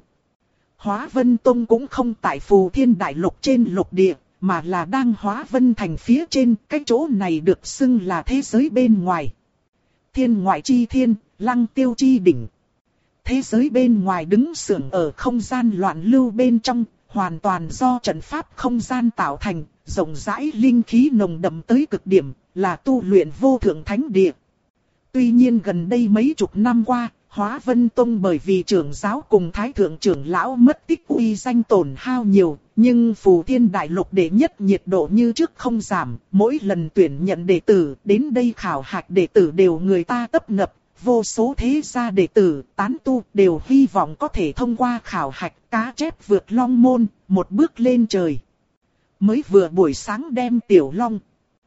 Hóa Vân Tông cũng không tại Phù Thiên Đại Lục trên lục địa, mà là đang Hóa Vân Thành phía trên, cái chỗ này được xưng là thế giới bên ngoài. Thiên ngoại chi thiên, lăng tiêu chi đỉnh. Thế giới bên ngoài đứng sưởng ở không gian loạn lưu bên trong, hoàn toàn do trận pháp không gian tạo thành, rộng rãi linh khí nồng đậm tới cực điểm, là tu luyện vô thượng thánh địa. Tuy nhiên gần đây mấy chục năm qua, Hóa Vân Tông bởi vì trưởng giáo cùng thái thượng trưởng lão mất tích uy danh tổn hao nhiều, nhưng Phù Thiên Đại Lục đệ nhất nhiệt độ như trước không giảm, mỗi lần tuyển nhận đệ tử, đến đây khảo hạch đệ tử đều người ta tấp nập, vô số thế gia đệ tử, tán tu đều hy vọng có thể thông qua khảo hạch cá chép vượt long môn, một bước lên trời. Mới vừa buổi sáng đem Tiểu Long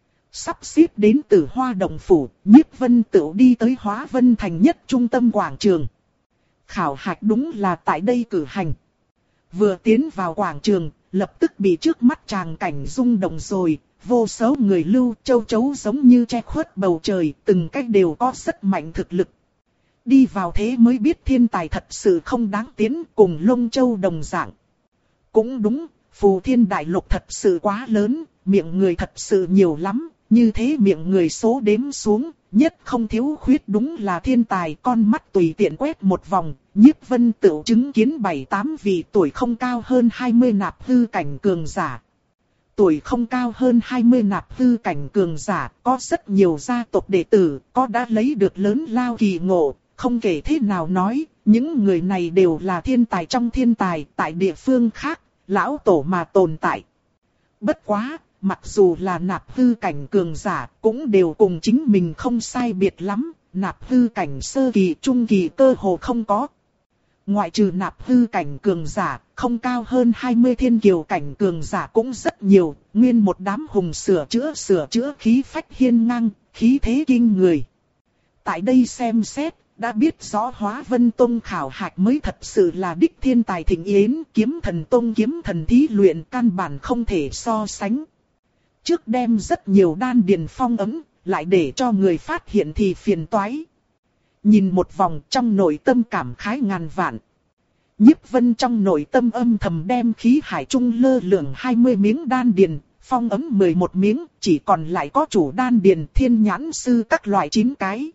sắp xếp đến từ Hoa Động Phủ, Nhiếp Vân Tửu đi tới Hóa Vân Thành nhất trung tâm quảng trường. Khảo hạch đúng là tại đây cử hành. Vừa tiến vào quảng trường, lập tức bị trước mắt tràng cảnh rung động rồi, vô số người lưu châu chấu giống như che khuất bầu trời, từng cách đều có rất mạnh thực lực. Đi vào thế mới biết thiên tài thật sự không đáng tiến, cùng Lông Châu đồng dạng. Cũng đúng, Phù Thiên Đại Lục thật sự quá lớn, miệng người thật sự nhiều lắm. Như thế miệng người số đếm xuống, nhất không thiếu khuyết đúng là thiên tài. Con mắt tùy tiện quét một vòng, Nhiếp Vân Tửu chứng kiến bảy tám vị tuổi không cao hơn hai mươi nạp hư cảnh cường giả. Tuổi không cao hơn hai mươi nạp hư cảnh cường giả, có rất nhiều gia tộc đệ tử, có đã lấy được lớn lao kỳ ngộ, không kể thế nào nói, những người này đều là thiên tài trong thiên tài, tại địa phương khác, lão tổ mà tồn tại. Bất quá, mặc dù là nạp hư cảnh cường giả, cũng đều cùng chính mình không sai biệt lắm, nạp hư cảnh sơ kỳ trung kỳ cơ hồ không có. Ngoại trừ nạp hư cảnh cường giả, không cao hơn hai mươi thiên kiều cảnh cường giả cũng rất nhiều, nguyên một đám hùng sửa chữa sửa chữa khí phách hiên ngang, khí thế kinh người. Tại đây xem xét, đã biết rõ Hóa Vân Tông khảo hạch mới thật sự là đích thiên tài thịnh yến, kiếm thần tông kiếm thần thí luyện căn bản không thể so sánh. Trước đem rất nhiều đan điền phong ấm, lại để cho người phát hiện thì phiền toái. Nhìn một vòng trong nội tâm cảm khái ngàn vạn. Nhiếp Vân trong nội tâm âm thầm đem khí hải trung lơ lửng hai mươi miếng đan điền, phong ấm mười một miếng, chỉ còn lại có chủ đan điền thiên nhãn sư các loại chín cái.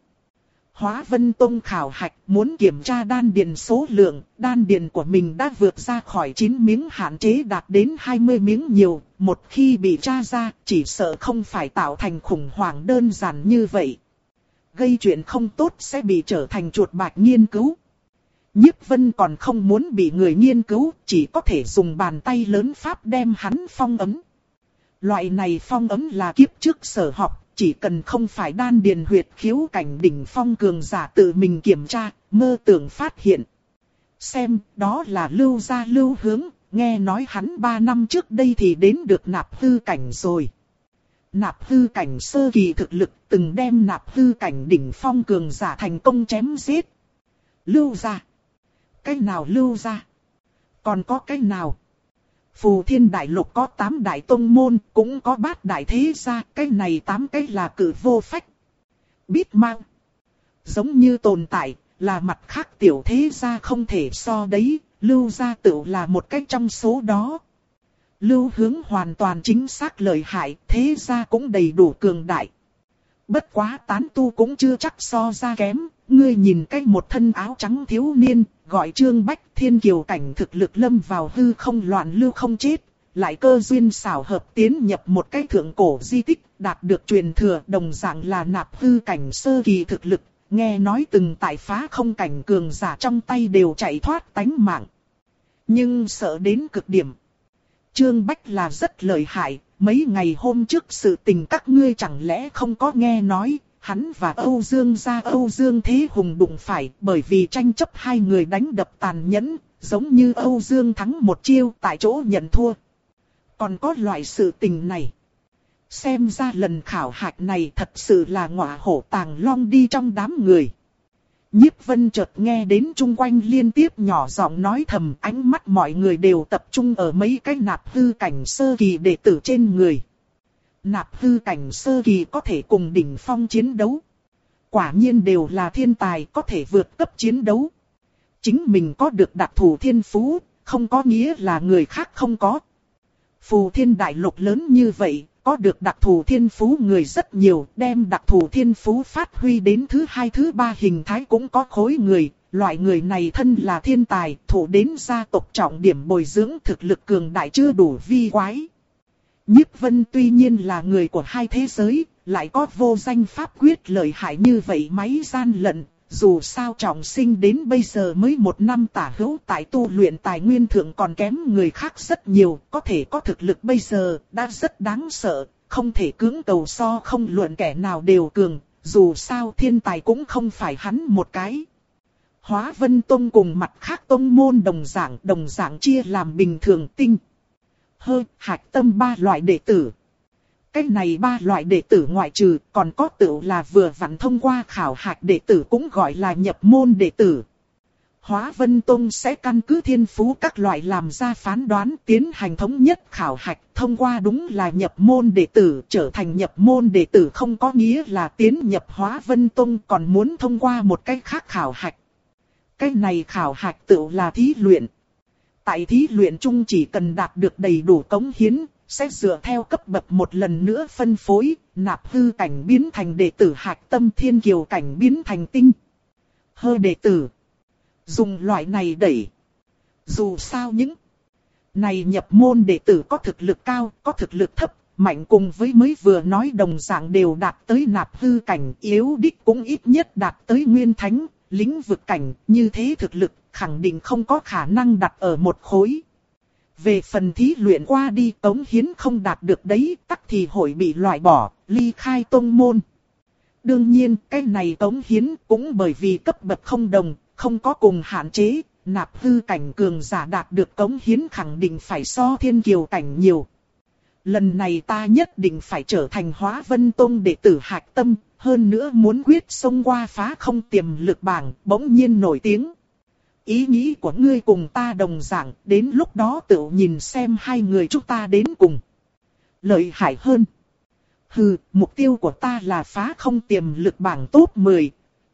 Hóa Vân Tông khảo hạch muốn kiểm tra đan điền số lượng, đan điền của mình đã vượt ra khỏi chín miếng hạn chế đạt đến hai mươi miếng nhiều, một khi bị tra ra, chỉ sợ không phải tạo thành khủng hoảng đơn giản như vậy. Gây chuyện không tốt sẽ bị trở thành chuột bạch nghiên cứu. Nhiếp Vân còn không muốn bị người nghiên cứu, chỉ có thể dùng bàn tay lớn pháp đem hắn phong ấm. Loại này phong ấm là kiếp trước sở học. Chỉ cần không phải đan điền huyệt khiếu cảnh đỉnh phong cường giả tự mình kiểm tra, mơ tưởng phát hiện. Xem, đó là Lưu gia Lưu Hướng, nghe nói hắn ba năm trước đây thì đến được nạp hư cảnh rồi. Nạp hư cảnh sơ kỳ thực lực từng đem nạp hư cảnh đỉnh phong cường giả thành công chém giết. Lưu gia. Cái nào Lưu gia? Còn có cái nào? Phù Thiên Đại Lục có tám đại tông môn, cũng có bát đại thế gia, cái này tám cái là cử vô phách. Biết mang. Giống như tồn tại, là mặt khác tiểu thế gia không thể so đấy, Lưu gia tự là một cái trong số đó. Lưu Hướng hoàn toàn chính xác lợi hại, thế gia cũng đầy đủ cường đại. Bất quá tán tu cũng chưa chắc so ra kém, ngươi nhìn cái một thân áo trắng thiếu niên, gọi Trương Bách thiên kiều cảnh thực lực lâm vào hư không loạn lưu không chết, lại cơ duyên xảo hợp tiến nhập một cái thượng cổ di tích, đạt được truyền thừa đồng dạng là nạp hư cảnh sơ kỳ thực lực, Nghe nói từng tại phá không cảnh cường giả trong tay đều chạy thoát tánh mạng. Nhưng sợ đến cực điểm. Trương Bách là rất lợi hại, mấy ngày hôm trước sự tình các ngươi chẳng lẽ không có nghe nói, hắn và Âu Dương gia Âu Dương Thế Hùng đụng phải bởi vì tranh chấp hai người đánh đập tàn nhẫn, giống như Âu Dương thắng một chiêu tại chỗ nhận thua. Còn có loại sự tình này. Xem ra lần khảo hạch này thật sự là ngọa hổ tàng long đi trong đám người. Nhiếp Vân chợt nghe đến chung quanh liên tiếp nhỏ giọng nói thầm, ánh mắt mọi người đều tập trung ở mấy cái nạp hư cảnh sơ kỳ đệ tử trên người. Nạp hư cảnh sơ kỳ có thể cùng đỉnh phong chiến đấu. Quả nhiên đều là thiên tài có thể vượt cấp chiến đấu. Chính mình có được đặc thù thiên phú, không có nghĩa là người khác không có. Phù Thiên đại lục lớn như vậy, có được đặc thù thiên phú người rất nhiều, đem đặc thù thiên phú phát huy đến thứ hai thứ ba hình thái cũng có khối người. Loại người này thân là thiên tài, thủ đến gia tộc trọng điểm bồi dưỡng thực lực cường đại chưa đủ vi quái. Nhiếp Vân tuy nhiên là người của hai thế giới, lại có vô danh pháp quyết lợi hại như vậy máy gian lận. Dù sao trọng sinh đến bây giờ mới một năm tả hữu, tại tu luyện tài nguyên thượng còn kém người khác rất nhiều, có thể có thực lực bây giờ đã rất đáng sợ, không thể cưỡng cầu so không luận kẻ nào đều cường, dù sao thiên tài cũng không phải hắn một cái. Hóa Vân Tông cùng mặt khác tông môn đồng dạng, đồng dạng chia làm bình thường, tinh, hơ, hạch tâm ba loại đệ tử. Cái này ba loại đệ tử ngoại trừ còn có tựu là vừa vặn thông qua khảo hạch đệ tử cũng gọi là nhập môn đệ tử. Hóa Vân Tông sẽ căn cứ thiên phú các loại làm ra phán đoán tiến hành thống nhất khảo hạch, thông qua đúng là nhập môn đệ tử, trở thành nhập môn đệ tử không có nghĩa là tiến nhập Hóa Vân Tông, còn muốn thông qua một cách khác khảo hạch. Cái này khảo hạch tựu là thí luyện. Tại thí luyện chung chỉ cần đạt được đầy đủ cống hiến, sẽ dựa theo cấp bậc một lần nữa phân phối, nạp hư cảnh biến thành đệ tử hạch tâm, thiên kiều cảnh biến thành tinh, hơ đệ tử. Dùng loại này đẩy. Dù sao những này nhập môn đệ tử có thực lực cao, có thực lực thấp, mạnh cùng với mới vừa nói đồng dạng đều đạt tới nạp hư cảnh, yếu đích cũng ít nhất đạt tới nguyên thánh, lĩnh vực cảnh, như thế thực lực khẳng định không có khả năng đặt ở một khối. Về phần thí luyện qua đi cống hiến không đạt được đấy, tắc thì hội bị loại bỏ, ly khai tông môn. Đương nhiên, cái này cống hiến cũng bởi vì cấp bậc không đồng, không có cùng hạn chế, nạp hư cảnh cường giả đạt được cống hiến khẳng định phải so thiên kiều cảnh nhiều. Lần này ta nhất định phải trở thành Hóa Vân Tông đệ tử hạch tâm, hơn nữa muốn quyết xông qua phá không tiềm lực bảng, bỗng nhiên nổi tiếng. Ý nghĩ của ngươi cùng ta đồng dạng, đến lúc đó tự nhìn xem hai người chúng ta đến cùng lợi hại hơn. Hừ, mục tiêu của ta là phá không tiềm lực bảng top mười.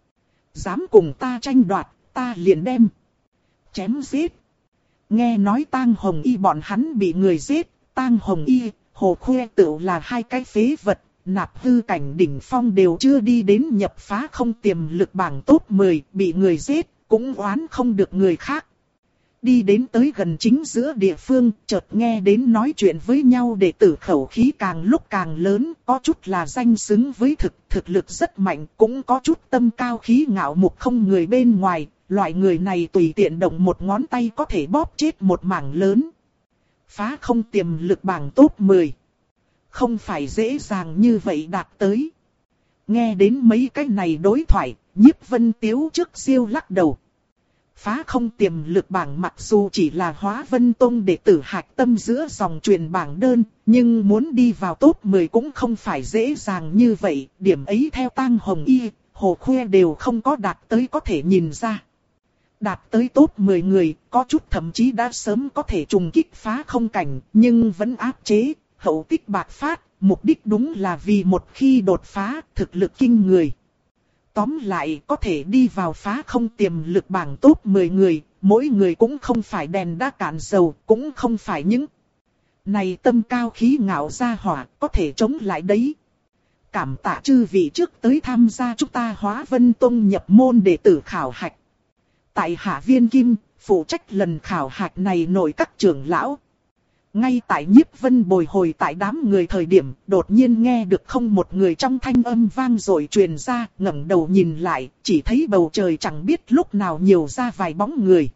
Dám cùng ta tranh đoạt, ta liền đem chém giết. Nghe nói Tang Hồng Y bọn hắn bị người giết, Tang Hồng Y, Hồ Khuê tựu là hai cái phế vật, nạp hư cảnh đỉnh phong đều chưa đi đến nhập phá không tiềm lực bảng top mười, bị người giết, cũng oán không được người khác. Đi đến tới gần chính giữa địa phương, chợt nghe đến nói chuyện với nhau đệ tử khẩu khí càng lúc càng lớn, có chút là danh xứng với thực, thực lực rất mạnh, cũng có chút tâm cao khí ngạo mục không người bên ngoài, loại người này tùy tiện động một ngón tay có thể bóp chết một mảng lớn. Phá không tiềm lực bảng top mười. Không phải dễ dàng như vậy đạt tới. Nghe đến mấy cái này đối thoại, Nhiếp Vân Tiếu trước siêu lắc đầu. Phá không tiềm lực bảng mặc dù chỉ là Hóa Vân Tông đệ tử hạch tâm giữa dòng truyền bảng đơn, nhưng muốn đi vào top mười cũng không phải dễ dàng như vậy, điểm ấy theo Tang Hồng Y, Hồ Khuê đều không có đạt tới có thể nhìn ra. Đạt tới top mười người, có chút thậm chí đã sớm có thể trùng kích phá không cảnh, nhưng vẫn áp chế, hậu tích bạc phát, mục đích đúng là vì một khi đột phá, thực lực kinh người. Tóm lại có thể đi vào phá không tiềm lực bảng top mười người, mỗi người cũng không phải đèn đã cạn dầu, cũng không phải những này tâm cao khí ngạo ra hỏa, có thể chống lại đấy. Cảm tạ chư vị trước tới tham gia chúng ta Hóa Vân Tông nhập môn đệ tử khảo hạch. Tại Hạ Viên Kim, phụ trách lần khảo hạch này nội các trưởng lão. Ngay tại Nhiếp Vân bồi hồi tại đám người thời điểm, đột nhiên nghe được không một người trong thanh âm vang dội truyền ra, ngẩng đầu nhìn lại, chỉ thấy bầu trời chẳng biết lúc nào nhiều ra vài bóng người.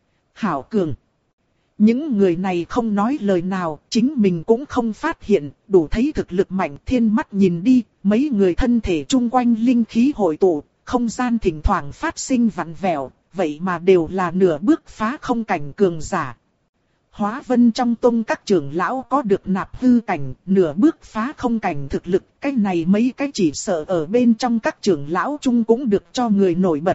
Hảo cường! Những người này không nói lời nào, chính mình cũng không phát hiện, đủ thấy thực lực mạnh. Thiên mắt nhìn đi, mấy người thân thể chung quanh linh khí hội tụ, không gian thỉnh thoảng phát sinh vặn vẹo, vậy mà đều là nửa bước phá không cảnh cường giả. Hóa Vân trong tông các trưởng lão có được nạp hư cảnh, nửa bước phá không cảnh thực lực, cái này mấy cái chỉ sợ ở bên trong các trưởng lão chung cũng được cho người nổi bật.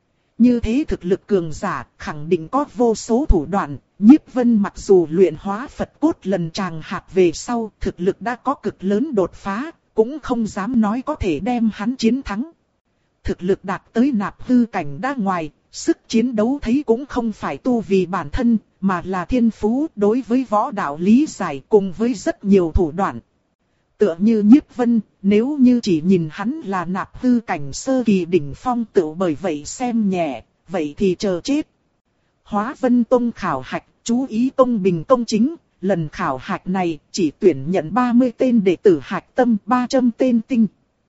Như thế thực lực cường giả, khẳng định có vô số thủ đoạn. Nhiếp Vân mặc dù luyện hóa Phật cốt lần tràng hạt về sau, thực lực đã có cực lớn đột phá, cũng không dám nói có thể đem hắn chiến thắng. Thực lực đạt tới nạp hư cảnh đã ngoài, sức chiến đấu thấy cũng không phải tu vì bản thân, mà là thiên phú đối với võ đạo lý giải cùng với rất nhiều thủ đoạn. Tựa như Nhiếp Vân, nếu như chỉ nhìn hắn là nạp hư cảnh sơ kỳ đỉnh phong tự bởi vậy xem nhẹ, vậy thì chờ chết. Hóa Vân Tông khảo hạch, chú ý công bình công chính, lần khảo hạch này chỉ tuyển nhận ba mươi tên đệ tử hạch tâm, ba trăm tên tinh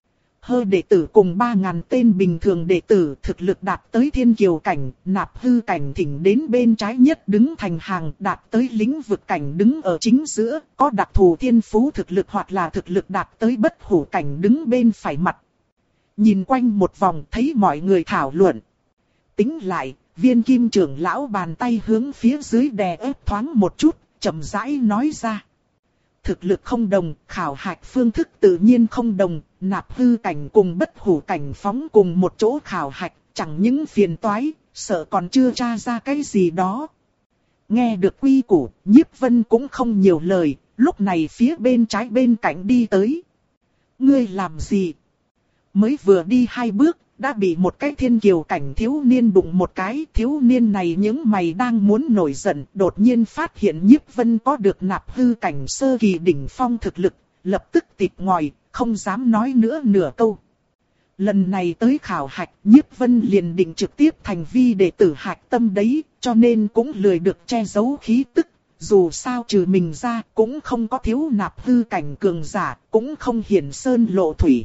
hư đệ tử cùng ba nghìn tên bình thường đệ tử, thực lực đạt tới thiên kiều cảnh, nạp hư cảnh thỉnh đến bên trái nhất đứng thành hàng, đạt tới lĩnh vực cảnh đứng ở chính giữa, có đặc thù thiên phú thực lực hoặc là thực lực đạt tới bất hủ cảnh đứng bên phải mặt. Nhìn quanh một vòng thấy mọi người thảo luận. Tính lại, Viên Kim trưởng lão bàn tay hướng phía dưới đè ép thoáng một chút, chậm rãi nói ra. Thực lực không đồng, khảo hạch phương thức tự nhiên không đồng, nạp hư cảnh cùng bất hủ cảnh phóng cùng một chỗ khảo hạch, chẳng những phiền toái, sợ còn chưa tra ra cái gì đó. Nghe được quy củ, Nhiếp Vân cũng không nhiều lời, lúc này phía bên trái bên cạnh đi tới. Ngươi làm gì? Mới vừa đi hai bước, đã bị một cái thiên kiều cảnh thiếu niên đụng một cái. Thiếu niên này những mày đang muốn nổi giận, đột nhiên phát hiện Nhiếp Vân có được nạp hư cảnh sơ kỳ đỉnh phong thực lực, lập tức tịt ngòi, không dám nói nữa nửa câu. Lần này tới khảo hạch, Nhiếp Vân liền định trực tiếp thành vi đệ tử hạch tâm đấy, cho nên cũng lười được che giấu khí tức. Dù sao trừ mình ra, cũng không có thiếu nạp hư cảnh cường giả, cũng không hiển sơn lộ thủy.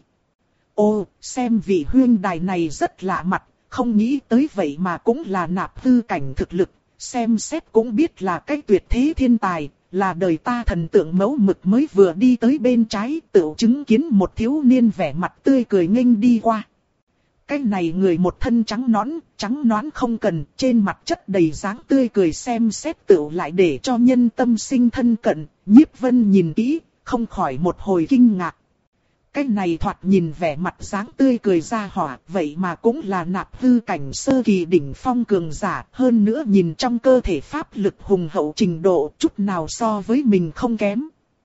Ô, xem vị huyên đài này rất lạ mặt, không nghĩ tới vậy mà cũng là nạp hư cảnh thực lực, xem xét cũng biết là cái tuyệt thế thiên tài, là đời ta thần tượng mẫu mực. Mới vừa đi tới bên trái, tự chứng kiến một thiếu niên vẻ mặt tươi cười nghênh đi qua. Cái này người một thân trắng nõn, trắng nõn không cần, trên mặt chất đầy dáng tươi cười, xem xét tự lại để cho nhân tâm sinh thân cận. Nhiếp Vân nhìn kỹ, không khỏi một hồi kinh ngạc. Cái này thoạt nhìn vẻ mặt dáng tươi cười ra hỏa, vậy mà cũng là nạp hư cảnh sơ kỳ đỉnh phong cường giả, hơn nữa nhìn trong cơ thể pháp lực hùng hậu trình độ, chút nào so với mình không kém.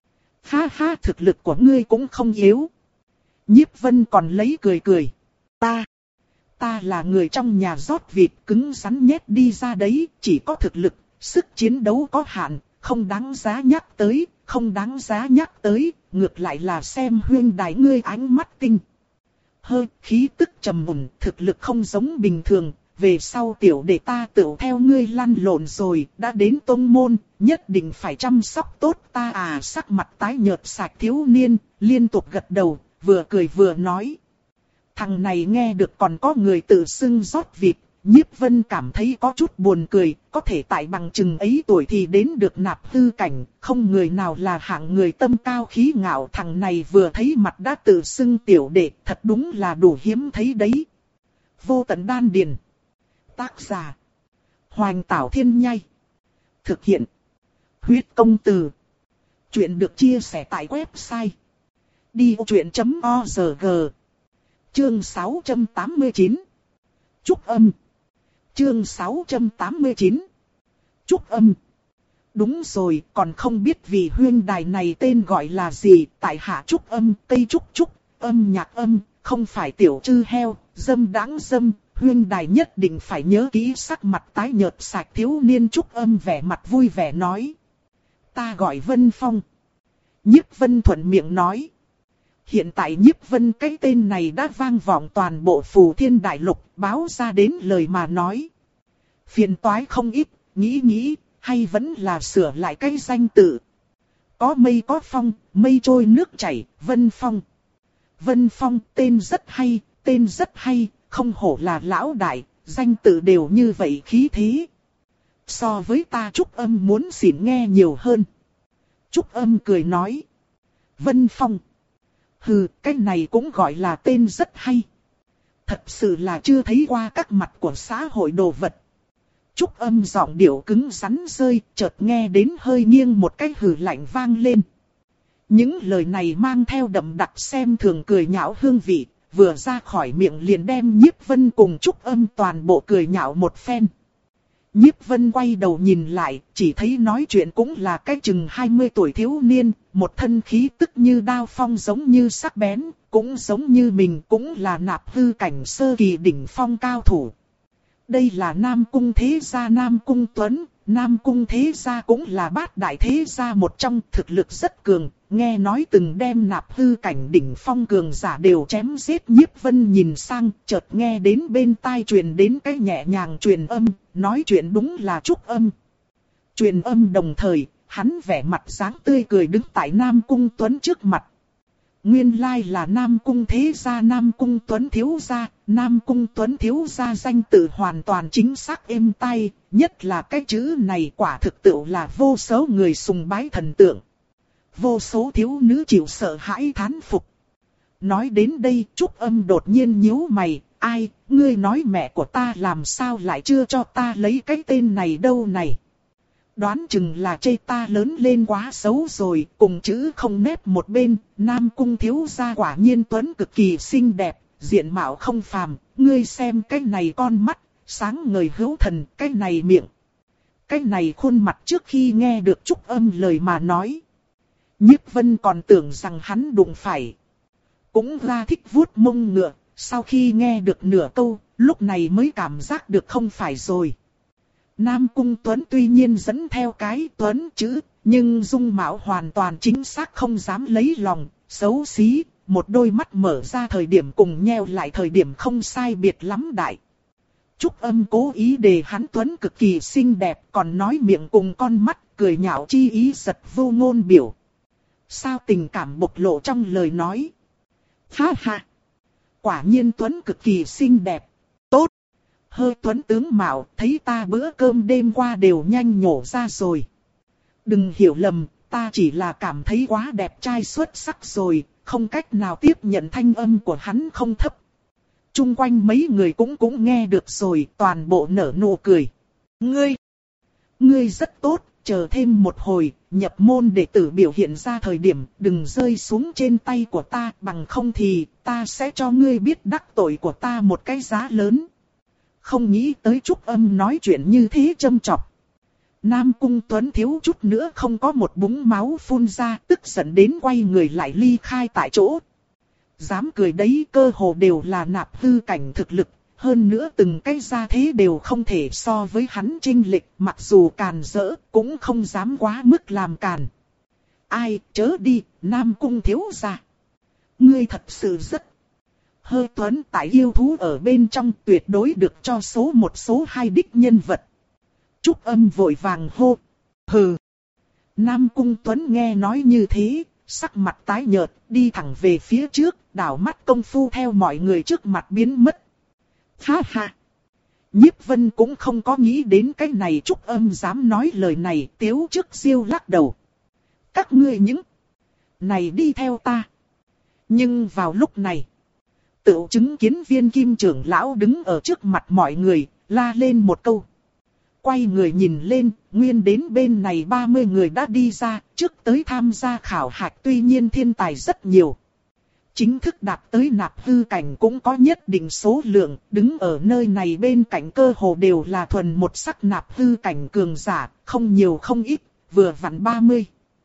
Ha ha, thực lực của ngươi cũng không yếu. Nhiếp Vân còn lấy cười cười. Ta, ta là người trong nhà rót vịt cứng rắn nhét đi ra đấy, chỉ có thực lực, sức chiến đấu có hạn, không đáng giá nhắc tới, không đáng giá nhắc tới, ngược lại là xem huyên đài ngươi ánh mắt tinh. Hơi, khí tức trầm mùn, thực lực không giống bình thường, về sau tiểu đệ ta tự theo ngươi lăn lộn rồi, đã đến tông môn, nhất định phải chăm sóc tốt ta à. Sắc mặt tái nhợt sạch thiếu niên, liên tục gật đầu, vừa cười vừa nói. Thằng này nghe được còn có người tự xưng rót vịt, Nhiếp Vân cảm thấy có chút buồn cười, có thể tại bằng chừng ấy tuổi thì đến được nạp hư cảnh, không người nào là hạng người tâm cao khí ngạo. Thằng này vừa thấy mặt đã tự xưng tiểu đệ, thật đúng là đủ hiếm thấy đấy. Vô tận đan điền. Tác giả: Hoành Tảo Thiên Nhai. Thực hiện: Huyết Công Từ. Chuyện được chia sẻ tại website đi vô chuyện chấm org. Chương sáu trăm tám mươi chín. Trúc Âm. Chương sáu trăm tám mươi chín. Trúc Âm. Đúng rồi, còn không biết vị huyên đài này tên gọi là gì. Tại hạ Trúc Âm, Tây Trúc Trúc, âm nhạc âm, không phải tiểu trư heo, dâm đáng dâm. Huyên đài nhất định phải nhớ kỹ. Sắc mặt tái nhợt sạch thiếu niên Trúc Âm vẻ mặt vui vẻ nói. Ta gọi Vân Phong. Nhiếp Vân thuận miệng nói. Hiện tại Nhiếp Vân cái tên này đã vang vọng toàn bộ Phù Thiên Đại Lục, báo ra đến lời mà nói. Phiền toái không ít, nghĩ nghĩ, hay vẫn là sửa lại cái danh tự. có mây có phong, mây trôi nước chảy, Vân Phong. Vân Phong tên rất hay, tên rất hay, không hổ là lão đại, danh tự đều như vậy khí thế. So với ta Trúc Âm muốn xỉn nghe nhiều hơn. Trúc Âm cười nói. Vân Phong. Hừ, cái này cũng gọi là tên rất hay. Thật sự là chưa thấy qua các mặt của xã hội đồ vật. Trúc Âm giọng điệu cứng rắn rơi, chợt nghe đến hơi nghiêng một cái hừ lạnh vang lên. Những lời này mang theo đậm đặc xem thường cười nhạo hương vị, vừa ra khỏi miệng liền đem Nhiếp Vân cùng Trúc Âm toàn bộ cười nhạo một phen. Nhiếp Vân quay đầu nhìn lại, chỉ thấy nói chuyện cũng là cái chừng hai mươi tuổi thiếu niên, một thân khí tức như đao phong giống như sắc bén, cũng giống như mình cũng là nạp hư cảnh sơ kỳ đỉnh phong cao thủ. Đây là Nam Cung Thế Gia Nam Cung Tuấn, Nam Cung Thế Gia cũng là bát đại thế gia một trong, thực lực rất cường, nghe nói từng đem nạp hư cảnh đỉnh phong cường giả đều chém giết. Nhiếp Vân nhìn sang, chợt nghe đến bên tai truyền đến cái nhẹ nhàng truyền âm, nói chuyện đúng là Trúc Âm. Truyền âm đồng thời, hắn vẻ mặt dáng tươi cười đứng tại Nam Cung Tuấn trước mặt. Nguyên lai là Nam Cung Thế Gia Nam Cung Tuấn thiếu gia, Nam Cung Tuấn thiếu gia danh tự hoàn toàn chính xác êm tai, nhất là cái chữ này quả thực tự là vô số người sùng bái thần tượng. Vô số thiếu nữ chịu sợ hãi thán phục. Nói đến đây Trúc Âm đột nhiên nhíu mày, ai, ngươi nói mẹ của ta làm sao lại chưa cho ta lấy cái tên này đâu này. Đoán chừng là chê ta lớn lên quá xấu rồi, cùng chữ không nép một bên, Nam Cung thiếu gia quả nhiên Tuấn cực kỳ xinh đẹp, diện mạo không phàm, ngươi xem cái này con mắt, sáng ngời hữu thần, cái này miệng. Cái này khuôn mặt trước khi nghe được Trúc Âm lời mà nói. Nhiếp Vân còn tưởng rằng hắn đụng phải. Cũng ra thích vuốt mông ngựa, sau khi nghe được nửa câu, lúc này mới cảm giác được không phải rồi. Nam Cung Tuấn tuy nhiên dẫn theo cái Tuấn chữ, nhưng dung mạo hoàn toàn chính xác không dám lấy lòng, xấu xí, một đôi mắt mở ra thời điểm cùng nheo lại thời điểm không sai biệt lắm đại. Trúc Âm cố ý để hắn Tuấn cực kỳ xinh đẹp, còn nói miệng cùng con mắt, cười nhạo chi ý giật vô ngôn biểu. Sao tình cảm bộc lộ trong lời nói. Ha ha! Quả nhiên Tuấn cực kỳ xinh đẹp. Tốt! Hơi Tuấn tướng mạo, thấy ta bữa cơm đêm qua đều nhanh nhổ ra rồi. Đừng hiểu lầm, ta chỉ là cảm thấy quá đẹp trai xuất sắc rồi, không cách nào tiếp nhận thanh âm của hắn không thấp. Chung quanh mấy người cũng cũng nghe được rồi, toàn bộ nở nụ cười. Ngươi! Ngươi rất tốt, chờ thêm một hồi, nhập môn đệ tử biểu hiện ra thời điểm, đừng rơi xuống trên tay của ta, bằng không thì, ta sẽ cho ngươi biết đắc tội của ta một cái giá lớn. Không nghĩ tới Trúc Âm nói chuyện như thế châm chọc. Nam Cung Tuấn thiếu chút nữa không có một búng máu phun ra, tức giận đến quay người lại ly khai tại chỗ. Dám cười đấy, cơ hồ đều là nạp hư cảnh thực lực, hơn nữa từng cái gia thế đều không thể so với hắn chênh lệch, mặc dù càn rỡ, cũng không dám quá mức làm càn. Ai, chớ đi, Nam Cung thiếu gia. Ngươi thật sự rất... Hơi Tuấn tại yêu thú ở bên trong tuyệt đối được cho số một số hai đích nhân vật. Trúc Âm vội vàng hô. Hừ. Nam Cung Tuấn nghe nói như thế, sắc mặt tái nhợt, đi thẳng về phía trước, đảo mắt công phu theo mọi người trước mặt biến mất. Ha ha. Nhiếp Vân cũng không có nghĩ đến cái này, Trúc Âm dám nói lời này, tiếu trước siêu lắc đầu. Các ngươi những này đi theo ta. Nhưng vào lúc này, tự chứng kiến Viên Kim trưởng lão đứng ở trước mặt mọi người, la lên một câu. Quay người nhìn lên, nguyên đến bên này ba mươi người đã đi ra, trước tới tham gia khảo hạch, tuy nhiên thiên tài rất nhiều. Chính thức đạt tới nạp hư cảnh cũng có nhất định số lượng, đứng ở nơi này bên cạnh cơ hồ đều là thuần một sắc nạp hư cảnh cường giả, không nhiều không ít, vừa vặn ba mươi.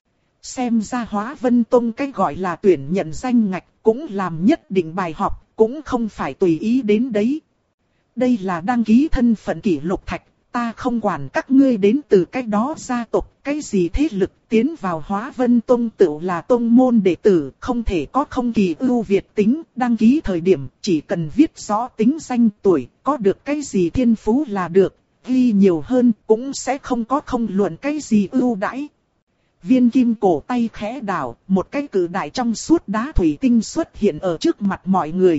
Xem ra Hóa Vân Tông cái gọi là tuyển nhận danh ngạch cũng làm nhất định bài học, cũng không phải tùy ý đến đấy. Đây là đăng ký thân phận kỷ lục thạch, ta không quản các ngươi đến từ cái đó gia tộc, cái gì thế lực, tiến vào Hóa Vân Tông tự là tông môn đệ tử, không thể có không kỳ ưu việt tính, đăng ký thời điểm chỉ cần viết rõ tính danh tuổi, có được cái gì thiên phú là được, ghi nhiều hơn cũng sẽ không có không luận cái gì ưu đãi. Viên kim cổ tay khẽ đảo, một cái cự đại trong suốt đá thủy tinh xuất hiện ở trước mặt mọi người.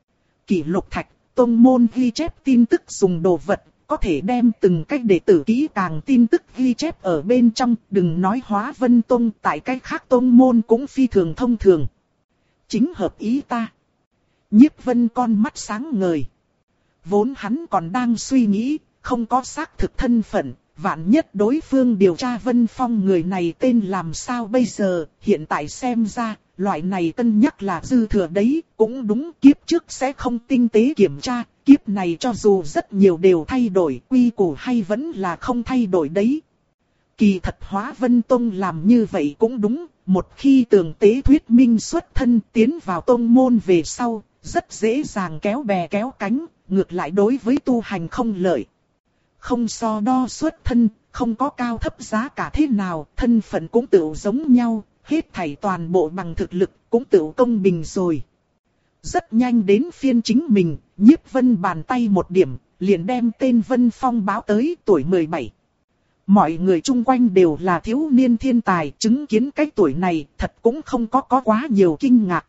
Kỷ lục thạch, tông môn ghi chép tin tức dùng đồ vật, có thể đem từng cách đệ tử kỹ càng tin tức ghi chép ở bên trong, đừng nói Hóa Vân Tông, tại cách khác tông môn cũng phi thường thông thường. Chính hợp ý ta. Nhiếp Vân con mắt sáng ngời. Vốn hắn còn đang suy nghĩ, không có xác thực thân phận, vạn nhất đối phương điều tra Vân Phong người này tên làm sao bây giờ, hiện tại xem ra, loại này cân nhắc là dư thừa đấy, cũng đúng, kiếp trước sẽ không tinh tế kiểm tra, kiếp này cho dù rất nhiều đều thay đổi, quy củ hay vẫn là không thay đổi đấy. Kỳ thật Hóa Vân Tông làm như vậy cũng đúng, một khi tường tế thuyết minh xuất thân tiến vào tông môn về sau, rất dễ dàng kéo bè kéo cánh, ngược lại đối với tu hành không lợi. Không so đo xuất thân, không có cao thấp giá cả thế nào, thân phận cũng tự giống nhau, hết thảy toàn bộ bằng thực lực, cũng tự công bình rồi. Rất nhanh đến phiên chính mình, Nhiếp Vân bàn tay một điểm, liền đem tên Vân Phong báo tới tuổi mười bảy. Mọi người chung quanh đều là thiếu niên thiên tài, chứng kiến cái tuổi này, thật cũng không có có quá nhiều kinh ngạc.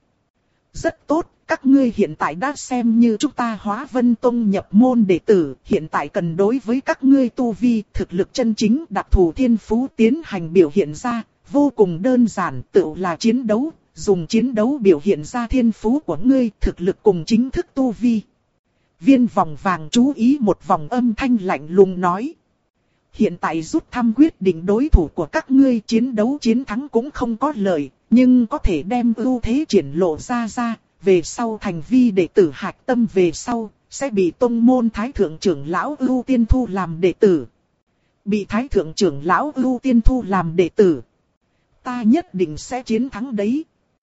Rất tốt, các ngươi hiện tại đã xem như chúng ta Hóa Vân Tông nhập môn đệ tử, hiện tại cần đối với các ngươi tu vi, thực lực chân chính, đặc thù thiên phú tiến hành biểu hiện ra, vô cùng đơn giản, tự là chiến đấu, dùng chiến đấu biểu hiện ra thiên phú của ngươi, thực lực cùng chính thức tu vi. Viên vòng vàng chú ý một vòng âm thanh lạnh lùng nói. Hiện tại rút thăm quyết định đối thủ của các ngươi, chiến đấu chiến thắng cũng không có lợi, nhưng có thể đem ưu thế triển lộ ra ra, về sau thành vi đệ tử hạch tâm về sau, sẽ bị tông môn thái thượng trưởng lão ưu tiên thu làm đệ tử. Bị thái thượng trưởng lão ưu tiên thu làm đệ tử. Ta nhất định sẽ chiến thắng đấy.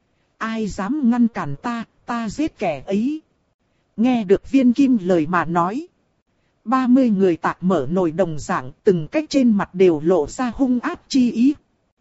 Ai dám ngăn cản ta, ta giết kẻ ấy. Nghe được viên kim lời mà nói. ba mươi người tạc mở nồi đồng dạng, từng cách trên mặt đều lộ ra hung ác chi ý.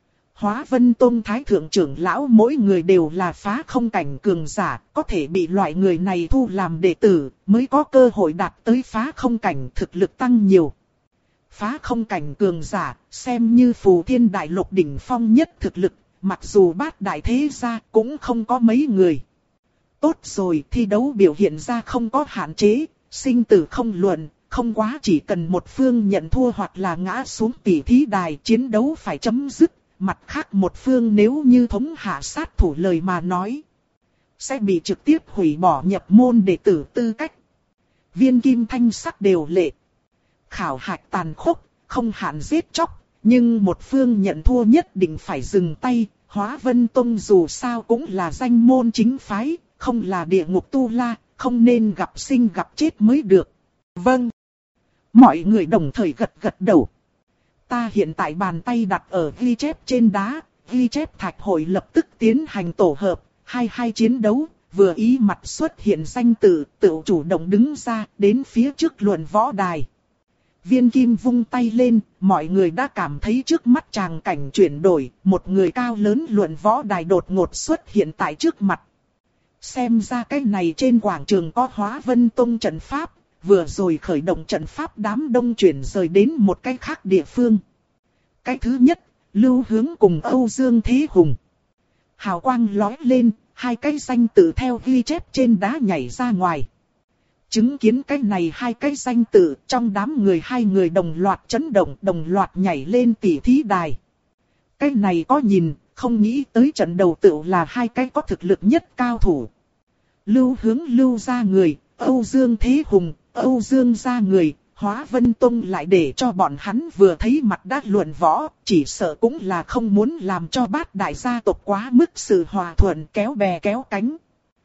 Hóa Vân Tông thái thượng trưởng lão mỗi người đều là phá không cảnh cường giả, có thể bị loại người này thu làm đệ tử, mới có cơ hội đạt tới phá không cảnh, thực lực tăng nhiều. Phá không cảnh cường giả, xem như phù thiên đại lục đỉnh phong nhất thực lực, mặc dù bát đại thế gia cũng không có mấy người. Tốt rồi, thi đấu biểu hiện ra không có hạn chế, sinh tử không luận, không quá chỉ cần một phương nhận thua hoặc là ngã xuống tỷ thí đài, chiến đấu phải chấm dứt. Mặt khác một phương nếu như thống hạ sát thủ lời mà nói, sẽ bị trực tiếp hủy bỏ nhập môn đệ tử tư cách. Viên kim thanh sắc đều lệ. Khảo hạch tàn khốc, không hạn giết chóc, nhưng một phương nhận thua nhất định phải dừng tay. Hóa Vân Tông dù sao cũng là danh môn chính phái, không là địa ngục tu la, không nên gặp sinh gặp chết mới được. Vâng. Mọi người đồng thời gật gật đầu. Ta hiện tại bàn tay đặt ở ghi chép trên đá, ghi chép thạch hội lập tức tiến hành tổ hợp, hai hai chiến đấu, vừa ý mặt xuất hiện danh tự, tự chủ động đứng ra, đến phía trước luận võ đài. Viên kim vung tay lên, mọi người đã cảm thấy trước mắt tràng cảnh chuyển đổi, một người cao lớn luận võ đài đột ngột xuất hiện tại trước mặt. Xem ra cái này trên quảng trường có Hóa Vân Tông trận pháp. Vừa rồi khởi động trận pháp đám đông chuyển rời đến một cái khác địa phương. Cái thứ nhất, Lưu Hướng cùng Âu Dương Thế Hùng. Hào quang lóe lên, hai cái danh tự theo ghi chép trên đá nhảy ra ngoài. Chứng kiến cái này hai cái danh tự, trong đám người hai người đồng loạt chấn động, đồng loạt nhảy lên tỷ thí đài. Cái này có nhìn, không nghĩ tới trận đầu tựu là hai cái có thực lực nhất cao thủ. Lưu Hướng lưu ra người, Âu Dương Thế Hùng, Âu Dương ra người, Hóa Vân Tông lại để cho bọn hắn vừa thấy mặt đã luận võ, chỉ sợ cũng là không muốn làm cho bát đại gia tộc quá mức sự hòa thuận kéo bè kéo cánh.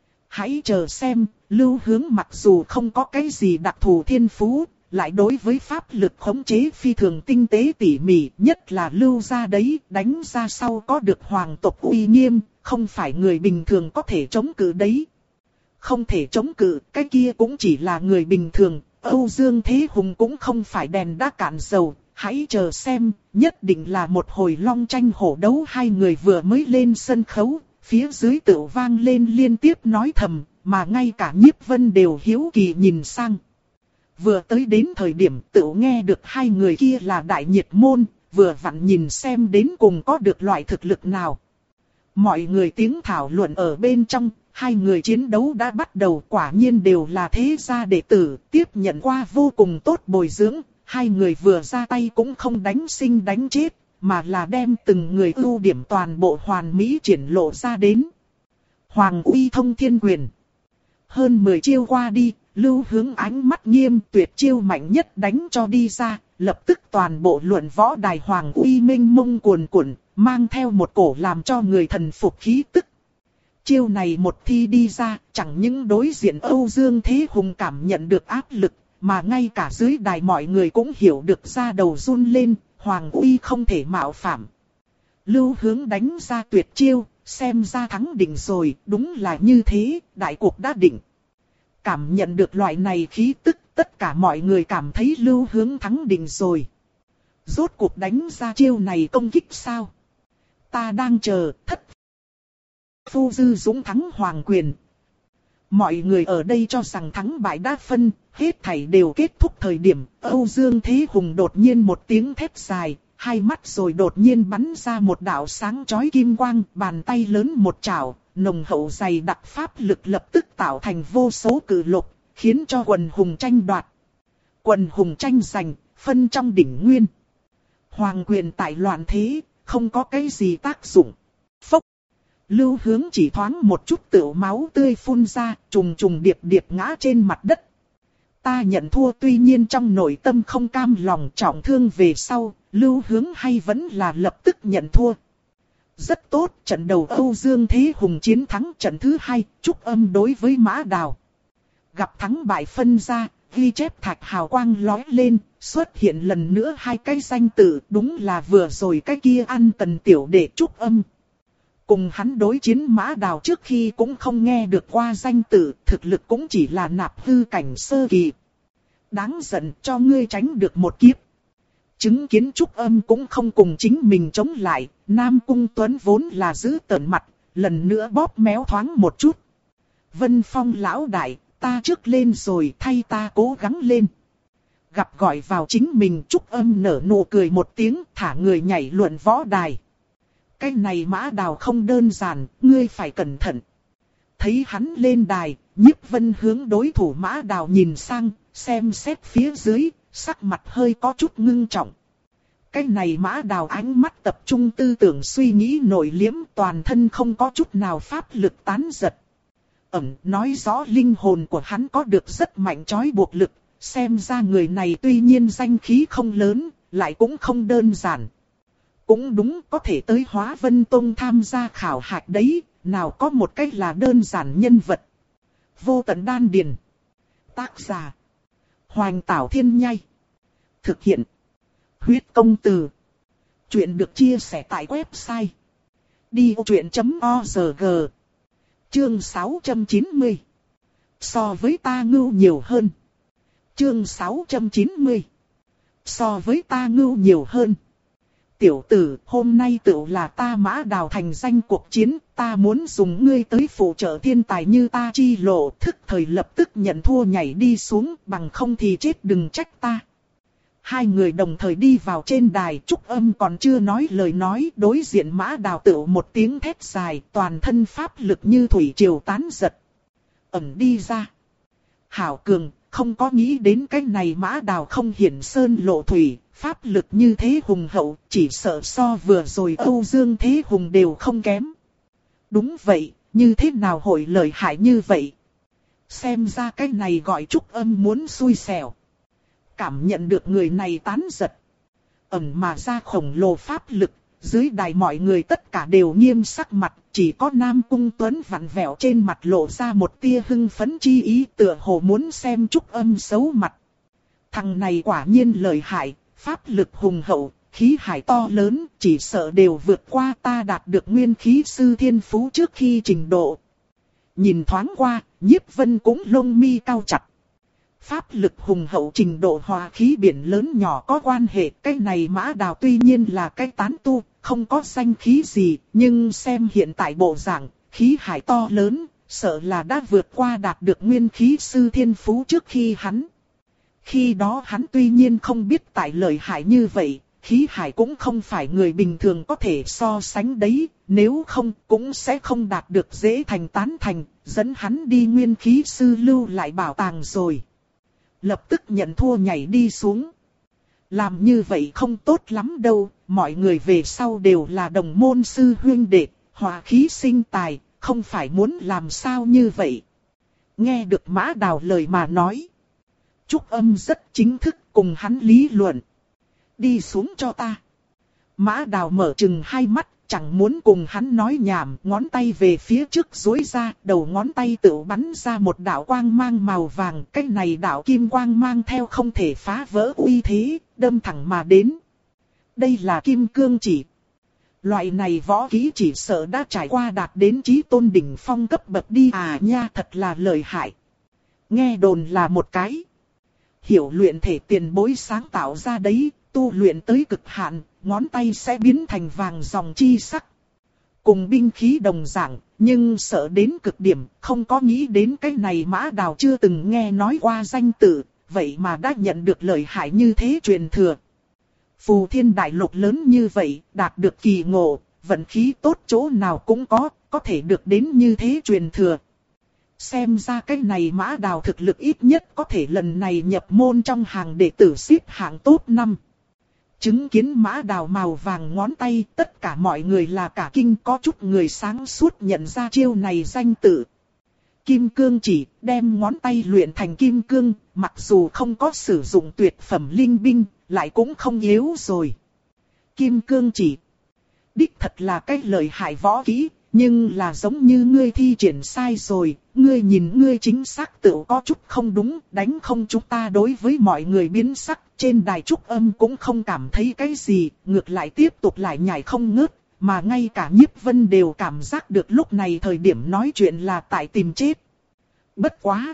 Hãy chờ xem, Lưu Hướng mặc dù không có cái gì đặc thù thiên phú, lại đối với pháp lực khống chế phi thường tinh tế tỉ mỉ, nhất là Lưu ra đấy, đánh ra sau có được hoàng tộc uy nghiêm, không phải người bình thường có thể chống cự đấy. Không thể chống cự, cái kia cũng chỉ là người bình thường, Âu Dương Thế Hùng cũng không phải đèn đã cạn dầu, hãy chờ xem, nhất định là một hồi long tranh hổ đấu. Hai người vừa mới lên sân khấu, phía dưới tự vang lên liên tiếp nói thầm, mà ngay cả Nhiếp Vân đều hiếu kỳ nhìn sang. Vừa tới đến thời điểm tự nghe được hai người kia là đại nhiệt môn, vừa vặn nhìn xem đến cùng có được loại thực lực nào. Mọi người tiếng thảo luận ở bên trong, hai người chiến đấu đã bắt đầu, quả nhiên đều là thế gia đệ tử, tiếp nhận qua vô cùng tốt bồi dưỡng, hai người vừa ra tay cũng không đánh sinh đánh chết, mà là đem từng người ưu điểm toàn bộ hoàn mỹ triển lộ ra đến. Hoàng uy thông thiên quyền. Hơn mười chiêu qua đi, Lưu Hướng ánh mắt nghiêm, tuyệt chiêu mạnh nhất đánh cho đi ra, lập tức toàn bộ luận võ đài hoàng uy minh mông cuồn cuộn, mang theo một cổ làm cho người thần phục khí tức. Chiêu này một thi đi ra, chẳng những đối diện Âu Dương Thế Hùng cảm nhận được áp lực, mà ngay cả dưới đài mọi người cũng hiểu được ra đầu run lên, hoàng uy không thể mạo phạm. Lưu Hướng đánh ra tuyệt chiêu, xem ra thắng định rồi, đúng là như thế, đại cuộc đã định. Cảm nhận được loại này khí tức, tất cả mọi người cảm thấy Lưu Hướng thắng định rồi. Rốt cuộc đánh ra chiêu này công kích sao? Ta đang chờ, thất phu dư dũng thắng hoàng quyền. Mọi người ở đây cho rằng thắng bại đã phân, hết thảy đều kết thúc thời điểm, Âu Dương Thế Hùng đột nhiên một tiếng thét dài, hai mắt rồi đột nhiên bắn ra một đạo sáng chói kim quang, bàn tay lớn một chảo, nồng hậu dày đặc pháp lực lập tức tạo thành vô số cự lục, khiến cho quần hùng tranh đoạt. Quần hùng tranh giành, phân trong đỉnh nguyên. Hoàng quyền tại loạn thế, không có cái gì tác dụng. Phốc. Lưu Hướng chỉ thoáng một chút tựu máu tươi phun ra, trùng trùng điệp điệp ngã trên mặt đất. Ta nhận thua, tuy nhiên trong nội tâm không cam lòng, trọng thương về sau, Lưu Hướng hay vẫn là lập tức nhận thua. Rất tốt, trận đầu Âu Dương Thế Hùng chiến thắng, trận thứ hai, Trúc Âm đối với Mã Đào. Gặp thắng bại phân ra, ghi chép thạch hào quang lói lên, xuất hiện lần nữa hai cái danh tự, đúng là vừa rồi cái kia ăn tần tiểu đệ Trúc Âm. Cùng hắn đối chiến Mã Đào trước khi cũng không nghe được qua danh tự, thực lực cũng chỉ là nạp hư cảnh sơ kỳ. Đáng giận, cho ngươi tránh được một kiếp. Chứng kiến Trúc Âm cũng không cùng chính mình chống lại, Nam Cung Tuấn vốn là giữ tợn mặt, lần nữa bóp méo thoáng một chút. Vân Phong lão đại, ta trước lên rồi, thay ta cố gắng lên. Gặp gọi vào chính mình, Trúc Âm nở nụ cười một tiếng, thả người nhảy luận võ đài. Cái này Mã Đào không đơn giản, ngươi phải cẩn thận. Thấy hắn lên đài, Nhiếp Vân hướng đối thủ Mã Đào nhìn sang, xem xét phía dưới, sắc mặt hơi có chút ngưng trọng. Cái này Mã Đào ánh mắt tập trung tư tưởng suy nghĩ nội liễm, toàn thân không có chút nào pháp lực tán giật. Ẩm nói rõ linh hồn của hắn có được rất mạnh trói buộc lực, xem ra người này tuy nhiên danh khí không lớn, lại cũng không đơn giản. Cũng đúng, có thể tới Hóa Vân Tông tham gia khảo hạch đấy, nào có một cách là đơn giản nhân vật. Vô tận đan điền. Tác giả. Hoành Tảo Thiên Nhai. Thực hiện. Huyết công từ. Chuyện được chia sẻ tại website. đi vô chuyện chấm org. Chương sáu trăm chín mươi. So với ta ngưu nhiều hơn. Chương sáu trăm chín mươi. So với ta ngưu nhiều hơn. Tiểu tử, hôm nay tựu là ta Mã Đào thành danh cuộc chiến, ta muốn dùng ngươi tới phụ trợ thiên tài như ta chi lộ, thức thời lập tức nhận thua nhảy đi xuống, bằng không thì chết đừng trách ta. Hai người đồng thời đi vào trên đài, Trúc Âm còn chưa nói lời nói, đối diện Mã Đào tựu một tiếng thét dài, toàn thân pháp lực như thủy triều tán giật. Ẩm đi ra. Hảo Cường, không có nghĩ đến cái này Mã Đào không hiển sơn lộ thủy. Pháp lực như thế hùng hậu, chỉ sợ so vừa rồi Âu Dương Thế Hùng đều không kém. Đúng vậy, như thế nào hội lợi hại như vậy? Xem ra cái này gọi Trúc Âm muốn xui xẻo. Cảm nhận được người này tán giật. Ẩm mà ra khổng lồ pháp lực, dưới đài mọi người tất cả đều nghiêm sắc mặt, chỉ có Nam Cung Tuấn vặn vẹo trên mặt lộ ra một tia hưng phấn chi ý, tựa hồ muốn xem Trúc Âm xấu mặt. Thằng này quả nhiên lợi hại. Pháp lực hùng hậu, khí hải to lớn, chỉ sợ đều vượt qua ta đạt được nguyên khí sư thiên phú trước khi trình độ. Nhìn thoáng qua, Nhiếp Vân cũng lông mi cao chặt. Pháp lực hùng hậu trình độ hòa khí biển lớn nhỏ có quan hệ, cái này Mã Đào tuy nhiên là cái tán tu, không có danh khí gì, nhưng xem hiện tại bộ dạng, khí hải to lớn, sợ là đã vượt qua đạt được nguyên khí sư thiên phú trước khi hắn. Khi đó hắn tuy nhiên không biết tại lợi hại như vậy, khí hải cũng không phải người bình thường có thể so sánh đấy, nếu không cũng sẽ không đạt được dễ thành tán thành, dẫn hắn đi nguyên khí sư lưu lại bảo tàng rồi. Lập tức nhận thua nhảy đi xuống. Làm như vậy không tốt lắm đâu, mọi người về sau đều là đồng môn sư huynh đệ, hòa khí sinh tài, không phải muốn làm sao như vậy. Nghe được Mã Đào lời mà nói. Trúc Âm rất chính thức cùng hắn lý luận. Đi xuống cho ta. Mã Đào mở trừng hai mắt, chẳng muốn cùng hắn nói nhảm, ngón tay về phía trước duỗi ra, đầu ngón tay tự bắn ra một đạo quang mang màu vàng, cái này đạo kim quang mang theo không thể phá vỡ uy thế, đâm thẳng mà đến. Đây là kim cương chỉ. Loại này võ kỹ chỉ sợ đã trải qua đạt đến chí tôn đỉnh phong cấp bậc đi à nha, thật là lợi hại. Nghe đồn là một cái hiểu luyện thể tiền bối sáng tạo ra đấy, tu luyện tới cực hạn, ngón tay sẽ biến thành vàng dòng chi sắc. Cùng binh khí đồng dạng, nhưng sợ đến cực điểm, không có nghĩ đến cái này Mã Đào chưa từng nghe nói qua danh tự, vậy mà đã nhận được lợi hại như thế truyền thừa. Phù Thiên Đại Lục lớn như vậy, đạt được kỳ ngộ, vận khí tốt chỗ nào cũng có, có thể được đến như thế truyền thừa. Xem ra cái này Mã Đào thực lực ít nhất có thể lần này nhập môn trong hàng đệ tử xếp hạng top năm. Chứng kiến Mã Đào màu vàng ngón tay, tất cả mọi người là cả kinh, có chút người sáng suốt nhận ra chiêu này danh tự. Kim cương chỉ, đem ngón tay luyện thành kim cương, mặc dù không có sử dụng tuyệt phẩm linh binh, lại cũng không yếu rồi. Kim cương chỉ, đích thật là cái lợi hại võ kỹ, nhưng là giống như ngươi thi triển sai rồi, ngươi nhìn ngươi chính xác tự có chút không đúng, đánh không chúng ta đối với mọi người biến sắc, trên đài Trúc Âm cũng không cảm thấy cái gì, ngược lại tiếp tục lại nhảy không ngớt, mà ngay cả Nhiếp Vân đều cảm giác được lúc này thời điểm nói chuyện là tại tìm chết. Bất quá!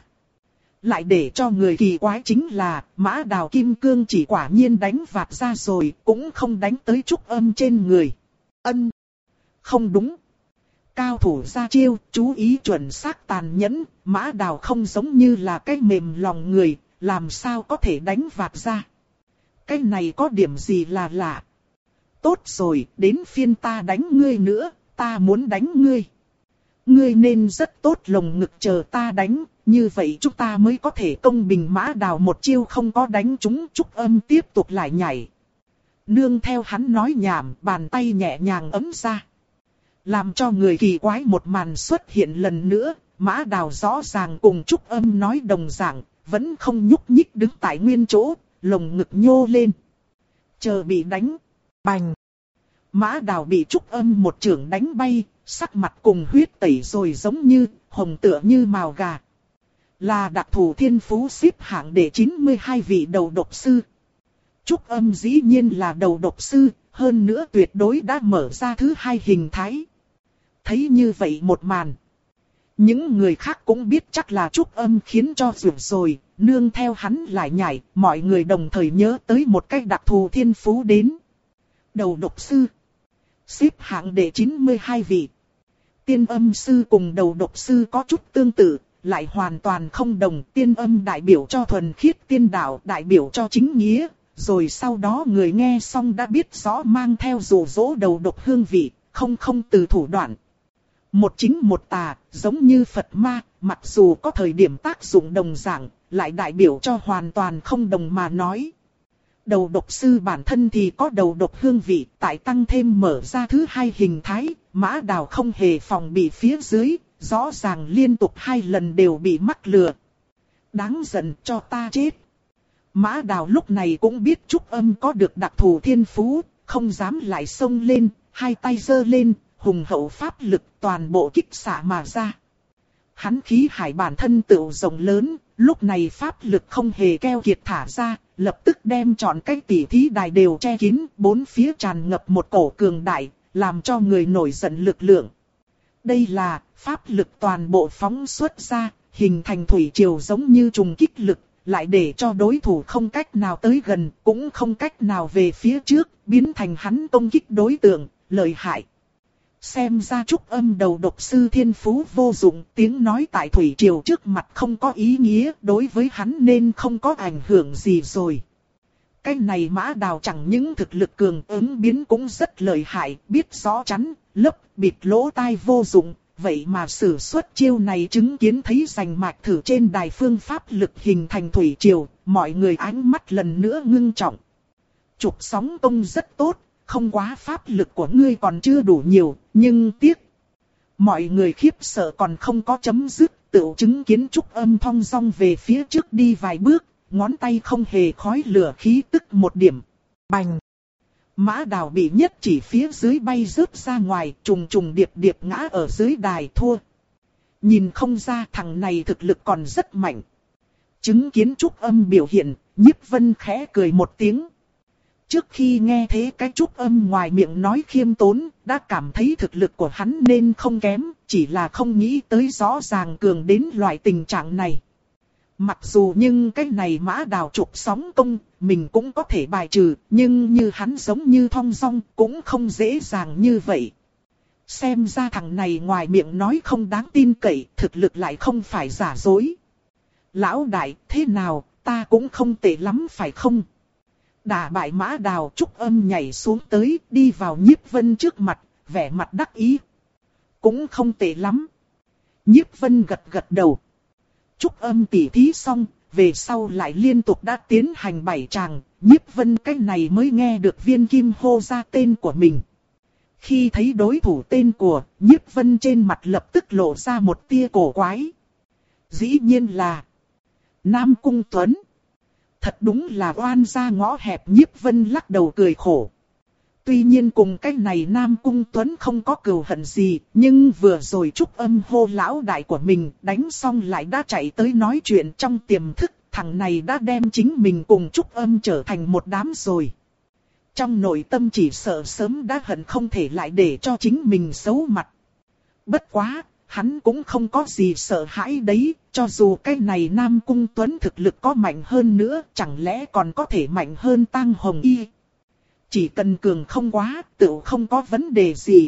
Lại để cho người kỳ quái chính là, Mã Đào kim cương chỉ quả nhiên đánh vạt ra rồi, cũng không đánh tới Trúc Âm trên người. Ân! Không đúng! Cao thủ ra chiêu, chú ý chuẩn xác tàn nhẫn, Mã Đào không giống như là cái mềm lòng người, làm sao có thể đánh vạt ra. Cái này có điểm gì là lạ. Tốt rồi, đến phiên ta đánh ngươi nữa, ta muốn đánh ngươi. Ngươi nên rất tốt lồng ngực chờ ta đánh, như vậy chúng ta mới có thể công bình. Mã Đào một chiêu không có đánh trúng, Trúc Âm tiếp tục lại nhảy. Nương theo hắn nói nhảm, bàn tay nhẹ nhàng ấm ra. Làm cho người kỳ quái một màn xuất hiện lần nữa, Mã Đào rõ ràng cùng Trúc Âm nói đồng dạng, vẫn không nhúc nhích đứng tại nguyên chỗ, lồng ngực nhô lên. Chờ bị đánh, bành. Mã Đào bị Trúc Âm một chưởng đánh bay, sắc mặt cùng huyết tẩy rồi giống như, hồng tựa như mào gà. Là đặc thù thiên phú xếp hạng đệ chín mươi hai vị đầu độc sư. Trúc Âm dĩ nhiên là đầu độc sư, hơn nữa tuyệt đối đã mở ra thứ hai hình thái. Thấy như vậy một màn, những người khác cũng biết chắc là Trúc Âm khiến cho rủi rồi, nương theo hắn lại nhảy, mọi người đồng thời nhớ tới một cách đặc thù thiên phú đến. Đầu độc sư, xếp hạng đệ chín mươi hai vị. Tiên âm sư cùng đầu độc sư có chút tương tự, lại hoàn toàn không đồng. Tiên âm đại biểu cho thuần khiết tiên đạo, đại biểu cho chính nghĩa. Rồi sau đó người nghe xong đã biết rõ mang theo dụ dỗ đầu độc hương vị, không không từ thủ đoạn. Một chính một tà, giống như Phật ma, mặc dù có thời điểm tác dụng đồng dạng, lại đại biểu cho hoàn toàn không đồng mà nói. Đầu độc sư bản thân thì có đầu độc hương vị, tại tăng thêm mở ra thứ hai hình thái, Mã Đào không hề phòng bị phía dưới, rõ ràng liên tục hai lần đều bị mắc lừa. Đáng giận, cho ta chết. Mã Đào lúc này cũng biết Trúc Âm có được đặc thù thiên phú, không dám lại xông lên, hai tay giơ lên, hùng hậu pháp lực toàn bộ kích xạ mà ra. Hắn khí hải bản thân tựu rộng lớn, lúc này pháp lực không hề keo kiệt thả ra, lập tức đem trọn cái tỉ thí đài đều che kín, bốn phía tràn ngập một cổ cường đại, làm cho người nổi giận lực lượng. Đây là pháp lực toàn bộ phóng xuất ra, hình thành thủy triều giống như trùng kích lực, lại để cho đối thủ không cách nào tới gần, cũng không cách nào về phía trước, biến thành hắn công kích đối tượng, lợi hại. Xem ra Trúc Âm đầu độc sư thiên phú vô dụng, tiếng nói tại thủy triều trước mặt không có ý nghĩa, đối với hắn nên không có ảnh hưởng gì rồi. cái này Mã Đào chẳng những thực lực cường ứng biến cũng rất lợi hại, biết rõ chắn, lấp, bịt lỗ tai vô dụng, vậy mà sử xuất chiêu này chứng kiến thấy rành mạch thử trên đài phương pháp lực hình thành thủy triều, mọi người ánh mắt lần nữa ngưng trọng. Trục sóng công rất tốt, không quá pháp lực của ngươi còn chưa đủ nhiều, nhưng tiếc. Mọi người khiếp sợ còn không có chấm dứt, tự chứng kiến Trúc Âm thong dong về phía trước đi vài bước, ngón tay không hề khói lửa khí tức một điểm. Bành! Mã Đào bị nhất chỉ phía dưới bay rớt ra ngoài, trùng trùng điệp điệp ngã ở dưới đài thua. Nhìn không ra thằng này thực lực còn rất mạnh. Chứng kiến Trúc Âm biểu hiện, Nhiếp Vân khẽ cười một tiếng. Trước khi nghe thế cái Trúc Âm ngoài miệng nói khiêm tốn, đã cảm thấy thực lực của hắn nên không kém, chỉ là không nghĩ tới rõ ràng cường đến loại tình trạng này. Mặc dù nhưng cái này Mã Đào trục sóng công, mình cũng có thể bài trừ, nhưng như hắn giống như thong dong cũng không dễ dàng như vậy. Xem ra thằng này ngoài miệng nói không đáng tin cậy, thực lực lại không phải giả dối. Lão đại, thế nào, ta cũng không tệ lắm phải không? Đả bại Mã Đào, Trúc Âm nhảy xuống tới, đi vào Nhiếp Vân trước mặt, vẻ mặt đắc ý. Cũng không tệ lắm. Nhiếp Vân gật gật đầu. Trúc Âm tỉ thí xong, về sau lại liên tục đã tiến hành bảy tràng, Nhiếp Vân cách này mới nghe được Viên Kim hô ra tên của mình. Khi thấy đối thủ tên của, Nhiếp Vân trên mặt lập tức lộ ra một tia cổ quái. Dĩ nhiên là Nam Cung Tuấn. Thật đúng là oan gia ngõ hẹp, Nhiếp Vân lắc đầu cười khổ. Tuy nhiên cùng cái này Nam Cung Tuấn không có cừu hận gì, nhưng vừa rồi Trúc Âm hô lão đại của mình đánh xong lại đã chạy tới nói chuyện trong tiềm thức, thằng này đã đem chính mình cùng Trúc Âm trở thành một đám rồi. Trong nội tâm chỉ sợ sớm đã hận không thể lại để cho chính mình xấu mặt. Bất quá, hắn cũng không có gì sợ hãi đấy, cho dù cái này Nam Cung Tuấn thực lực có mạnh hơn nữa, chẳng lẽ còn có thể mạnh hơn Tang Hồng Y. Chỉ cần cường không quá, tự không có vấn đề gì.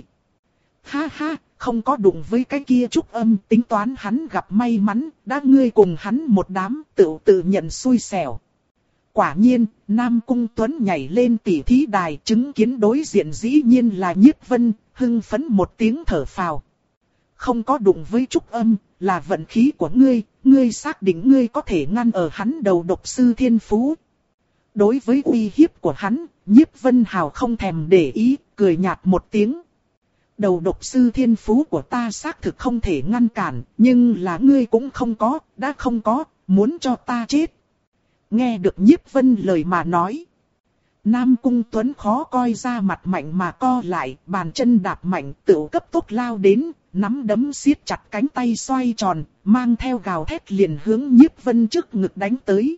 Ha ha, không có đụng với cái kia Trúc Âm, tính toán hắn gặp may mắn, đã ngươi cùng hắn một đám, tự tự nhận xui xẻo. Quả nhiên, Nam Cung Tuấn nhảy lên tỉ thí đài, chứng kiến đối diện dĩ nhiên là Nhiếp Vân, hưng phấn một tiếng thở phào. Không có đụng với Trúc Âm, là vận khí của ngươi, ngươi xác định ngươi có thể ngăn ở hắn đầu độc sư thiên phú. Đối với uy hiếp của hắn, Nhiếp Vân hào không thèm để ý, cười nhạt một tiếng. Đầu độc sư thiên phú của ta xác thực không thể ngăn cản, nhưng là ngươi cũng không có, đã không có, muốn cho ta chết. Nghe được Nhiếp Vân lời mà nói. Nam Cung Tuấn khó coi ra mặt mạnh mà co lại, bàn chân đạp mạnh tự cấp tốc lao đến, nắm đấm siết chặt cánh tay xoay tròn, mang theo gào thét liền hướng Nhiếp Vân trước ngực đánh tới.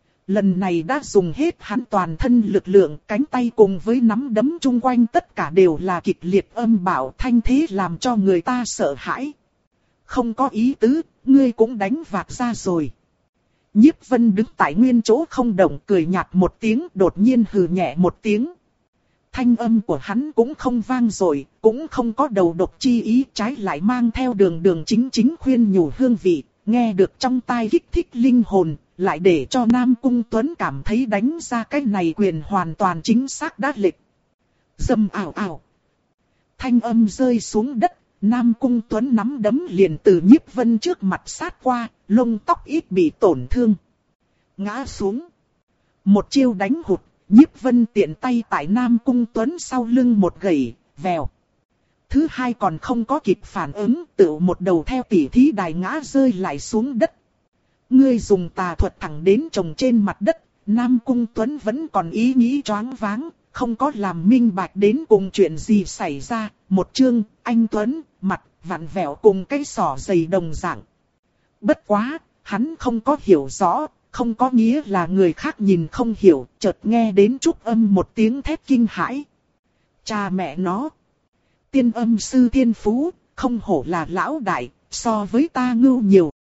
Lần này đã dùng hết hắn toàn thân lực lượng, cánh tay cùng với nắm đấm chung quanh tất cả đều là kịch liệt âm bạo, thanh thế làm cho người ta sợ hãi. Không có ý tứ, ngươi cũng đánh vạt ra rồi. Nhiếp Vân đứng tại nguyên chỗ không động, cười nhạt một tiếng, đột nhiên hừ nhẹ một tiếng. Thanh âm của hắn cũng không vang dội, cũng không có đầu độc chi ý, trái lại mang theo đường đường chính chính khuyên nhủ hương vị, nghe được trong tai kích thích linh hồn, lại để cho Nam Cung Tuấn cảm thấy đánh ra cái này quyền hoàn toàn chính xác đã lệch. Dầm ảo ảo. Thanh âm rơi xuống đất, Nam Cung Tuấn nắm đấm liền từ Nhiếp Vân trước mặt sát qua, lông tóc ít bị tổn thương. Ngã xuống. Một chiêu đánh hụt, Nhiếp Vân tiện tay tại Nam Cung Tuấn sau lưng một gẩy, vèo. Thứ hai còn không có kịp phản ứng, tự một đầu theo tỉ thí đài ngã rơi lại xuống đất. Ngươi dùng tà thuật thẳng đến chồng trên mặt đất, Nam Cung Tuấn vẫn còn ý nghĩ choáng váng, không có làm minh bạch đến cùng chuyện gì xảy ra. Một chương, anh Tuấn, mặt, vặn vẹo cùng cái sỏ dày đồng dạng. Bất quá, hắn không có hiểu rõ, không có nghĩa là người khác nhìn không hiểu, chợt nghe đến Trúc Âm một tiếng thét kinh hãi. Cha mẹ nó! Tiên âm sư thiên phú, không hổ là lão đại, so với ta ngưu nhiều,